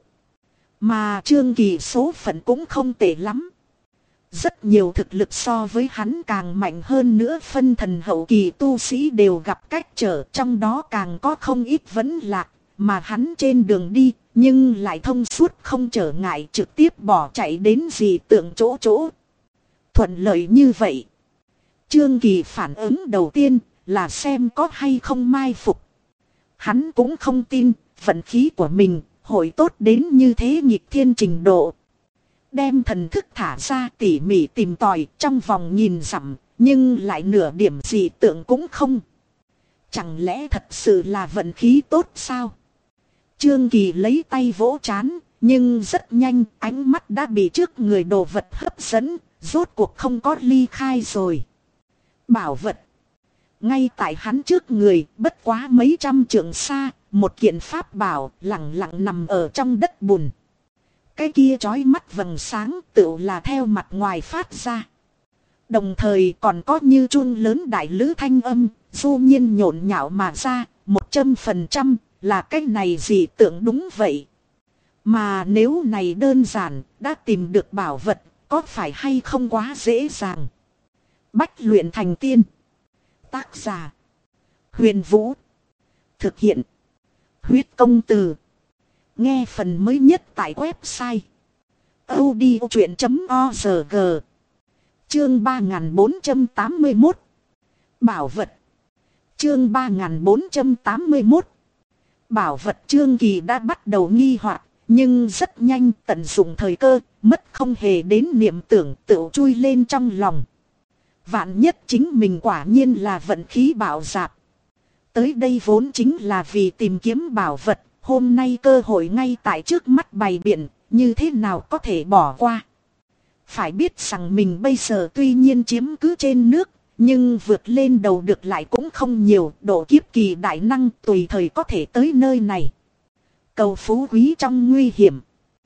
Mà Trương Kỳ số phận cũng không tệ lắm. Rất nhiều thực lực so với hắn càng mạnh hơn nữa phân thần hậu kỳ tu sĩ đều gặp cách trở, trong đó càng có không ít vấn lạc, mà hắn trên đường đi, nhưng lại thông suốt không trở ngại trực tiếp bỏ chạy đến dị tượng chỗ. Thuận lợi như vậy. Trương Kỳ phản ứng đầu tiên là xem có hay không mai phục. Hắn cũng không tin, vận khí của mình hội tốt đến như thế nghịch thiên trình độ. Đem thần thức thả ra tỉ mỉ tìm tòi trong vòng nghìn dặm, nhưng lại nửa điểm dị tượng cũng không. Chẳng lẽ thật sự là vận khí tốt sao? Trương Kỳ lấy tay vỗ trán, nhưng rất nhanh ánh mắt đã bị trước người đồ vật hấp dẫn, rốt cuộc không có ly khai rồi. Bảo vật. Ngay tại hắn trước người, bất quá mấy trăm trượng xa, một kiện pháp bảo lẳng lặng nằm ở trong đất bùn. Cái kia chói mắt vầng sáng tựu là theo mặt ngoài phát ra. Đồng thời còn có như chuông lớn đại lữ thanh âm, du nhiên nhộn nhạo mà ra, 100% là cái này dị tượng đúng vậy. Mà nếu này đơn giản, đã tìm được bảo vật, có phải hay không quá dễ dàng? Bách luyện thành tiên. Tác giả. Huyền Vũ. Thực hiện. Huyết công từ. Nghe phần mới nhất tại website audiochuyện.org. Chương 3481. Bảo vật. Chương 3481. Bảo vật. Trương Kỳ đã bắt đầu nghi hoặc, nhưng rất nhanh tận dụng thời cơ, mất không hề đến niệm tưởng tự chui lên trong lòng. Vạn nhất chính mình quả nhiên là vận khí bạo dạp. Tới đây vốn chính là vì tìm kiếm bảo vật, hôm nay cơ hội ngay tại trước mắt bày biện, như thế nào có thể bỏ qua. Phải biết rằng mình bây giờ tuy nhiên chiếm cứ trên nước, nhưng vượt lên đầu được lại cũng không nhiều, độ kiếp kỳ đại năng tùy thời có thể tới nơi này. Cầu phú quý trong nguy hiểm.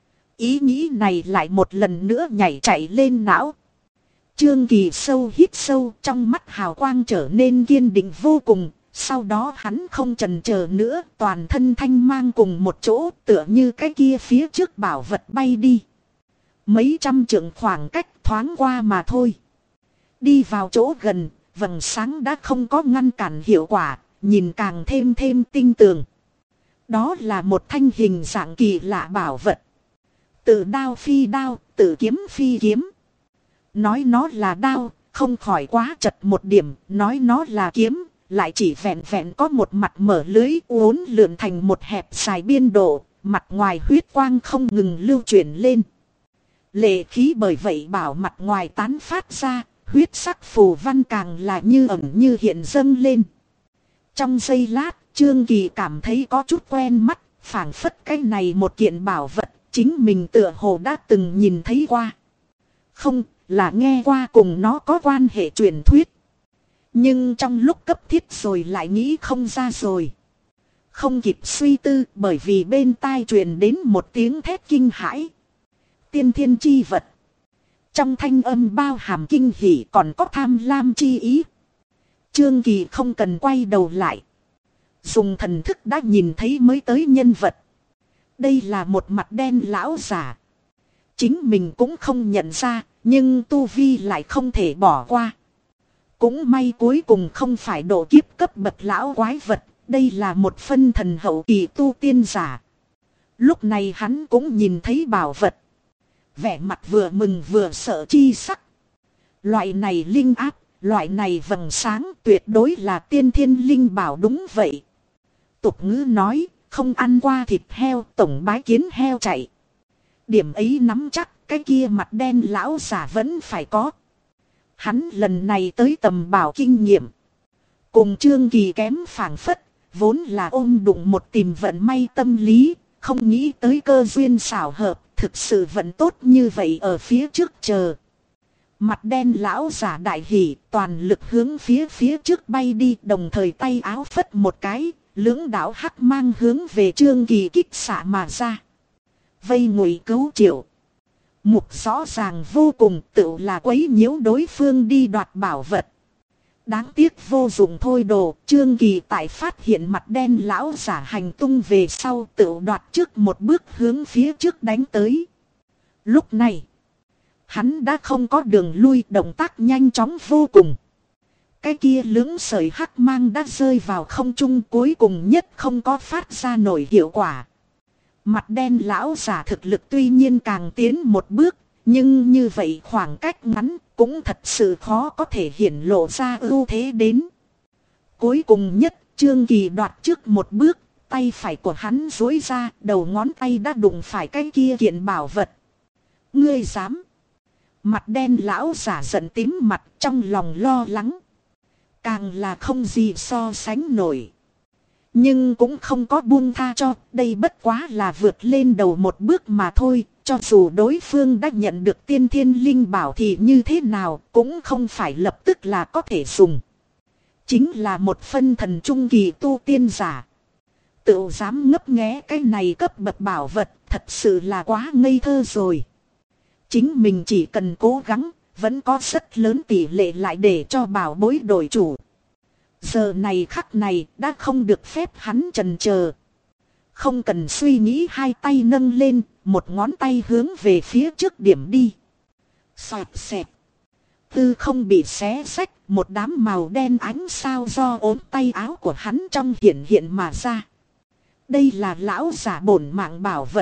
Ý nghĩ này lại một lần nữa nhảy chạy lên não. Trương Kỳ sâu hít sâu, trong mắt hào quang trở nên kiên định vô cùng. Sau đó hắn không chần chờ nữa, toàn thân thanh mang cùng một chỗ, tựa như cái kia phía trước bảo vật bay đi. Mấy trăm trượng khoảng cách thoáng qua mà thôi. Đi vào chỗ gần, vầng sáng đã không có ngăn cản hiệu quả, nhìn càng thêm tinh tường. Đó là một thanh hình dạng kỳ lạ bảo vật. Tự đao phi đao, tự kiếm phi kiếm. Nói nó là đao, không khỏi quá chật một điểm, nói nó là kiếm, lại chỉ vẹn vẹn có một mặt mở lưới uốn lượn thành một hẹp dài biên độ, mặt ngoài huyết quang không ngừng lưu chuyển lên. Lệ khí bởi vậy bảo mặt ngoài tán phát ra, huyết sắc phù văn càng là như ẩn như hiện dâng lên. Trong giây lát, Trương Kỳ cảm thấy có chút quen mắt, phảng phất cái này một kiện bảo vật, chính mình tựa hồ đã từng nhìn thấy qua. Không, là nghe qua cùng nó có quan hệ truyền thuyết. Nhưng trong lúc cấp thiết rồi lại nghĩ không ra rồi. Không kịp suy tư bởi vì bên tai truyền đến một tiếng thét kinh hãi. Tiên thiên chi vật. Trong thanh âm bao hàm kinh hỉ còn có tham lam chi ý. Trương Kỳ không cần quay đầu lại. Dùng thần thức đã nhìn thấy mới tới nhân vật. Đây là một mặt đen lão giả. Chính mình cũng không nhận ra, nhưng tu vi lại không thể bỏ qua. Cũng may cuối cùng không phải độ kiếp cấp bậc lão quái vật, đây là một phân thần hậu kỳ tu tiên giả. Lúc này hắn cũng nhìn thấy bảo vật. Vẻ mặt vừa mừng vừa sợ chi sắc. Loại này linh áp, loại này vầng sáng tuyệt đối là tiên thiên linh bảo đúng vậy. Tục ngữ nói, không ăn qua thịt heo tổng bái kiến heo chạy. Điểm ấy nắm chắc, cái kia mặt đen lão giả vẫn phải có. Hắn lần này tới tầm bảo kinh nghiệm. Cùng Trương Kỳ kém phảng phất, vốn là ôm đụng một tìm vận may tâm lý, không nghĩ tới cơ duyên xảo hợp, thực sự vận tốt như vậy ở phía trước chờ. Mặt đen lão giả đại hỉ, toàn lực hướng phía trước bay đi, đồng thời tay áo phất một cái, lưỡng đạo hắc mang hướng về Trương Kỳ kích xạ mà ra. Vây ngụy cứu triệu. Mục rõ ràng vô cùng, tự là quấy nhiễu đối phương đi đoạt bảo vật. Đáng tiếc vô dụng thôi đồ, Trương Kỳ tại phát hiện mặt đen lão giả hành tung về sau tự đoạt trước một bước hướng phía trước đánh tới. Lúc này, hắn đã không có đường lui, động tác nhanh chóng vô cùng. Cái kia lưỡng sợi hắc mang đã rơi vào không trung, cuối cùng nhất không có phát ra nổi hiệu quả. Mặt đen lão giả thực lực tuy nhiên càng tiến một bước, nhưng như vậy khoảng cách ngắn cũng thật sự khó có thể hiển lộ ra ưu thế đến. Cuối cùng nhất, Trương Kỳ đoạt trước một bước, tay phải của hắn duỗi ra, đầu ngón tay đã đụng phải cái kia kiện bảo vật. Ngươi dám? Mặt đen lão giả giận tím mặt, trong lòng lo lắng. Càng là không gì so sánh nổi. Nhưng cũng không có buông tha cho, đây bất quá là vượt lên đầu một bước mà thôi. Cho dù đối phương đã nhận được tiên thiên linh bảo thì như thế nào cũng không phải lập tức là có thể dùng. Chính là một phân thần trung kỳ tu tiên giả. Tự dám ngấp nghé cái này cấp bậc bảo vật, thật sự là quá ngây thơ rồi. Chính mình chỉ cần cố gắng, vẫn có rất lớn tỷ lệ lại để cho bảo bối đổi chủ. Giờ này khắc này đã không được phép hắn chần chờ. Không cần suy nghĩ, hai tay nâng lên, một ngón tay hướng về phía trước điểm đi. Xoẹt xẹt. Tư không bị xé xách, một đám màu đen ánh sao do ốm tay áo của hắn trong hiện hiện mà ra. Đây là lão giả bổn mạng bảo vật.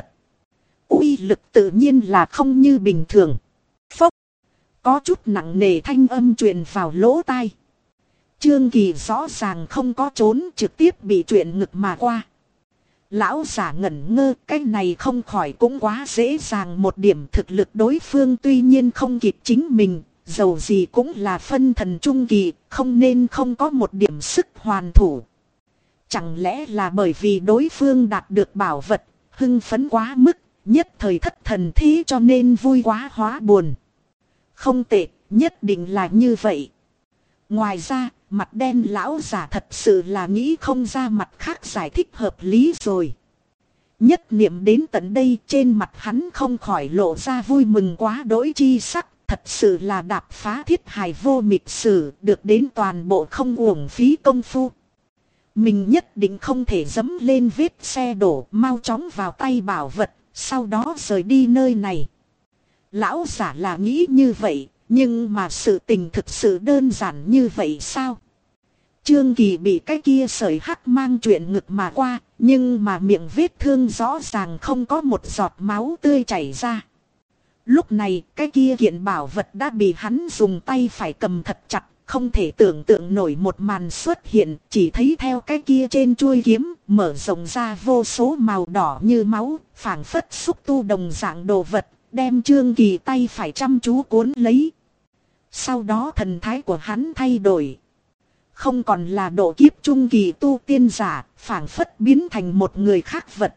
Uy lực tự nhiên là không như bình thường. Phốc. Có chút nặng nề thanh âm truyền vào lỗ tai. Trương Kỳ rõ ràng không có trốn, trực tiếp bị chuyện ngực mà qua. Lão giả ngẩn ngơ, cái này không khỏi cũng quá dễ dàng một điểm. Thực lực đối phương tuy nhiên không kịp chính mình, dầu gì cũng là phân thần trung kỳ, không nên không có một điểm sức hoàn thủ. Chẳng lẽ là bởi vì đối phương đạt được bảo vật, hưng phấn quá mức, nhất thời thất thần thế cho nên vui quá hóa buồn. Không tệ, nhất định là như vậy. Ngoài ra, mặt đen lão giả thật sự là nghĩ không ra mặt khác giải thích hợp lý rồi. Nhất niệm đến tận đây, trên mặt hắn không khỏi lộ ra vui mừng quá đỗi chi sắc. Thật sự là đạp phá thiết hài vô mịch sử, được đến toàn bộ không uổng phí công phu. Mình nhất định không thể dẫm lên vết xe đổ, mau chóng vào tay bảo vật, sau đó rời đi nơi này. Lão giả là nghĩ như vậy, nhưng mà sự tình thực sự đơn giản như vậy sao? Trương Kỳ bị cái kia sợi hắc mang chuyện ngực mà qua, nhưng mà miệng vết thương rõ ràng không có một giọt máu tươi chảy ra. Lúc này cái kia kiện bảo vật đã bị hắn dùng tay phải cầm thật chặt, không thể tưởng tượng nổi một màn xuất hiện, chỉ thấy theo cái kia trên chuôi kiếm mở rộng ra vô số màu đỏ như máu, phảng phất xúc tu đồng dạng đồ vật, đem Trương Kỳ tay phải chăm chú cuốn lấy. Sau đó thần thái của hắn thay đổi, không còn là độ kiếp trung kỳ tu tiên giả, phảng phất biến thành một người khác vật.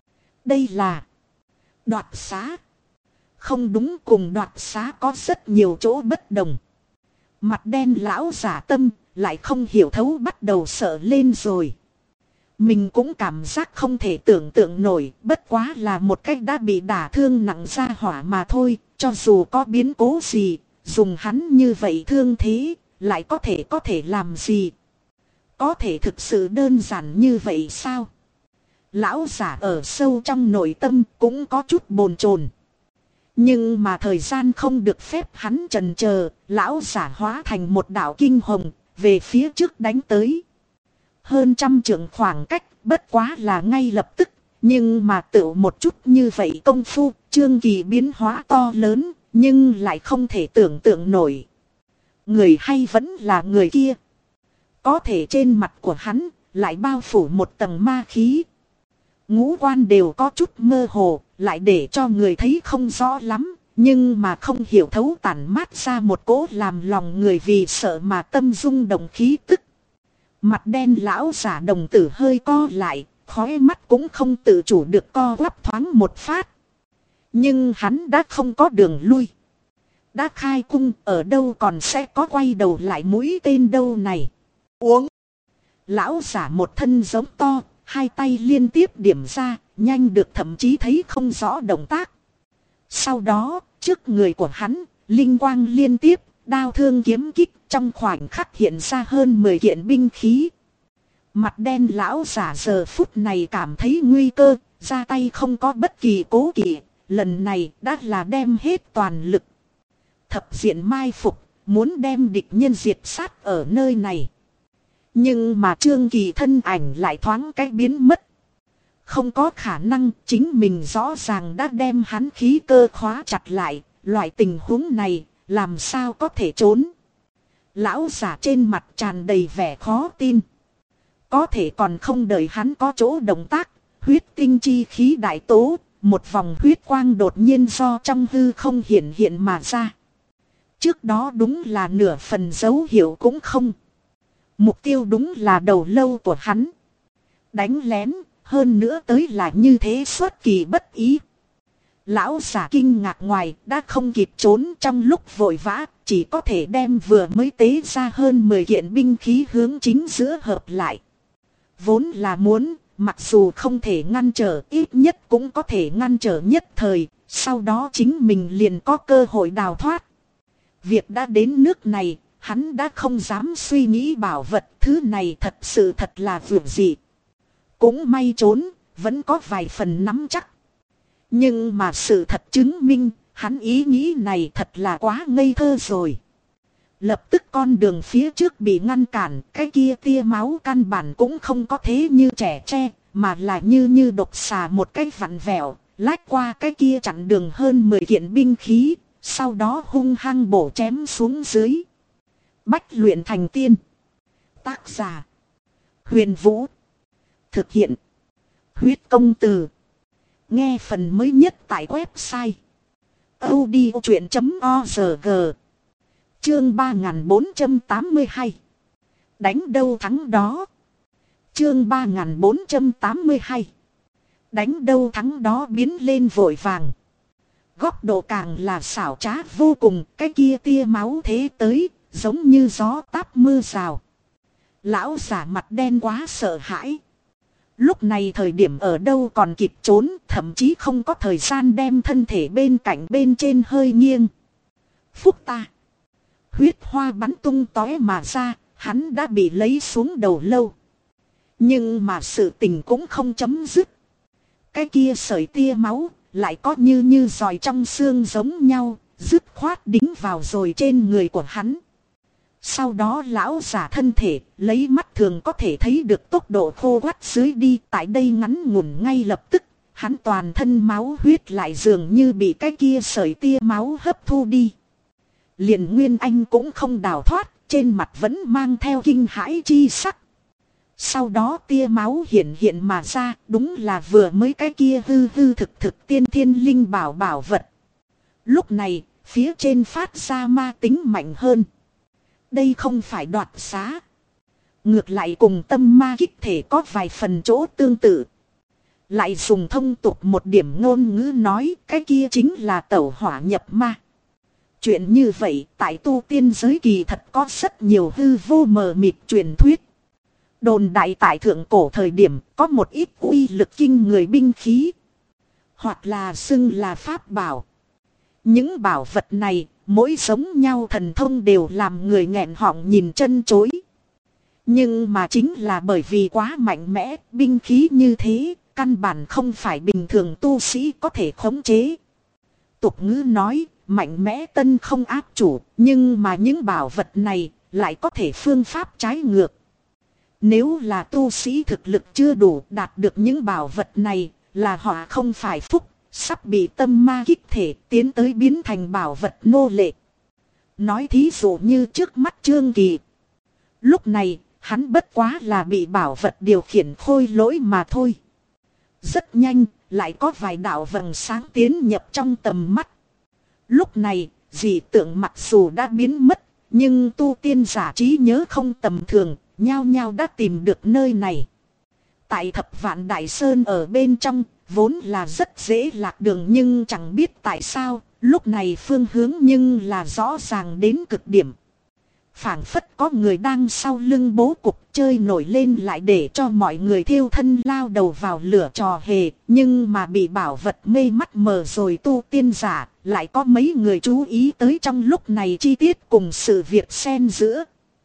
Đây là đoạt xá. Không đúng, cùng đoạt xá có rất nhiều chỗ bất đồng. Mặt đen lão giả tâm lại không hiểu thấu bắt đầu sợ lên rồi. Mình cũng cảm giác không thể tưởng tượng nổi, bất quá là một cách đã bị đả thương nặng ra hỏa mà thôi. Cho dù có biến cố gì, dùng hắn như vậy thương thế, lại có thể làm gì? Có thể thực sự đơn giản như vậy sao? Lão giả ở sâu trong nội tâm cũng có chút bồn chồn. Nhưng mà thời gian không được phép hắn chần chờ, lão giả hóa thành một đạo kinh hồng, về phía trước đánh tới. Hơn trăm trượng khoảng cách, bất quá là ngay lập tức, nhưng mà tự một chút như vậy công phu, Trương Kỳ biến hóa to lớn, nhưng lại không thể tưởng tượng nổi. Người hay vẫn là người kia. Có thể trên mặt của hắn, lại bao phủ một tầng ma khí. Ngũ quan đều có chút mơ hồ, lại để cho người thấy không rõ lắm, nhưng mà không hiểu thấu tản mát ra một cỗ làm lòng người vì sợ mà tâm rung động khí tức. Mặt đen lão giả đồng tử hơi co lại, khóe mắt cũng không tự chủ được co quắp thoáng một phát. Nhưng hắn đã không có đường lui. Đã khai cung, ở đâu còn sẽ có quay đầu lại mũi tên đâu này. Uống. Lão giả một thân giống to, hai tay liên tiếp điểm ra, nhanh được thậm chí thấy không rõ động tác. Sau đó, trước người của hắn, linh quang liên tiếp, đao thương kiếm kích, trong khoảnh khắc hiện ra hơn 10 kiện binh khí. Mặt đen lão giả giờ phút này cảm thấy nguy cơ, ra tay không có bất kỳ cố kỵ, lần này đã là đem hết toàn lực. Thập diện mai phục, muốn đem địch nhân diệt sát ở nơi này. Nhưng mà Trương Kỳ thân ảnh lại thoáng cái biến mất. Không có khả năng, chính mình rõ ràng đã đem hắn khí cơ khóa chặt lại, loại tình huống này, làm sao có thể trốn. Lão giả trên mặt tràn đầy vẻ khó tin. Có thể còn không đợi hắn có chỗ động tác, huyết tinh chi khí đại tố, một vòng huyết quang đột nhiên do trong hư không hiện hiện mà ra. Trước đó đúng là nửa phần dấu hiệu cũng không. Mục tiêu đúng là đầu lâu của hắn. Đánh lén, hơn nữa tới là như thế xuất kỳ bất ý. Lão giả kinh ngạc ngoài đã không kịp trốn trong lúc vội vã, chỉ có thể đem vừa mới tế ra hơn 10 kiện binh khí hướng chính giữa hợp lại. Vốn là muốn, mặc dù không thể ngăn trở, ít nhất cũng có thể ngăn trở nhất thời, sau đó chính mình liền có cơ hội đào thoát. Việc đã đến nước này, hắn đã không dám suy nghĩ bảo vật, thứ này thật sự thật là vượt dị. Cũng may trốn, vẫn có vài phần nắm chắc. Nhưng mà sự thật chứng minh, hắn ý nghĩ này thật là quá ngây thơ rồi. Lập tức con đường phía trước bị ngăn cản, cái kia tia máu căn bản cũng không có thế như trẻ tre, mà là như độc xà một cái vặn vẹo, lách qua cái kia chặn đường hơn 10 kiện binh khí, sau đó hung hăng bổ chém xuống dưới. Bách luyện thành tiên. Tác giả: Huyền Vũ. Thực hiện: Huyết Công Từ. Nghe phần mới nhất tại website audiochuyện.org. Chương 3482. Đánh đâu thắng đó. Chương 3482. Đánh đâu thắng đó biến lên vội vàng. Góc độ càng là xảo trá vô cùng, cái kia tia máu thế tới, giống như gió táp mưa rào. Lão giả mặt đen quá sợ hãi. Lúc này thời điểm ở đâu còn kịp trốn, thậm chí không có thời gian đem thân thể bên cạnh bên trên hơi nghiêng. Phúc ta. Huyết hoa bắn tung tóe mà ra, hắn đã bị lấy xuống đầu lâu. Nhưng mà sự tình cũng không chấm dứt. Cái kia sợi tia máu, lại có như giòi trong xương giống nhau, dứt khoát đính vào rồi trên người của hắn. Sau đó lão giả thân thể, lấy mắt thường có thể thấy được tốc độ khô quắt dưới đi, tại đây ngắn ngủn ngay lập tức, hắn toàn thân máu huyết lại dường như bị cái kia sợi tia máu hấp thu đi. Liền Nguyên Anh cũng không đào thoát, trên mặt vẫn mang theo kinh hãi chi sắc. Sau đó tia máu hiện mà ra, đúng là vừa mới cái kia hư thực tiên thiên linh bảo vật. Lúc này, phía trên phát ra ma tính mạnh hơn. Đây không phải đoạt xá. Ngược lại cùng tâm ma kích thể có vài phần chỗ tương tự. Lại dùng thông tục một điểm ngôn ngữ nói, cái kia chính là tẩu hỏa nhập ma. Chuyện như vậy tại tu tiên giới kỳ thật có rất nhiều hư vô mờ mịt truyền thuyết. Đồn đại tại thượng cổ thời điểm có một ít uy lực kinh người binh khí. Hoặc là xưng là pháp bảo. Những bảo vật này mỗi giống nhau thần thông đều làm người nghẹn họng nhìn chân chối. Nhưng mà chính là bởi vì quá mạnh mẽ, binh khí như thế, căn bản không phải bình thường tu sĩ có thể khống chế. Tục ngữ nói, mạnh mẽ tân không áp chủ, nhưng mà những bảo vật này lại có thể phương pháp trái ngược. Nếu là tu sĩ thực lực chưa đủ đạt được những bảo vật này, là họ không phải phúc, sắp bị tâm ma kích thể tiến tới biến thành bảo vật nô lệ. Nói thí dụ như trước mắt Trương Kỳ. Lúc này, hắn bất quá là bị bảo vật điều khiển khôi lỗi mà thôi. Rất nhanh, lại có vài đạo vầng sáng tiến nhập trong tầm mắt. Lúc này, dị tượng mặc dù đã biến mất, nhưng tu tiên giả trí nhớ không tầm thường, nhao nhao đã tìm được nơi này. Tại Thập Vạn Đại Sơn ở bên trong, vốn là rất dễ lạc đường nhưng chẳng biết tại sao, lúc này phương hướng nhưng là rõ ràng đến cực điểm. Phảng phất có người đang sau lưng bố cục chơi nổi lên lại để cho mọi người thiêu thân lao đầu vào lửa trò hề, nhưng mà bị bảo vật mê mắt mờ rồi tu tiên giả, lại có mấy người chú ý tới trong lúc này chi tiết cùng sự việc xen giữa.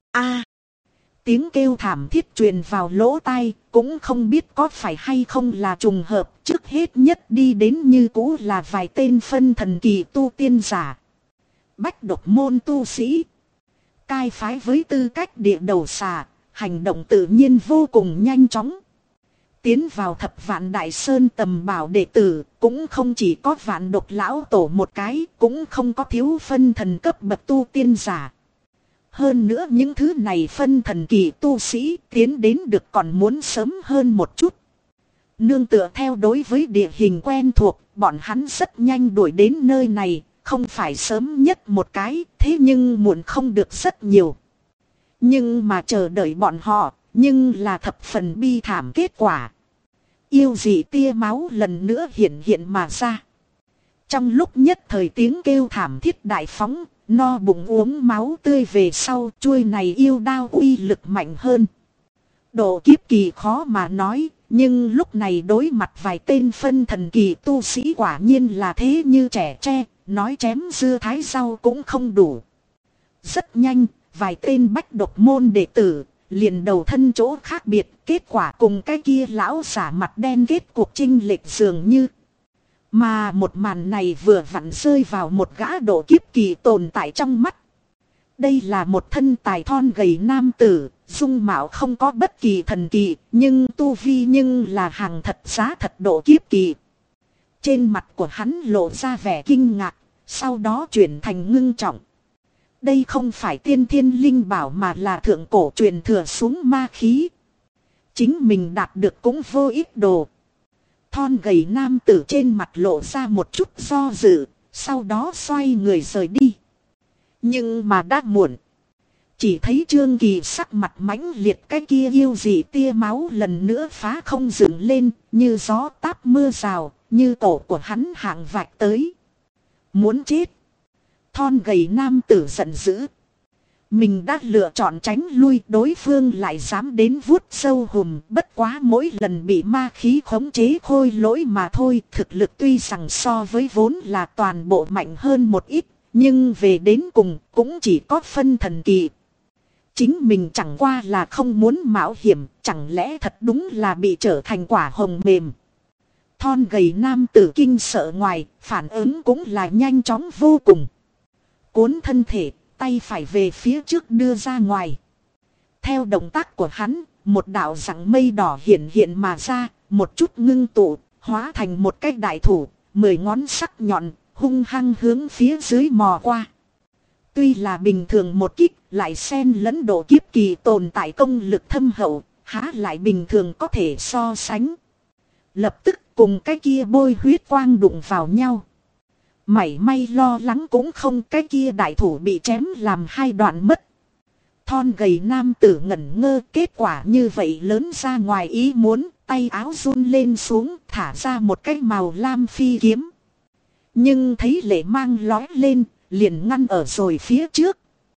Tiếng kêu thảm thiết truyền vào lỗ tai, cũng không biết có phải hay không là trùng hợp, trước hết nhất đi đến như cũ là vài tên phân thần kỳ tu tiên giả. Bách độc môn tu sĩ. Cai phái với tư cách địa đầu xà, hành động tự nhiên vô cùng nhanh chóng. Tiến vào Thập Vạn Đại Sơn tầm bảo đệ tử, cũng không chỉ có Vạn Độc lão tổ một cái, cũng không có thiếu phân thần cấp bậc tu tiên giả. Hơn nữa những thứ này phân thần kỳ tu sĩ tiến đến được còn muốn sớm hơn một chút. Nương tựa theo đối với địa hình quen thuộc, bọn hắn rất nhanh đuổi đến nơi này, không phải sớm nhất một cái, thế nhưng muộn không được rất nhiều. Nhưng mà chờ đợi bọn họ, nhưng là thập phần bi thảm kết quả. Yêu dị tia máu lần nữa hiện hiện mà ra. Trong lúc nhất thời tiếng kêu thảm thiết đại phóng, no bụng uống máu tươi về sau, chuôi này yêu đao uy lực mạnh hơn. Độ kiếp kỳ khó mà nói, nhưng lúc này đối mặt vài tên phân thần kỳ tu sĩ quả nhiên là thế như trẻ tre, nói chém dưa thái rau cũng không đủ. Rất nhanh, vài tên bách độc môn đệ tử, liền đầu thân chỗ khác biệt, kết quả cùng cái kia lão giả mặt đen kết cuộc chênh lệch dường như. Mà một màn này vừa vặn rơi vào một gã độ kiếp kỳ tồn tại trong mắt. Đây là một thân tài thon gầy nam tử, dung mạo không có bất kỳ thần kỳ, nhưng tu vi nhưng là hàng thật giá thật độ kiếp kỳ. Trên mặt của hắn lộ ra vẻ kinh ngạc, sau đó chuyển thành ngưng trọng. Đây không phải tiên thiên linh bảo mà là thượng cổ truyền thừa xuống ma khí. Chính mình đạt được cũng vô ích đồ. Thon gầy nam tử trên mặt lộ ra một chút do dự, sau đó xoay người rời đi. Nhưng mà đã muộn. Chỉ thấy Trương Kỳ sắc mặt mãnh liệt, cái kia yêu dị tia máu lần nữa phá không dựng lên, như gió táp mưa rào, như cổ của hắn hạng vạch tới. Muốn chết. Thon gầy nam tử giận dữ. Mình đã lựa chọn tránh lui, đối phương lại dám đến vuốt sâu hùm, bất quá mỗi lần bị ma khí khống chế khôi lỗi mà thôi. Thực lực tuy rằng so với vốn là toàn bộ mạnh hơn một ít, nhưng về đến cùng cũng chỉ có phân thần kỳ. Chính mình chẳng qua là không muốn mạo hiểm, chẳng lẽ thật đúng là bị trở thành quả hồng mềm. Thon gầy nam tử kinh sợ ngoài, phản ứng cũng là nhanh chóng vô cùng. Cuốn thân thể, tay phải về phía trước đưa ra ngoài. Theo động tác của hắn, một đạo rặng mây đỏ hiện hiện mà ra, một chút ngưng tụ, hóa thành một cái đại thủ, 10 ngón sắc nhọn, hung hăng hướng phía dưới mò qua. Tuy là bình thường một kích, lại xen lẫn độ kiếp kỳ tồn tại công lực thâm hậu, há lại bình thường có thể so sánh. Lập tức cùng cái kia bôi huyết quang đụng vào nhau. Mảy may lo lắng cũng không, cái kia đại thủ bị chém làm hai đoạn mất. Thon gầy nam tử ngẩn ngơ, kết quả như vậy lớn ra ngoài ý muốn, tay áo run lên xuống, thả ra một cái màu lam phi kiếm. Nhưng thấy lệ mang lói lên, liền ngăn ở rồi phía trước.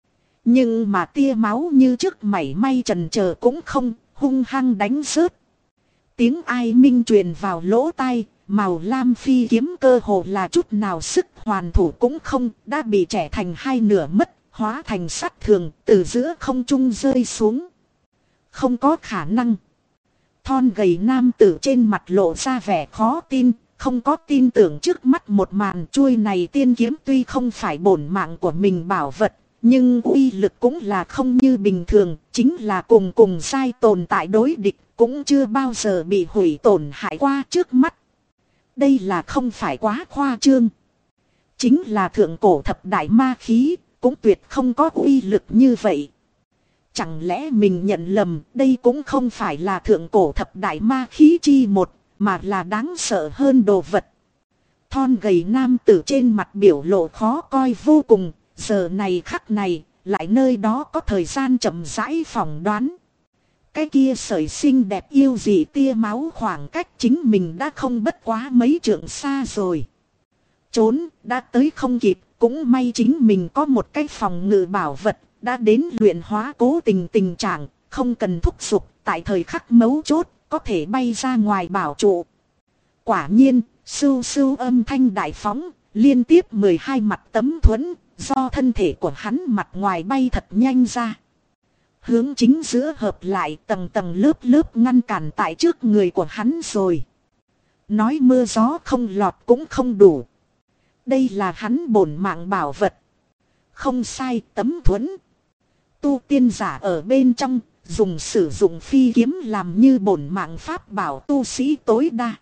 Nhưng mà tia máu như trước mảy may chần chờ cũng không, hung hăng đánh rớt. Tiếng ai minh truyền vào lỗ tai, màu lam phi kiếm cơ hồ là chút nào sức hoàn thủ cũng không, đã bị trẻ thành hai nửa mất, hóa thành sắt thường, từ giữa không trung rơi xuống. Không có khả năng. Thon gầy nam tử trên mặt lộ ra vẻ khó tin, không có tin tưởng trước mắt một màn. Chuôi này tiên kiếm tuy không phải bổn mạng của mình bảo vật, nhưng uy lực cũng là không như bình thường, chính là cùng sai tồn tại đối địch, cũng chưa bao giờ bị hủy tổn hại qua trước mắt. Đây là không phải quá khoa trương. Chính là thượng cổ thập đại ma khí, cũng tuyệt không có uy lực như vậy. Chẳng lẽ mình nhận lầm, đây cũng không phải là thượng cổ thập đại ma khí chi một, mà là đáng sợ hơn đồ vật. Thon gầy nam tử trên mặt biểu lộ khó coi vô cùng, giờ này khắc này, lại nơi đó có thời gian chậm rãi phỏng đoán. Cái kia sợi xinh đẹp yêu dị tia máu khoảng cách chính mình đã không bất quá mấy trượng xa rồi. Trốn, đã tới không kịp, cũng may chính mình có một cái phòng ngự bảo vật, đã đến luyện hóa cố tình trạng, không cần thúc giục, tại thời khắc mấu chốt, có thể bay ra ngoài bảo trụ. Quả nhiên, sưu sưu âm thanh đại phóng, liên tiếp 12 mặt tấm thuẫn, do thân thể của hắn mặt ngoài bay thật nhanh ra. Hướng chính giữa hợp lại, tầng tầng lớp lớp ngăn cản tại trước người của hắn rồi. Nói mưa gió không lọt cũng không đủ. Đây là hắn bổn mạng bảo vật. Không sai, tấm thuẫn. Tu tiên giả ở bên trong, sử dụng phi kiếm làm như bổn mạng pháp bảo tu sĩ tối đa.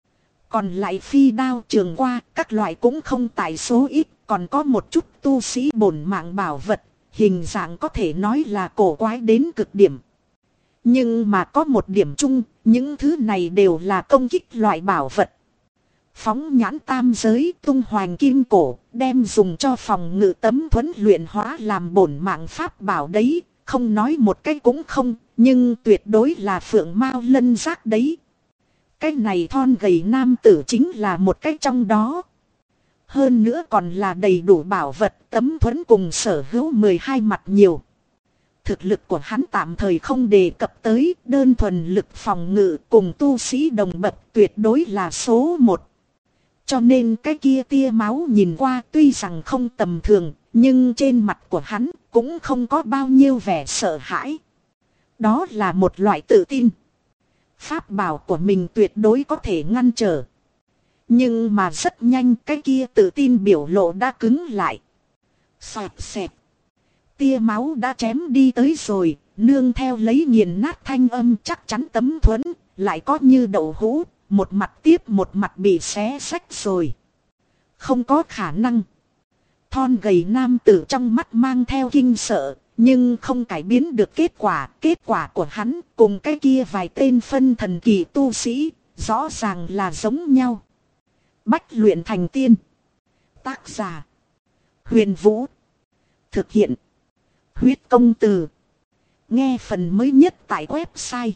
Còn lại phi đao trường qua, các loại cũng không tại số ít, còn có một chút tu sĩ bổn mạng bảo vật, hình dạng có thể nói là cổ quái đến cực điểm. Nhưng mà có một điểm chung, những thứ này đều là công kích loại bảo vật. Phóng nhãn tam giới tung hoành kim cổ, đem dùng cho phòng ngự tấm thuẫn luyện hóa làm bổn mạng pháp bảo đấy, không nói một cái cũng không, nhưng tuyệt đối là phượng mao lân giác đấy. Cái này thon gầy nam tử chính là một cái trong đó. Hơn nữa còn là đầy đủ bảo vật, tấm thuẫn cùng sở hữu 12 mặt nhiều. Thực lực của hắn tạm thời không đề cập tới, đơn thuần lực phòng ngự cùng tu sĩ đồng bậc tuyệt đối là số 1. Cho nên cái kia tia máu nhìn qua tuy rằng không tầm thường, nhưng trên mặt của hắn cũng không có bao nhiêu vẻ sợ hãi. Đó là một loại tự tin. Pháp bảo của mình tuyệt đối có thể ngăn trở. Nhưng mà rất nhanh cái kia tự tin biểu lộ đã cứng lại. Xoẹt xẹt. Tia máu đã chém đi tới rồi, nương theo lấy nghiền nát thanh âm chắc chắn tấm thuẫn, lại có như đậu hũ, một mặt tiếp một mặt bị xé xách rồi. Không có khả năng. Thon gầy nam tử trong mắt mang theo kinh sợ, nhưng không cải biến được kết quả. Kết quả của hắn cùng cái kia vài tên phân thần kỳ tu sĩ, rõ ràng là giống nhau. Bách luyện thành tiên. Tác giả: Huyền Vũ. Thực hiện: Huyết Công Từ. Nghe phần mới nhất tại website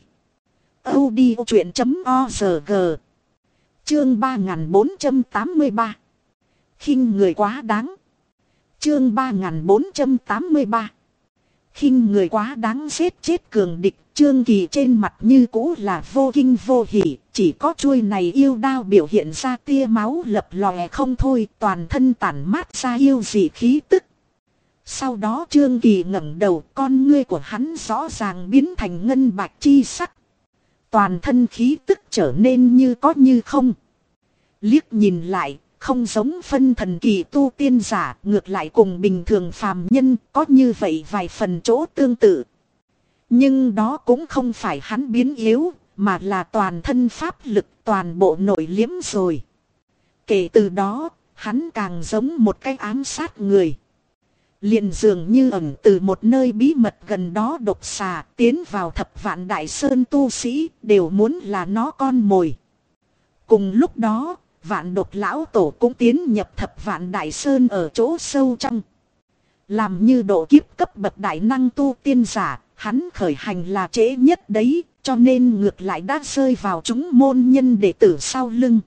audiochuyện.org. Chương 3483. Khinh người quá đáng. Chương 3483. Khinh người quá đáng, giết chết cường địch. Trương Kỳ trên mặt như cũ là vô kinh vô hỉ, chỉ có chuôi này yêu đao biểu hiện ra tia máu lập lòe không thôi, toàn thân tản mát ra yêu dị khí tức. Sau đó Trương Kỳ ngẩng đầu, con ngươi của hắn rõ ràng biến thành ngân bạch chi sắc. Toàn thân khí tức trở nên như có như không. Liếc nhìn lại, không giống phân thần kỳ tu tiên giả, ngược lại cùng bình thường phàm nhân có như vậy vài phần chỗ tương tự. Nhưng đó cũng không phải hắn biến yếu, mà là toàn thân pháp lực toàn bộ nội liếm rồi. Kể từ đó, hắn càng giống một cái ám sát người. Liền dường như ẩn từ một nơi bí mật gần đó độc xà tiến vào Thập Vạn Đại Sơn tu sĩ đều muốn là nó con mồi. Cùng lúc đó, Vạn Độc Lão Tổ cũng tiến nhập Thập Vạn Đại Sơn ở chỗ sâu trong. Làm như độ kiếp cấp bậc đại năng tu tiên giả, hắn khởi hành là trễ nhất đấy, cho nên ngược lại đã rơi vào chúng môn nhân đệ tử sau lưng.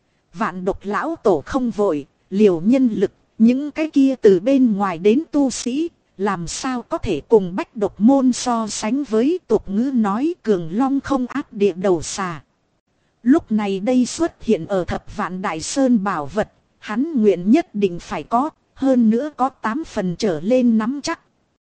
Vạn Độc Lão Tổ không vội, liều nhân lực. Những cái kia từ bên ngoài đến tu sĩ, làm sao có thể cùng Bách Độc môn so sánh với tục ngữ nói cường long không áp địa đầu xà. Lúc này đây xuất hiện ở Thập Vạn Đại Sơn bảo vật, hắn nguyện nhất định phải có, hơn nữa có 8 phần trở lên nắm chắc.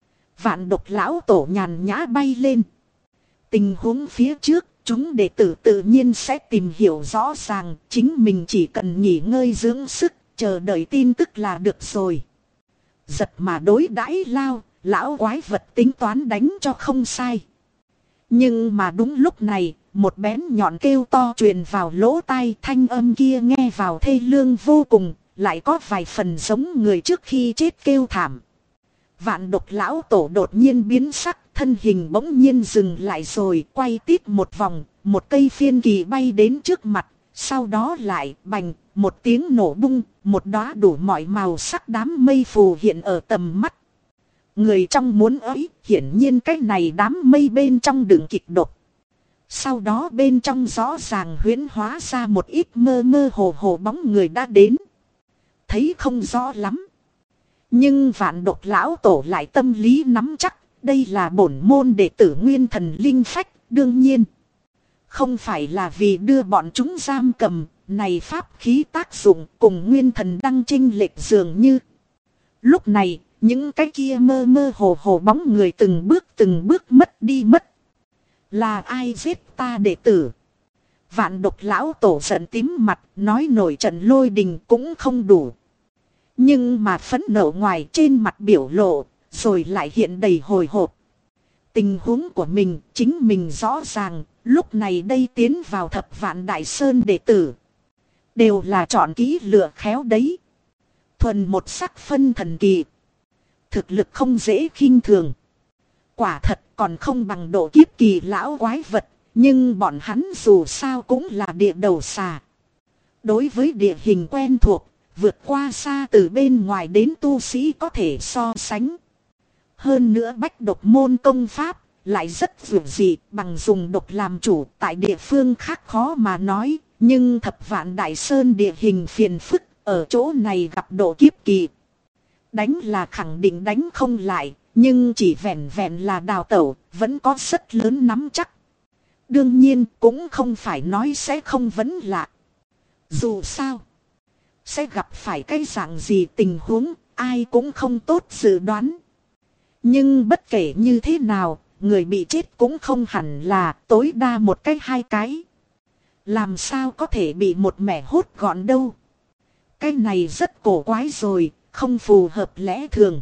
Vạn Độc Lão Tổ nhàn nhã bay lên. Tình huống phía trước, chúng đệ tử tự nhiên sẽ tìm hiểu rõ ràng, chính mình chỉ cần nghỉ ngơi dưỡng sức. Chờ đợi tin tức là được rồi. Giật mà đối đãi lao, lão quái vật tính toán đánh cho không sai. Nhưng mà đúng lúc này, một bén nhọn kêu to truyền vào lỗ tai, thanh âm kia nghe vào thê lương vô cùng, lại có vài phần giống người trước khi chết kêu thảm. Vạn Độc Lão Tổ đột nhiên biến sắc, thân hình bỗng nhiên dừng lại rồi, quay tít một vòng, một cây phiên kỳ bay đến trước mặt, sau đó lại bành, một tiếng nổ bung, một đóa đủ mọi màu sắc đám mây phù hiện ở tầm mắt. Người trong muốn ấy, hiển nhiên cái này đám mây bên trong đựng kịch độc. Sau đó bên trong rõ ràng huyễn hóa ra một ít mơ mơ hồ hồ bóng người đã đến. Thấy không rõ lắm. Nhưng Vạn Độc Lão Tổ lại tâm lý nắm chắc, đây là bổn môn đệ tử nguyên thần linh phách, đương nhiên. Không phải là vì đưa bọn chúng giam cầm, này pháp khí tác dụng cùng nguyên thần đăng chênh lệch dường như. Lúc này, những cái kia mơ mơ hồ hồ bóng người từng bước mất đi mất. Là ai giết ta đệ tử? Vạn Độc Lão Tổ giận tím mặt, nói nổi trận lôi đình cũng không đủ. Nhưng mà phẫn nộ ngoài trên mặt biểu lộ, rồi lại hiện đầy hồi hộp. Tình huống của mình, chính mình rõ ràng, lúc này đây tiến vào Thập Vạn Đại Sơn đệ tử. Đều là chọn kỹ lựa khéo đấy. Thuần một sắc phân thần kỳ. thực lực không dễ khinh thường. Quả thật còn không bằng độ kiếp kỳ lão quái vật, nhưng bọn hắn dù sao cũng là địa đầu xà. Đối với địa hình quen thuộc, vượt qua xa từ bên ngoài đến tu sĩ có thể so sánh. Hơn nữa bách độc môn công pháp lại rất vượt dị, bằng dùng độc làm chủ, tại địa phương khác khó mà nói, nhưng Thập Vạn Đại Sơn địa hình phiền phức, ở chỗ này gặp độ kiếp kỳ. Đánh là khẳng định đánh không lại, nhưng chỉ vẹn vẹn là đào tẩu, vẫn có rất lớn nắm chắc. Đương nhiên cũng không phải nói sẽ không vấn lạ. Dù sao, sẽ gặp phải cái dạng gì tình huống, ai cũng không tốt dự đoán. Nhưng bất kể như thế nào, người bị chết cũng không hẳn là tối đa một cái hai cái. Làm sao có thể bị một mẻ hốt gọn đâu. Cái này rất cổ quái rồi, không phù hợp lẽ thường.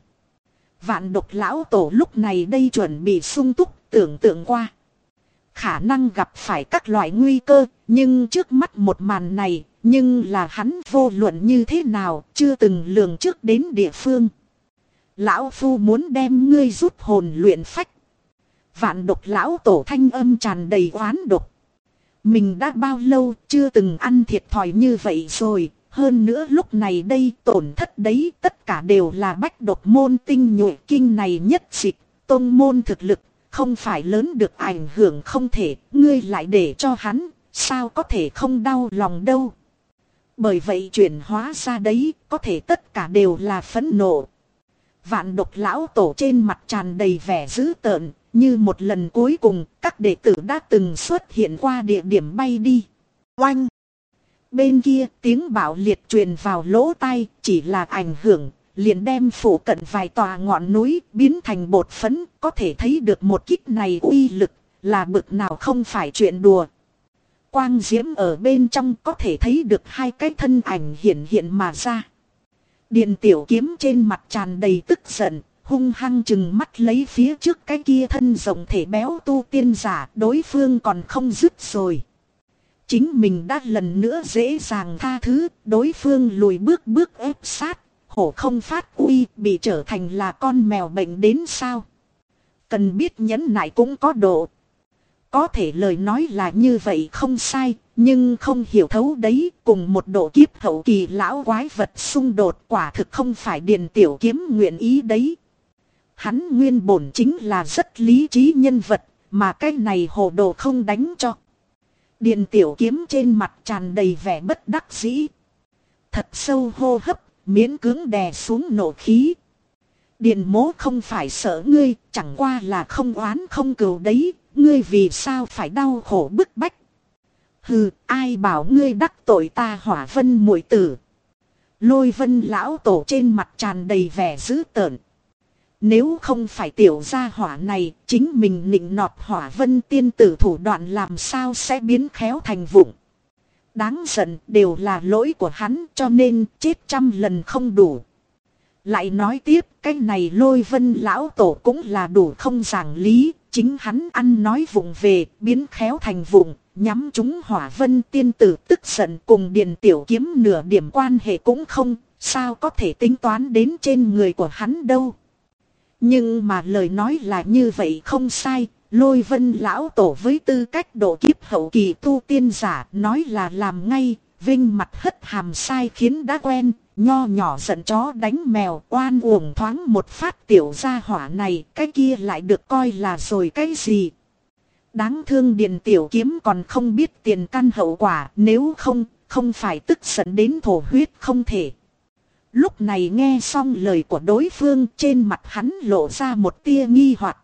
Vạn độc lão tổ lúc này đây chuẩn bị sung túc, tưởng tượng qua khả năng gặp phải các loại nguy cơ, nhưng trước mắt một màn này, nhưng là hắn vô luận như thế nào, chưa từng lường trước đến địa phương. Lão phu muốn đem ngươi rút hồn luyện phách. Vạn độc lão tổ thanh âm tràn đầy oán độc. Mình đã bao lâu chưa từng ăn thiệt thòi như vậy rồi. Hơn nữa lúc này đây tổn thất đấy tất cả đều là bách độc môn tinh nhuệ kinh này nhất dịch. Tông môn thực lực không phải lớn được ảnh hưởng không thể. Ngươi lại để cho hắn, sao có thể không đau lòng đâu. Bởi vậy chuyển hóa ra đấy có thể tất cả đều là phẫn nộ. Vạn độc lão tổ trên mặt tràn đầy vẻ dữ tợn. Như một lần cuối cùng các đệ tử đã từng xuất hiện qua địa điểm bay đi. Oanh! Bên kia tiếng bạo liệt truyền vào lỗ tai, chỉ là ảnh hưởng, liền đem phủ cận vài tòa ngọn núi biến thành bột phấn, có thể thấy được một kích này uy lực, là bực nào không phải chuyện đùa. Quang diễm ở bên trong có thể thấy được hai cái thân ảnh hiện mà ra. Điện tiểu kiếm trên mặt tràn đầy tức giận, hung hăng chừng mắt lấy phía trước cái kia thân rộng thể béo tu tiên giả, đối phương còn không dứt rồi. Chính mình đã lần nữa dễ dàng tha thứ, đối phương lùi bước ép sát, hổ không phát uy, bị trở thành là con mèo bệnh đến sao. Cần biết nhẫn nại cũng có độ. Có thể lời nói là như vậy không sai, nhưng không hiểu thấu đấy, cùng một độ kiếp hậu kỳ lão quái vật xung đột quả thực không phải Điền tiểu kiếm nguyện ý đấy. Hắn nguyên bổn chính là rất lý trí nhân vật, mà cái này hồ đồ không đánh cho. Điền tiểu kiếm trên mặt tràn đầy vẻ bất đắc dĩ. Thật sâu hô hấp, miễn cưỡng đè xuống nộ khí. Điền mố không phải sợ ngươi, chẳng qua là không oán không cừu đấy, ngươi vì sao phải đau khổ bức bách. Hừ, ai bảo ngươi đắc tội ta Hỏa Vân muội tử. Lôi Vân lão tổ trên mặt tràn đầy vẻ dữ tợn. Nếu không phải tiểu gia hỏa này, chính mình nịnh nọt Hỏa Vân tiên tử thủ đoạn làm sao sẽ biến khéo thành vụng. Đáng giận đều là lỗi của hắn, cho nên chết trăm lần không đủ. Lại nói tiếp, cái này Lôi Vân lão tổ cũng là đủ không giảng lý, chính hắn ăn nói vụng về, biến khéo thành vụng, nhắm chúng Hỏa Vân tiên tử tức giận, cùng Điền tiểu kiếm nửa điểm quan hệ cũng không, sao có thể tính toán đến trên người của hắn đâu. Nhưng mà lời nói là như vậy không sai, Lôi Vân lão tổ với tư cách độ kiếp hậu kỳ tu tiên giả nói là làm ngay, vinh mặt hất hàm sai khiến đã quen, nho nhỏ giận chó đánh mèo, oan uổng thoáng một phát tiểu gia hỏa này, cái kia lại được coi là rồi cái gì. Đáng thương Điền tiểu kiếm còn không biết tiền căn hậu quả, nếu không phải tức giận đến thổ huyết không thể. Lúc này nghe xong lời của đối phương, trên mặt hắn lộ ra một tia nghi hoặc.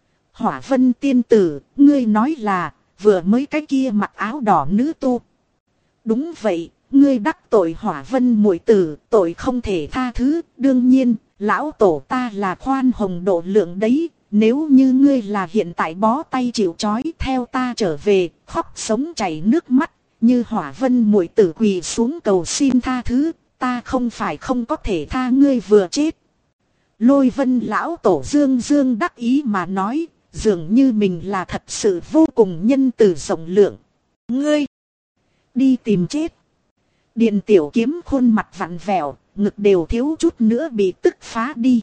Hỏa Vân tiên tử, ngươi nói là vừa mới cái kia mặc áo đỏ nữ tu. Đúng vậy, ngươi đắc tội Hỏa Vân muội tử, tội không thể tha thứ. Đương nhiên, lão tổ ta là khoan hồng độ lượng đấy. Nếu như ngươi là hiện tại bó tay chịu trói theo ta trở về, khóc sống chảy nước mắt, như Hỏa Vân muội tử quỳ xuống cầu xin tha thứ, ta không phải không có thể tha ngươi vừa chết. Lôi Vân lão tổ dương đắc ý mà nói, dường như mình là thật sự vô cùng nhân từ rộng lượng. Ngươi đi tìm chết. Điền tiểu kiếm khuôn mặt vặn vẹo, ngực đều thiếu chút nữa bị tức phá đi.